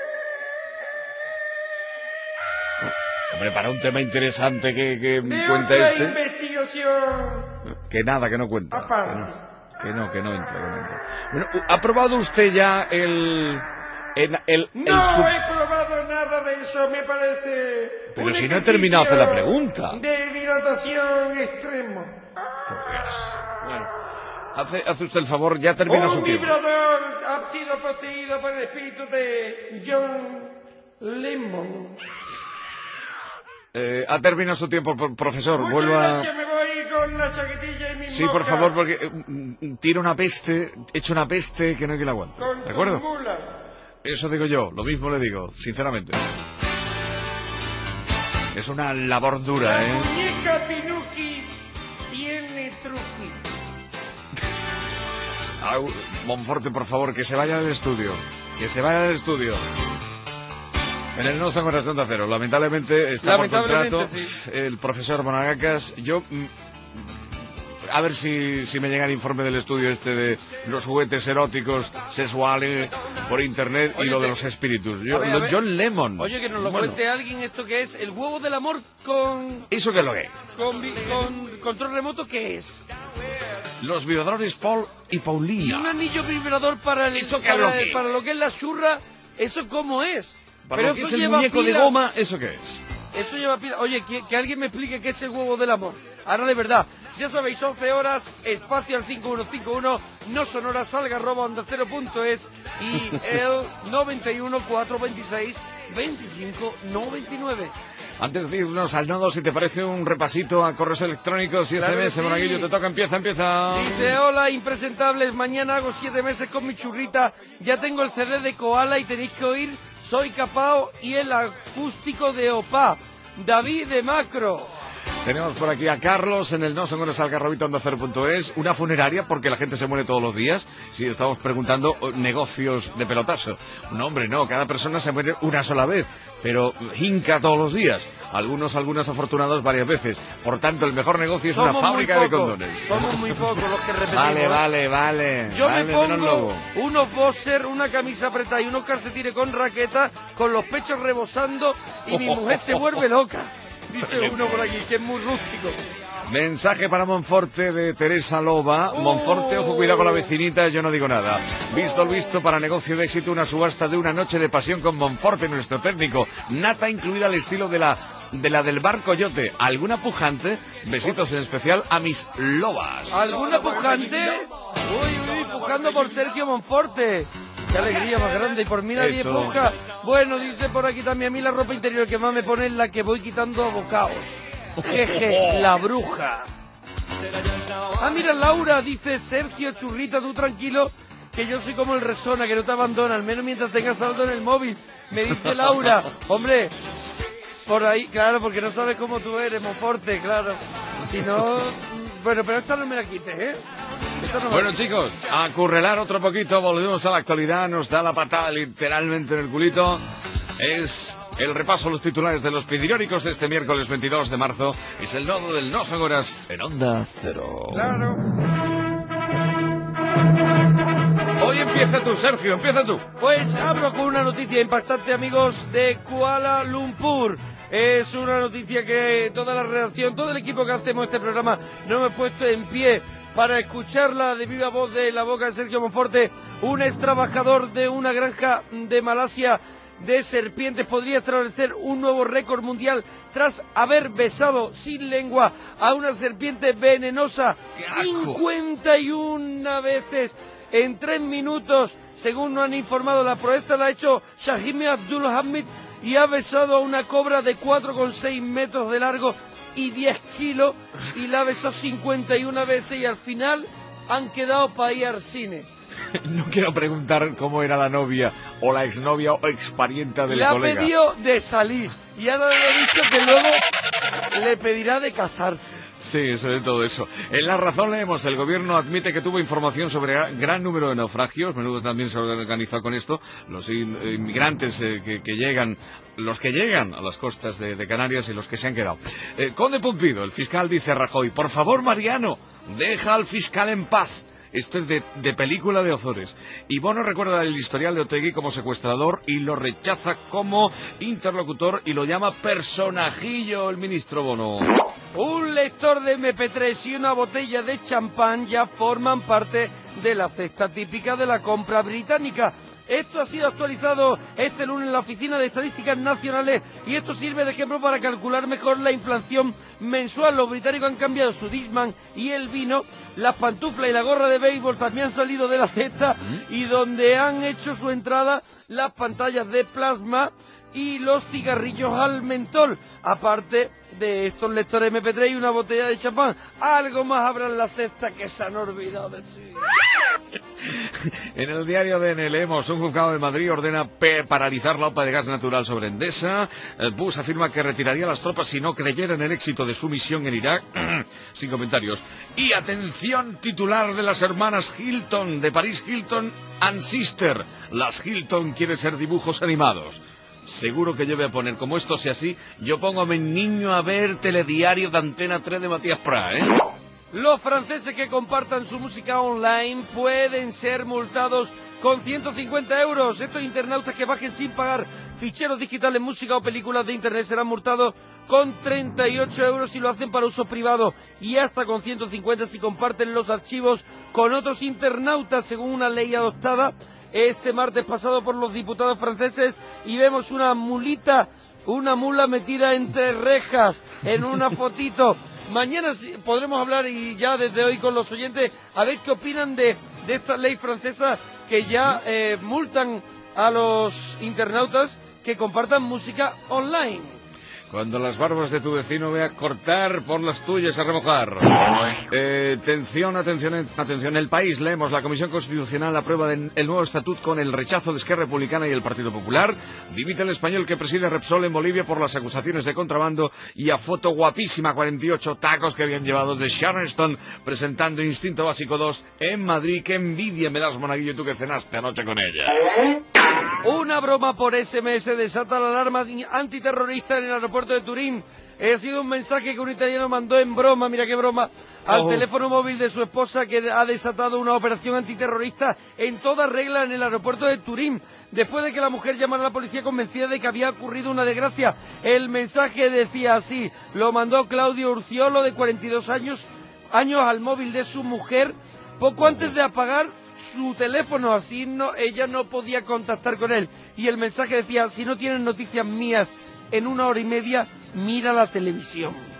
Hombre, para un tema interesante que, que de cuenta otra este, investigación que nada, que no cuenta. aparte. Que no, que no entra, que no entra. Bueno, ¿ha probado usted ya el... el, el, el No sub- he probado nada de eso, me parece... Pero un si no he terminado de hacer la ejercicio pregunta. de dilatación extremo. Bueno, hace, hace usted el favor, ya termina su Un tiempo. vibrador ha sido poseído por el espíritu de John Lennon. Eh, ha terminado su tiempo, pro- profesor. Muchas Vuelva. gracias, me voy con la chaquetilla y mi Sí, por moca. favor, porque eh, mm, tira una peste, echa una peste que no hay que la aguante. Con ¿De acuerdo? tu mula. Eso digo yo, lo mismo le digo, sinceramente. Es una labor dura, La ¿eh? muñeca Pinuki tiene truqui. Au, Monforte, por favor, que se vaya del estudio. Que se vaya del estudio. En el No Son Horas de Onda Cero. Lamentablemente está por Lamentablemente, contrato sí. el profesor Monagacas. Yo... mm, a ver si, si me llega el informe del estudio este de los juguetes eróticos sexuales por internet y Oye, lo de te- los espíritus. Yo, A ver, a lo- ver. John Lemon. Oye, que nos lo Bueno, cuente alguien esto que es el huevo del amor con... ¿eso qué es lo que es? con, vi- con control remoto, ¿qué es? Los vibradores Paul y Y un Paulina. anillo vibrador para, el, ¿Eso qué es para, lo que es? para lo que es la churra, ¿eso cómo es? Para Pero lo que eso es el lleva muñeco de pilas. goma, ¿eso qué es? Eso lleva pila. Oye, que, que alguien me explique qué es el huevo del amor. Ahora de verdad. Ya sabéis, once horas, espacio al cinco uno cinco uno, no sonora, salga arroba onda cero punto es y el noventa y uno, cuatrocientos veintiséis, veinticinco noventa y nueve. Antes de irnos al nodo, si te parece un repasito a correos electrónicos y Claro que S M S, sí. Monaguillo, te toca, empieza, empieza. Dice, hola impresentables, mañana hago siete meses con mi churrita, ya tengo el C D de Koala y tenéis que oír Soy Capao y el acústico de Opa. David de Macro. Tenemos por aquí a Carlos en el No Son Horas Algarrobito Onda Cero punto es, una funeraria porque la gente se muere todos los días. Si estamos preguntando oh, negocios de pelotazo. No, hombre, no, cada persona se muere una sola vez, pero hinca todos los días. Algunos, algunos afortunados varias veces. Por tanto, el mejor negocio es Somos una muy fábrica de pocos, condones. Somos muy pocos los que repetimos. Vale, ¿eh? vale, vale. Yo vale, me menos pongo lobo. unos boxers, una camisa apretada y unos calcetines con raqueta, con los pechos rebosando y mi mujer se vuelve loca. Dice uno por aquí, que es muy rústico. Mensaje para Monforte de Teresa Loba. Monforte, ojo, cuidado con la vecinita, yo no digo nada. Visto el visto para negocio de éxito, una subasta de una noche de pasión con Monforte, nuestro técnico. Nata incluida al estilo de la de la del bar Coyote. ¿Alguna pujante? Besitos en especial a mis lobas. ¿Alguna pujante? Uy, uy, pujando por Sergio Monforte. Qué alegría más grande, y por mí nadie Eso. busca. Bueno, dice por aquí también, a mí la ropa interior que más me pone es la que voy quitando a bocaos. Jeje, la bruja. Ah, mira, Laura, dice Sergio Churrita, tú tranquilo, que yo soy como el Resona, que no te abandona, al menos mientras tengas saldo en el móvil. Me dice Laura, hombre, por ahí, claro, porque no sabes cómo tú eres, Monforte, claro. Si no, bueno, pero esta no me la quites, ¿eh? Esta no me Bueno, la quites. chicos, a currelar otro poquito, volvemos a la actualidad, nos da la patada literalmente en el culito. Es el repaso a los titulares de los pidióricos de este miércoles veintidós de marzo. Es el nodo del No Son Horas en Onda Cero. Claro. Hoy empieza tú, Sergio, empieza tú. Pues abro con una noticia impactante, amigos, de Kuala Lumpur. Es una noticia que toda la redacción, todo el equipo que hacemos este programa, no hemos puesto en pie para escucharla de viva voz de la boca de Sergio Monforte. Un ex trabajador de una granja de Malasia de serpientes podría establecer un nuevo récord mundial tras haber besado sin lengua a una serpiente venenosa cincuenta y una veces en tres minutos, según nos han informado. La proeza la ha hecho Shahimi Abdul Hamid y ha besado a una cobra de cuatro coma seis metros de largo y diez kilos, y la ha besado cincuenta y una veces, y al final han quedado para ir al cine. No quiero preguntar cómo era la novia o la exnovia o exparienta del Le ha colega. pedido de salir y ahora le he dicho que luego le pedirá de casarse. Sí, sobre todo eso. En La Razón leemos, el gobierno admite que tuvo información sobre gra- gran número de naufragios, menudo también se organizó con esto, los in- inmigrantes eh, que, que llegan, los que llegan a las costas de, de Canarias y los que se han quedado. Eh, Conde Pumpido, el fiscal, dice a Rajoy, por favor, Mariano, deja al fiscal en paz. Esto es de, de película de Ozores. Y Bono recuerda el historial de Otegi como secuestrador y lo rechaza como interlocutor y lo llama personajillo el ministro Bono. Un lector de eme pe tres y una botella de champán ya forman parte de la cesta típica de la compra británica. Esto ha sido actualizado este lunes en la Oficina de Estadísticas Nacionales y esto sirve de ejemplo para calcular mejor la inflación mensual. Los británicos han cambiado su Discman y el vino, las pantuflas y la gorra de béisbol también han salido de la cesta, y donde han hecho su entrada las pantallas de plasma y los cigarrillos al mentol, aparte de estos lectores eme pe tres y una botella de champán. Algo más habrá en la cesta que se han olvidado de decir. En el diario de A Ene leemos, un juzgado de Madrid ordena pe- paralizar la OPA de gas natural sobre Endesa. El Bush afirma que retiraría las tropas si no creyera en el éxito de su misión en Irak. Sin comentarios. Y atención, titular de las hermanas Hilton, de Paris Hilton and Sister. Las Hilton quieren ser dibujos animados. Seguro que yo voy a poner, como esto sea así, yo pongo a mi niño a ver telediario de Antena tres de Matías Prat, ¿eh? Los franceses que compartan su música online pueden ser multados con ciento cincuenta euros. Estos internautas que bajen sin pagar ficheros digitales, música o películas de internet serán multados con treinta y ocho euros si lo hacen para uso privado, y hasta con ciento cincuenta si comparten los archivos con otros internautas, según una ley adoptada este martes pasado por los diputados franceses. Y vemos una mulita, una mula metida entre rejas en una fotito. Mañana sí podremos hablar, y ya desde hoy, con los oyentes, a ver qué opinan de, de esta ley francesa que ya eh, multan a los internautas que compartan música online. Cuando las barbas de tu vecino vea cortar, por las tuyas a remojar. Eh, atención, atención, atención. El País leemos, la Comisión Constitucional aprueba el nuevo estatut con el rechazo de Esquerra Republicana y el Partido Popular. Dimite el español que preside Repsol en Bolivia por las acusaciones de contrabando, y a foto guapísima, cuarenta y ocho tacos que habían llevado de Sharon Stone presentando Instinto Básico dos en Madrid. Qué envidia me das, monaguillo, tú que cenaste anoche con ella. Una broma por ese eme ese desata la alarma antiterrorista en el aeropuerto de Turín. Ha sido un mensaje que un italiano mandó en broma, mira qué broma, al Oh. teléfono móvil de su esposa, que ha desatado una operación antiterrorista en toda regla en el aeropuerto de Turín, después de que la mujer llamara a la policía convencida de que había ocurrido una desgracia. El mensaje decía así, lo mandó Claudio Urciolo, de cuarenta y dos años, años al móvil de su mujer, poco antes de apagar su teléfono, así no, ella no podía contactar con él. Y el mensaje decía, si no tienes noticias mías en una hora y media, mira la televisión.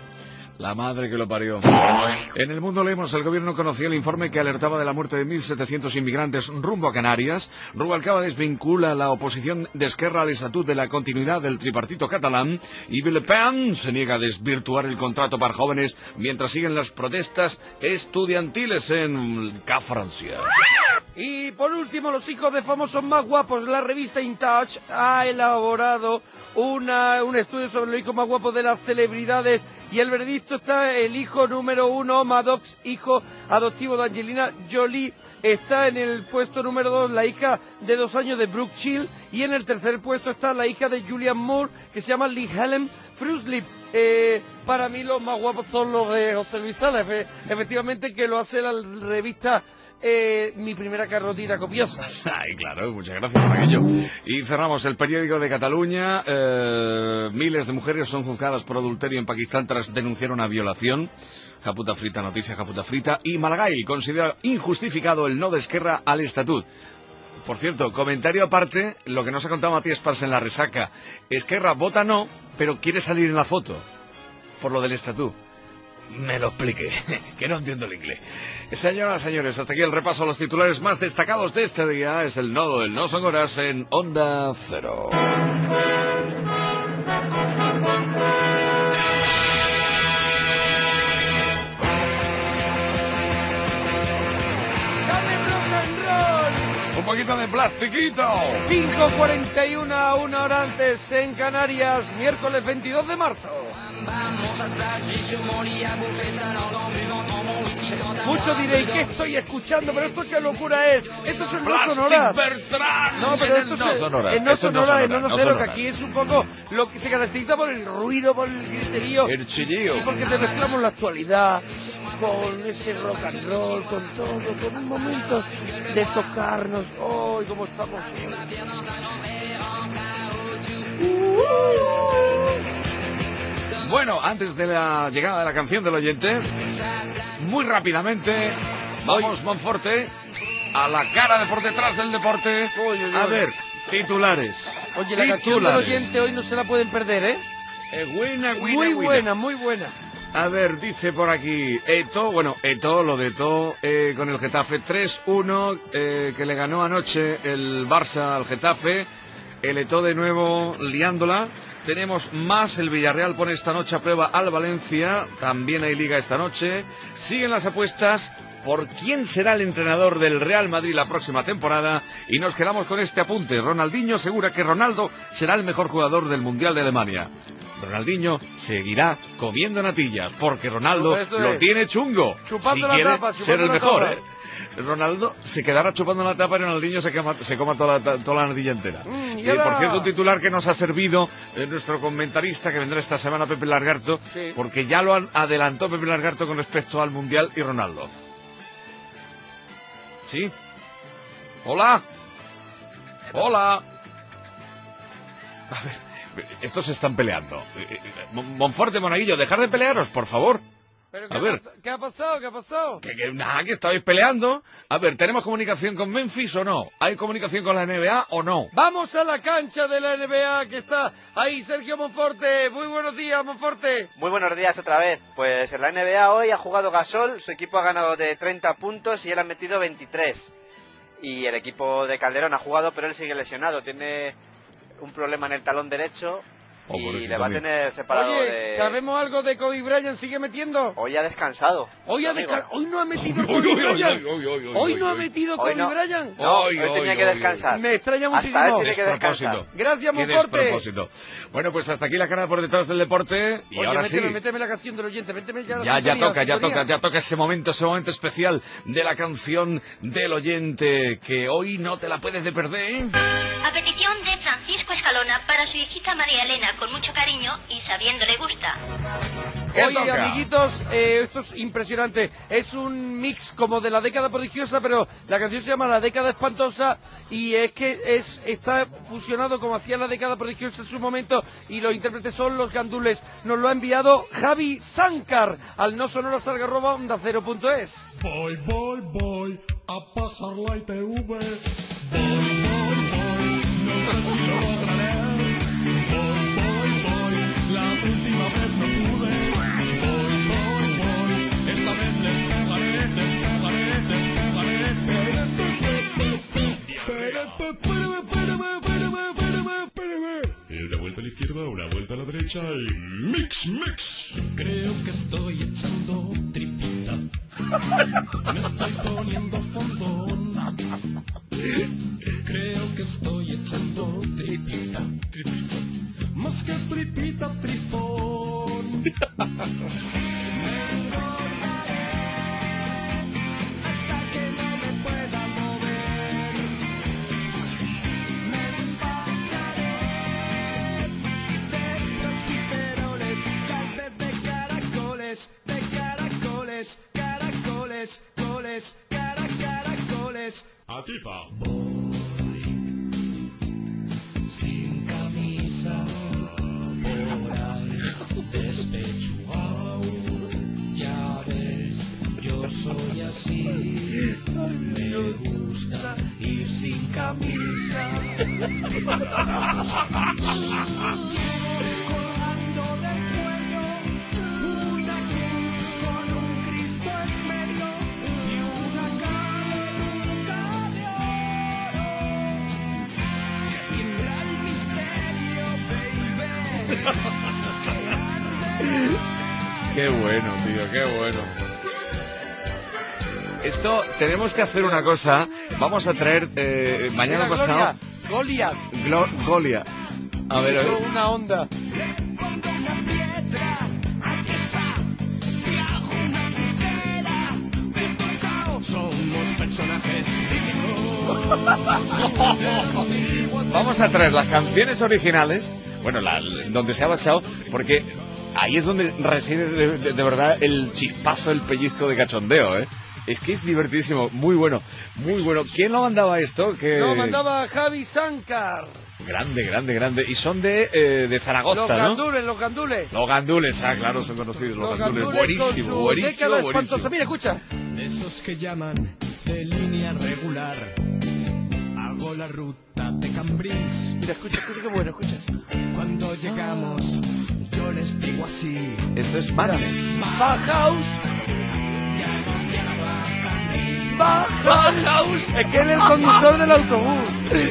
La madre que lo parió. En El Mundo leemos, el gobierno conoció el informe que alertaba de la muerte de mil setecientos inmigrantes rumbo a Canarias. Rubalcaba desvincula la oposición de Esquerra al estatut de la continuidad del tripartito catalán. Y Le Pen se niega a desvirtuar el contrato para jóvenes mientras siguen las protestas estudiantiles en Ca Francia. Y por último, los hijos de famosos más guapos. La revista In Touch ha elaborado una, un estudio sobre los hijos más guapos de las celebridades. Y el veredicto está: el hijo número uno, Maddox, hijo adoptivo de Angelina Jolie. Está en el puesto número dos la hija de dos años de Brooke Shields. Y en el tercer puesto está la hija de Julianne Moore, que se llama Lee Helen Fruslip. Eh, para mí los más guapos son los de José Luis Salas, e- efectivamente, que lo hace la revista Eh, Mi Primera Carrotita Copiosa. Ay, claro, muchas gracias por aquello. Y cerramos el periódico de Cataluña. Eh, miles de mujeres son juzgadas por adulterio en Pakistán tras denunciar una violación. Japuta frita, noticia Japuta frita. Y Maragall considera injustificado el no de Esquerra al estatut. Por cierto, comentario aparte, lo que nos ha contado Matías Pars en la resaca. Esquerra vota no, pero quiere salir en la foto por lo del estatut. Me lo explique, que no entiendo el inglés. Señoras y señores, hasta aquí el repaso a los titulares más destacados de este día. Es el nodo del No Son Horas en Onda Cero. Un poquito de plastiquito. cinco cuarenta y uno a una hora antes en Canarias, miércoles veintidós de marzo. Muchos diréis, ¿qué estoy escuchando? Pero esto qué locura es. Esto es el No Sonoras. No, pero esto es No Sonoras. el No Esto es No Sonoras, el Sonoras, No No Cero, que Sonoras. aquí es un poco lo que se caracteriza por el ruido, por el griterío. El chillío. Y porque te mezclamos la actualidad con ese rock and roll, con todo, con un momento de tocarnos. ¡Ay, cómo estamos! Bueno, antes de la llegada de la canción del oyente, muy rápidamente, vamos, Monforte, a la cara de por detrás del deporte. A ver, titulares. Oye, la canción del titulares. oyente hoy no se la pueden perder, ¿eh? Eh, buena, buena, Muy buena. buena, muy buena. A ver, dice por aquí, Eto, bueno, Eto, lo de Eto eh, con el Getafe tres uno, eh, que le ganó anoche el Barça al Getafe, el Eto de nuevo liándola. Tenemos más, el Villarreal pone esta noche a prueba al Valencia, también hay liga esta noche. Siguen las apuestas por quién será el entrenador del Real Madrid la próxima temporada y nos quedamos con este apunte. Ronaldinho asegura que Ronaldo será el mejor jugador del Mundial de Alemania. Ronaldinho seguirá comiendo natillas porque Ronaldo Eso lo es. tiene chungo. Chupando si la quiere tapa, ser chupando el la mejor, tapa. ¿eh? Ronaldo se quedará chupando la tapa y Ronaldinho se, quema- se coma toda la, toda la natilla entera. Mm, y ya por va. cierto, un titular que nos ha servido eh, nuestro comentarista que vendrá esta semana, Pepe Largarto, Sí. porque ya lo an- adelantó Pepe Largarto con respecto al Mundial y Ronaldo. ¿Sí? Hola. Hola. A ver, estos se están peleando. Eh, eh, Mon- Monforte, Monaguillo, dejar de pelearos, por favor. ¿Pero qué, A ha ver. pas- ¿Qué ha pasado? ¿Qué ha pasado? Que, que nada, que estabais peleando. A ver, ¿tenemos comunicación con Memphis o no? ¿Hay comunicación con la N B A o no? Vamos a la cancha de la N B A, que está ahí Sergio Monforte. Muy buenos días, Monforte. Muy buenos días otra vez. Pues en la N B A hoy ha jugado Gasol, su equipo ha ganado de treinta puntos y él ha metido veintitrés. Y el equipo de Calderón ha jugado, pero él sigue lesionado, tiene un problema en el talón derecho Oh, y pobrecito le va a mío. tener separado Oye, de... ¿sabemos algo de Kobe Bryant? ¿Sigue metiendo? Hoy ha descansado. Hoy, ha amigo. desca- hoy no ha metido Uy, Kobe uy, uy, Bryant. uy, uy, uy, uy, Hoy uy, no ha uy. metido Hoy Kobe no. Bryant. No, Hoy, hoy tenía hoy, que hoy, descansar. Me extraña Hasta él muchísimo. tiene que descansar. Despropósito. Gracias, Qué Monforte. despropósito. Bueno, pues hasta aquí la cara por detrás del deporte. Y Oye, ahora méteme, sí. méteme la canción del oyente, méteme ya la Ya, ya sintonía, toca, la ya sintonía. toca, ya toca ese momento, ese momento especial de la canción del oyente, que hoy no te la puedes de perder, ¿eh? A petición de Francisco Escalona para su hijita María Elena, con mucho cariño y sabiendo le gusta. ¿Qué Oye, toca? amiguitos, eh, esto es impresionante. Es un mix como de la década prodigiosa, pero la canción se llama La década espantosa y es que es está fusionado como hacía la década prodigiosa en su momento y los intérpretes son los gandules. Nos lo ha enviado Javi Sankar al no sonoras arroba onda cero punto es. Voy, voy, voy a pasar la I T V. Voy, voy, voy, no sé si lo lograré. Voy, voy, voy, la última vez no pude. Voy, izquierda, una vuelta a la derecha y mix, mix. Creo que estoy echando tripita. Me estoy poniendo fondón. Creo que estoy echando tripita, tripita. Más que tripita, tripón. Atifa. Voy sin camisa por ahí despechugao. Ya ves, yo soy así. Me gusta ir sin camisa. Colgando del cuello una cruz con un Cristo en medio y una caballuca de oro. Que tiembla el misterio, baby. Qué bueno, tío, qué bueno. Esto, tenemos que hacer una cosa. Vamos a traer eh, mañana Mira, pasado... Goliat. Glo Goliat. A ver, a ver. Una onda. Somos personajes Vamos a traer las canciones originales, bueno, la, donde se ha basado, porque ahí es donde reside de, de, de verdad el chispazo, el pellizco de cachondeo, ¿eh? Es que es divertísimo, muy bueno, muy bueno. ¿Quién lo mandaba esto? Que... Lo mandaba Javi Sankar. Grande, grande, grande. Y son de, eh, de Zaragoza, los ¿no? gandules, los gandules. Los gandules, ah, claro, son conocidos. Los, los gandules, gandules buenísimo, con su buenísimo, década buenísimo. espantosa. Mira, escucha. Esos que llaman de línea regular. Hago la ruta de Cambrils. Mira, escucha, escucha qué bueno, escucha. Cuando llegamos, yo les digo así. Esto es Madness. Bauhaus. Bauhaus. Es que él es el conductor del autobús.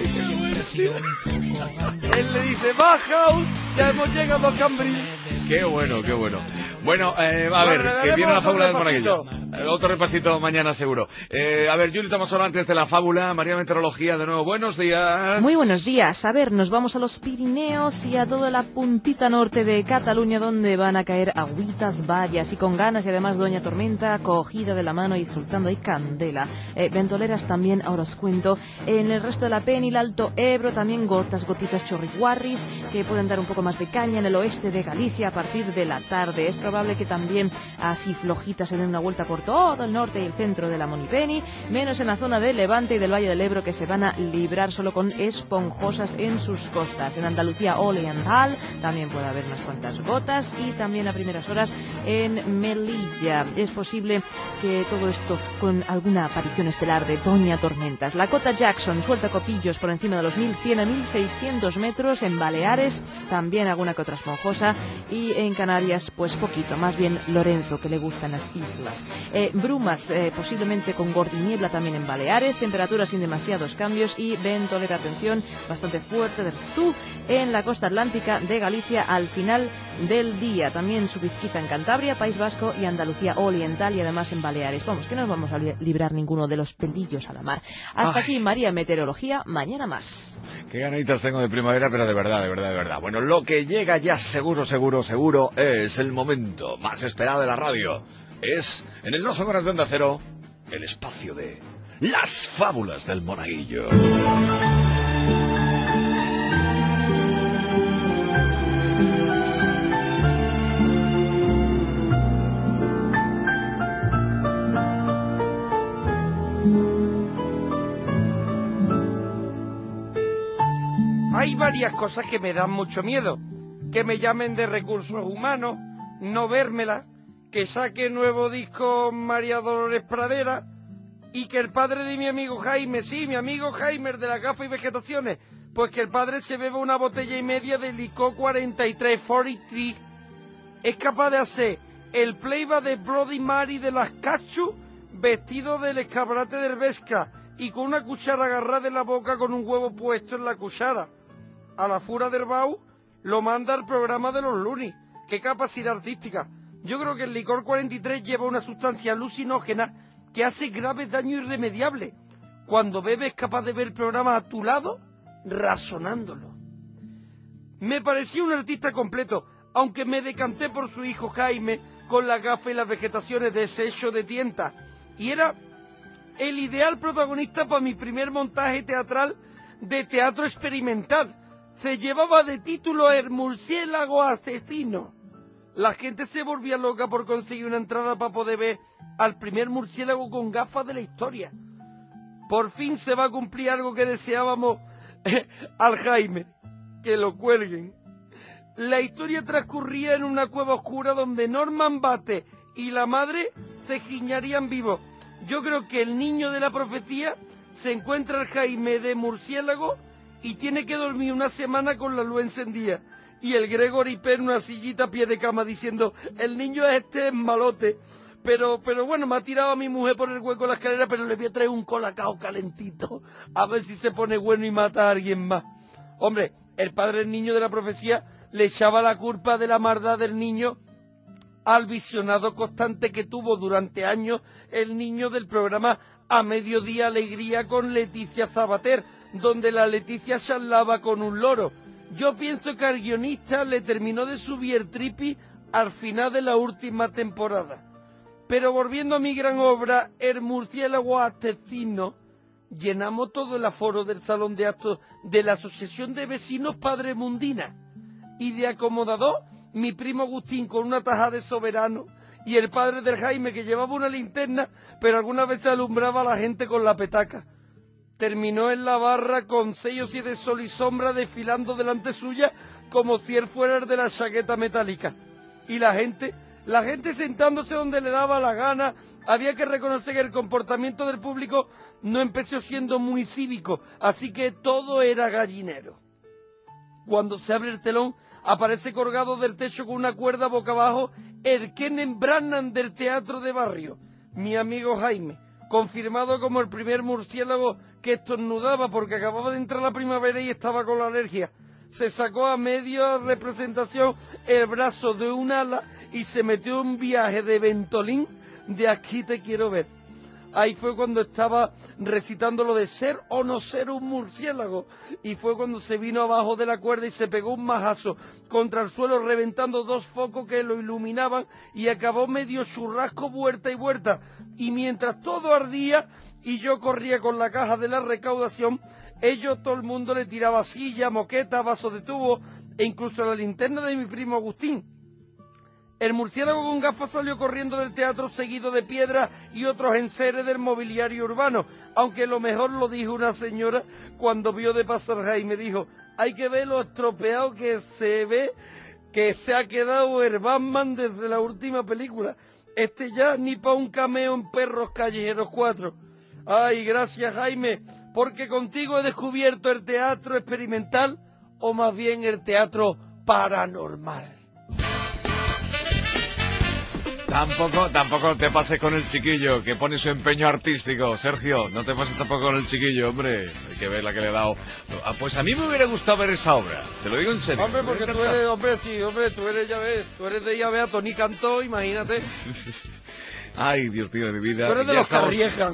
Él le dice, Bauhaus, ya hemos llegado a Cambrils. Qué bueno, qué bueno. Bueno, eh, a ver, bueno, que viene la fábula del repasito. monaguillo. Otro repasito mañana seguro. Eh, a ver, Yuli, estamos hablando antes de la fábula. María Meteorología, de nuevo, buenos días. Muy buenos días. A ver, nos vamos a los Pirineos y a toda la puntita norte de Cataluña, donde van a caer agüitas varias y con ganas, y además Doña Tormenta cogida de la mano y soltando ahí candela. Eh, ventoleras también, ahora os cuento. En el resto de la Pen y el Alto Ebro también gotas, gotitas chorriguarris, que pueden dar un poco más de caña en el oeste de Galicia a partir de la tarde. Es probable que también así flojitas se den una vuelta por todo el norte y el centro de la Monipeni, menos en la zona del Levante y del Valle del Ebro, que se van a librar solo con esponjosas en sus costas. En Andalucía Oriental también puede haber unas cuantas gotas, y también a primeras horas en Melilla. Es posible que todo esto con alguna aparición estelar de Doña Tormentas. La cota Jackson suelta copillos por encima de los mil cien a mil seiscientos metros. En Baleares también alguna que otra esponjosa, y en Canarias pues poquito, más bien Lorenzo, que le gustan las islas. Eh, brumas, eh, posiblemente con gordiniebla también en Baleares, temperaturas sin demasiados cambios, y ventolera, atención, bastante fuerte de tú en la costa atlántica de Galicia al final del día. También su pizquita en Cantabria, País Vasco y Andalucía Oriental, y además en Baleares. Vamos, que no nos vamos a librar ninguno de los pelillos a la mar. Hasta Ay. aquí María Meteorología, mañana más. Qué ganitas tengo de primavera, pero de verdad, de verdad, de verdad. Bueno, lo que llega ya seguro, seguro, seguro es el momento más esperado de la radio. Es, en el No Son Horas de Onda Cero, el espacio de las fábulas del monaguillo. Hay varias cosas que me dan mucho miedo. Que me llamen de recursos humanos, no vérmela, que saque nuevo disco María Dolores Pradera, y que el padre de mi amigo Jaime, sí, mi amigo Jaime, de la gafa y vegetaciones, pues que el padre se beba una botella y media de licor cuarenta y tres, cuarenta y tres. Es capaz de hacer el playback de Bloody Mary de las Cachu, vestido del escaparate del Vesca, y con una cuchara agarrada en la boca con un huevo puesto en la cuchara. A la fura del Bau lo manda al programa de los Lunis. ¡Qué capacidad artística! Yo creo que el licor cuarenta y tres lleva una sustancia alucinógena que hace graves daños irremediables. Cuando bebes es capaz de ver el programa a tu lado, razonándolo. Me parecía un artista completo, aunque me decanté por su hijo Jaime con la gafa y las vegetaciones de ese hecho de tienta. Y era el ideal protagonista para mi primer montaje teatral de teatro experimental. Se llevaba de título El murciélago asesino. La gente se volvía loca por conseguir una entrada para poder ver al primer murciélago con gafas de la historia. Por fin se va a cumplir algo que deseábamos eh, al Jaime, que lo cuelguen. La historia transcurría en una cueva oscura donde Norman Bates y la madre se guiñarían vivos. Yo creo que el niño de la profecía se encuentra al Jaime de murciélago y tiene que dormir una semana con la luz encendida. Y el Gregory Penn en una sillita a pie de cama diciendo, el niño este es malote. Pero, pero bueno, me ha tirado a mi mujer por el hueco de la escalera, pero le voy a traer un colacao calentito. A ver si se pone bueno y mata a alguien más. Hombre, el padre del niño de la profecía le echaba la culpa de la maldad del niño al visionado constante que tuvo durante años el niño del programa A Mediodía Alegría con Leticia Sabater, donde la Leticia charlaba con un loro. Yo pienso que al guionista le terminó de subir el tripi al final de la última temporada. Pero volviendo a mi gran obra, El murciélago asesino, llenamos todo el aforo del salón de actos de la Asociación de Vecinos Padre Mundina. Y de acomodador, mi primo Agustín con una taja de soberano y el padre del Jaime que llevaba una linterna, pero algunas veces alumbraba a la gente con la petaca. Terminó en la barra con seis o siete sol y sombra desfilando delante suya como si él fuera el de la chaqueta metálica. Y la gente, la gente sentándose donde le daba la gana. Había que reconocer que el comportamiento del público no empezó siendo muy cívico, así que todo era gallinero. Cuando se abre el telón, aparece colgado del techo con una cuerda boca abajo el Kenneth Branagh del teatro de barrio, mi amigo Jaime, confirmado como el primer murciélago que estornudaba porque acababa de entrar la primavera y estaba con la alergia. Se sacó a media representación el brazo de un ala y se metió en un viaje de Ventolín de Aquí te quiero ver. Ahí fue cuando estaba recitando lo de ser o no ser un murciélago. Y fue cuando se vino abajo de la cuerda y se pegó un majazo contra el suelo reventando dos focos que lo iluminaban y acabó medio churrasco vuelta y vuelta. Y mientras todo ardía y yo corría con la caja de la recaudación, ellos, todo el mundo le tiraba silla, moqueta, vasos de tubo e incluso la linterna de mi primo Agustín. El murciélago con gafas salió corriendo del teatro seguido de piedras y otros enseres del mobiliario urbano, aunque lo mejor lo dijo una señora cuando vio de pasar Jaime, dijo, hay que ver lo estropeado que se ve que se ha quedado el Batman desde la última película. Este ya ni pa' un cameo en Perros Callejeros cuatro. Ay, gracias Jaime, porque contigo he descubierto el teatro experimental, o más bien el teatro paranormal. Tampoco, tampoco te pases con el chiquillo, que pone su empeño artístico. Sergio, no te pases tampoco con el chiquillo, hombre. Hay que ver la que le he dado. Ah, pues a mí me hubiera gustado ver esa obra. Te lo digo en serio. Hombre, porque tú eres, hombre, sí, hombre, tú eres, ya ves, tú eres de ya ves, Tony Cantó, imagínate. Ay, Dios mío de mi vida. Tú eres de Ya los que estamos... arriesgan.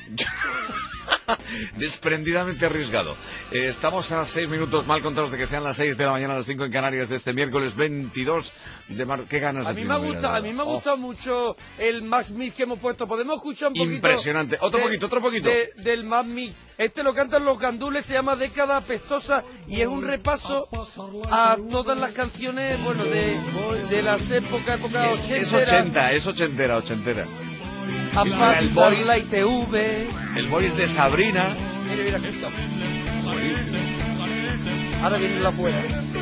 Desprendidamente arriesgado. Eh, estamos a seis minutos mal contados de que sean las seis de la mañana, a las cinco en Canarias de este miércoles veintidós de marzo. ¿Qué ganas de A mí me gusta, a mí me ha gustado oh. mucho el Max Mix que hemos puesto. Podemos escuchar un poquito. Impresionante. Otro de, poquito, otro poquito. De, del Max Mix. Este lo cantan Los Gandules, se llama Década Apestosa y es un repaso a todas las canciones, bueno, de, de las épocas, época es, es ochenta, es ochentera, ochentera. A el voice, la I T V. El voice de Sabrina. Mira, mira, esto. Ahora viene la fuera.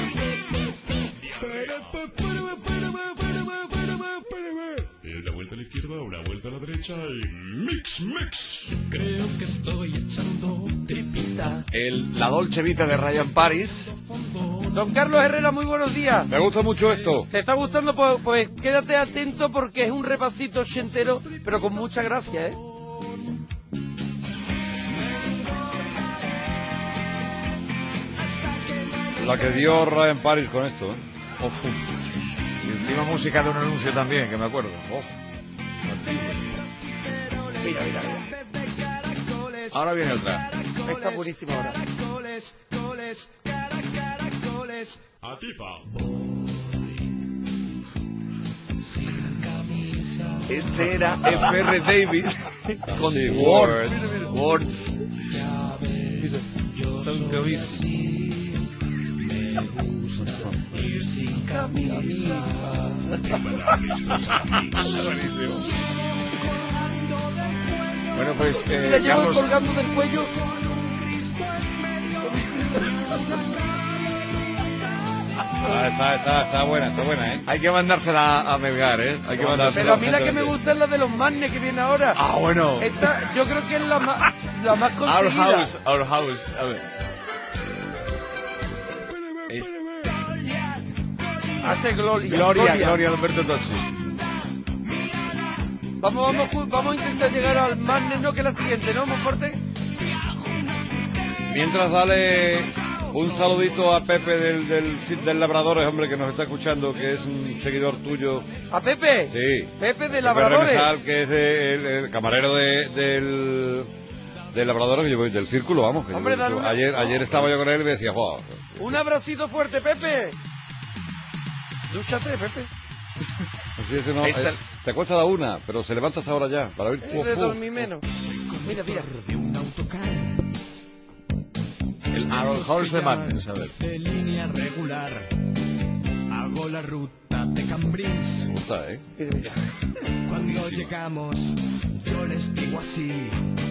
Una vuelta a la izquierda, una vuelta a la derecha y mix, mix. Creo que estoy echando tripita. El, la Dolce Vita de Ryan Paris. Don Carlos Herrera, muy buenos días. Me gusta mucho esto. ¿Te está gustando? Pues, pues quédate atento porque es un repasito ochentero, pero con mucha gracia, ¿eh? La que dio Ryan Paris con esto, ¿eh? Ojo. Y encima música de un anuncio también, que me acuerdo. Ojo. Mira, mira, mira. Ahora viene otra. Está buenísimo ahora. Este era F R David con Sí, Words. Words. Words. Son camisa. Ir sin camisa. Buenísimo. Bueno, pues, La eh, llevo Carlos... colgando del cuello. Ah, está, está, está buena, está buena, ¿eh? Hay que mandársela a Melgar, ¿eh? Hay que mandársela. Pero a mí la que me gusta es la de los Magnes que viene ahora. Ah, bueno. Esta yo creo que es la más, la más Our conseguida. House, Our House. A ver. Es- Hace Gloria. Gloria, Gloria de Alberto Tossi. Vamos, vamos, ju- vamos a intentar llegar al Magnes, no, que es la siguiente, ¿no? Monforte. Mientras dale un saludito a Pepe del, del, del Labradores, hombre, que nos está escuchando, que es un seguidor tuyo. ¿A Pepe? Sí. Pepe de Pepe Labradores. Remesal, que es de- el, el camarero de, del, del Labradores, que yo voy del círculo, vamos. Que yo Hombre, voy- dale una- ayer, ayer estaba yo con él y me decía, "Joder, Un abracito fuerte, Pepe. Dúchate, Pepe. así ese no, Esta- eh, se acuesta a la una, pero se levanta a esa hora ya, para ir. Es de dormir menos. Mira, mira. El Our House de Magnes, a ver. De línea regular. Hago la ruta de Cambrils. Me gusta, ¿eh? Mira, mira. Cuando Buenísimo. llegamos, yo les digo así.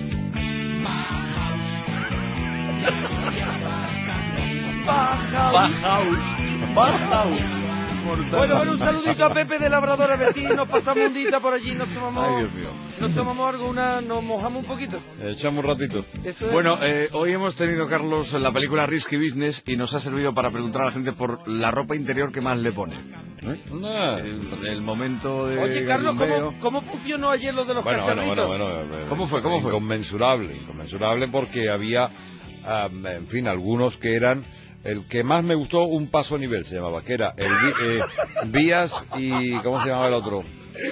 Bauhaus. Bauhaus. Bueno, bueno, un saludito a Pepe de Labrador, a ver si nos pasamos un día por allí, nos tomamos, Ay, Dios mío. nos tomamos algo, una, nos mojamos un poquito. Echamos un ratito. Eso es. Bueno, eh, hoy hemos tenido, Carlos, la película Risky Business y nos ha servido para preguntar a la gente por la ropa interior que más le pone. ¿Eh? Nah. El, el momento de Oye, Carlos, gallumbeo. ¿cómo, ¿cómo funcionó ayer lo de los Bueno, bueno, cacharritos? bueno, bueno, bueno. ¿Cómo fue, cómo fue? Inconmensurable, inconmensurable porque había, ah, en fin, algunos que eran, el que más me gustó, un paso a nivel se llamaba, que era el vi- eh, Vías y, ¿cómo se llamaba el otro?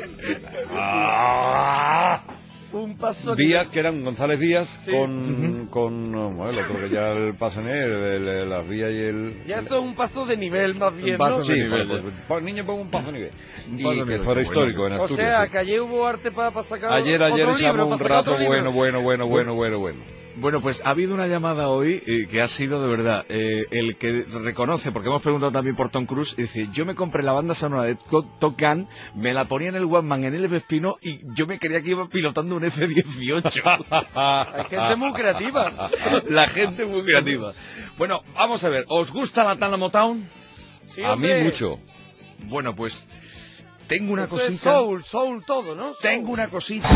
Ah, Un paso Vías, que eran González Vías, Sí. con, con, bueno, el otro que ya el paso a nivel, el- el- las vías y el... Ya esto es un paso de nivel más bien, Un paso ¿no? de Sí, nivel, pues, pues, pues, niño, pongo un paso a nivel. Un Y paso a que nivel, eso era qué histórico bueno. en O Asturias. sea, sí. que ayer hubo arte para sacar Ayer, ayer otro echamos libro, un para sacar rato otro libro. bueno, bueno, bueno, bueno, bueno, bueno. Bueno, pues ha habido una llamada hoy eh, que ha sido de verdad eh, el que reconoce, porque hemos preguntado también por Tom Cruise, y dice, yo me compré la banda sonora de Top Top Gun, me la ponía en el One-Man en el Vespino y yo me creía que iba pilotando un F dieciocho. Hay gente muy creativa. La gente muy creativa. Bueno, vamos a ver, ¿os gusta la Tana Motown? Sí, A mí hombre. mucho. Bueno, pues tengo una Eso es cosita. soul, soul todo, ¿no? Tengo una cosita.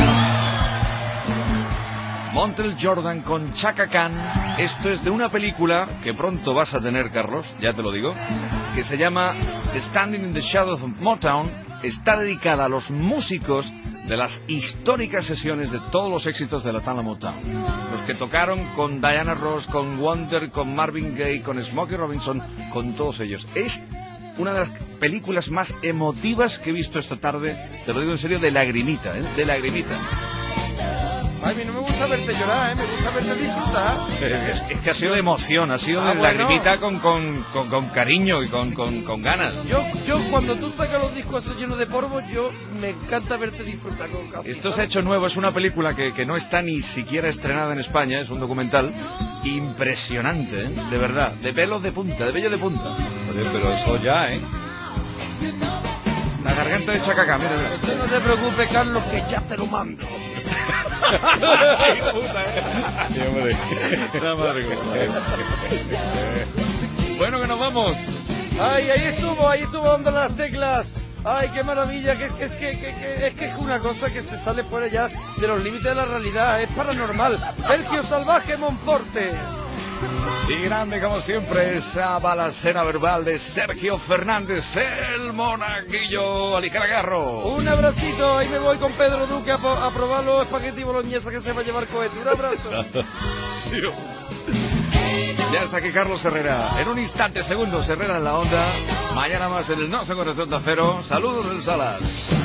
Montel Jordan con Chaka Khan. Esto es de una película que pronto vas a tener, Carlos, ya te lo digo, que se llama Standing in the Shadows of Motown. Está dedicada a los músicos de las históricas sesiones de todos los éxitos de la Tana Motown. Los que tocaron con Diana Ross, con Wonder, con Marvin Gaye, con Smokey Robinson, con todos ellos. Es una de las películas más emotivas que he visto esta tarde, te lo digo en serio, de lagrimita, ¿eh? De lagrimita. Ay, a mí no me gusta verte llorar, ¿eh? Me gusta verte disfrutar. Es, es que ha sido de emoción, ha sido Ah, de bueno. lagrimita con, con, con, con cariño y con, con, con ganas. Yo, yo cuando tú sacas los discos esos llenos de polvo, yo me encanta verte disfrutar con café. Esto se ha hecho nuevo, es una película que, que no está ni siquiera estrenada en España, es un documental impresionante, ¿eh? De verdad, de pelos de punta, de vello de punta. Oye, pero eso ya, ¿eh? La garganta de Chaka Khan, mira, mira. Eso no te preocupes, Carlos, que ya te lo mando. Sí, hombre. La madre que- Bueno, que nos vamos. Ay, ahí estuvo, ahí estuvo dándole las teclas. Ay, qué maravilla, que, que, es que, que, que- es que es una cosa que se sale fuera ya de los límites de la realidad, es paranormal. Sergio Salvaje Monforte. Y grande como siempre esa balacera verbal de Sergio Fernández, el monaguillo Alicaragarro. Un abracito, ahí me voy con Pedro Duque a, po- a probar los espaguetis boloñesa que se va a llevar cohete. Un abrazo. Dios. Ya está aquí Carlos Herrera. En un instante, segundos, Herrera en la onda. Mañana más en el No Se Conoce Onda Cero. Saludos del Salas.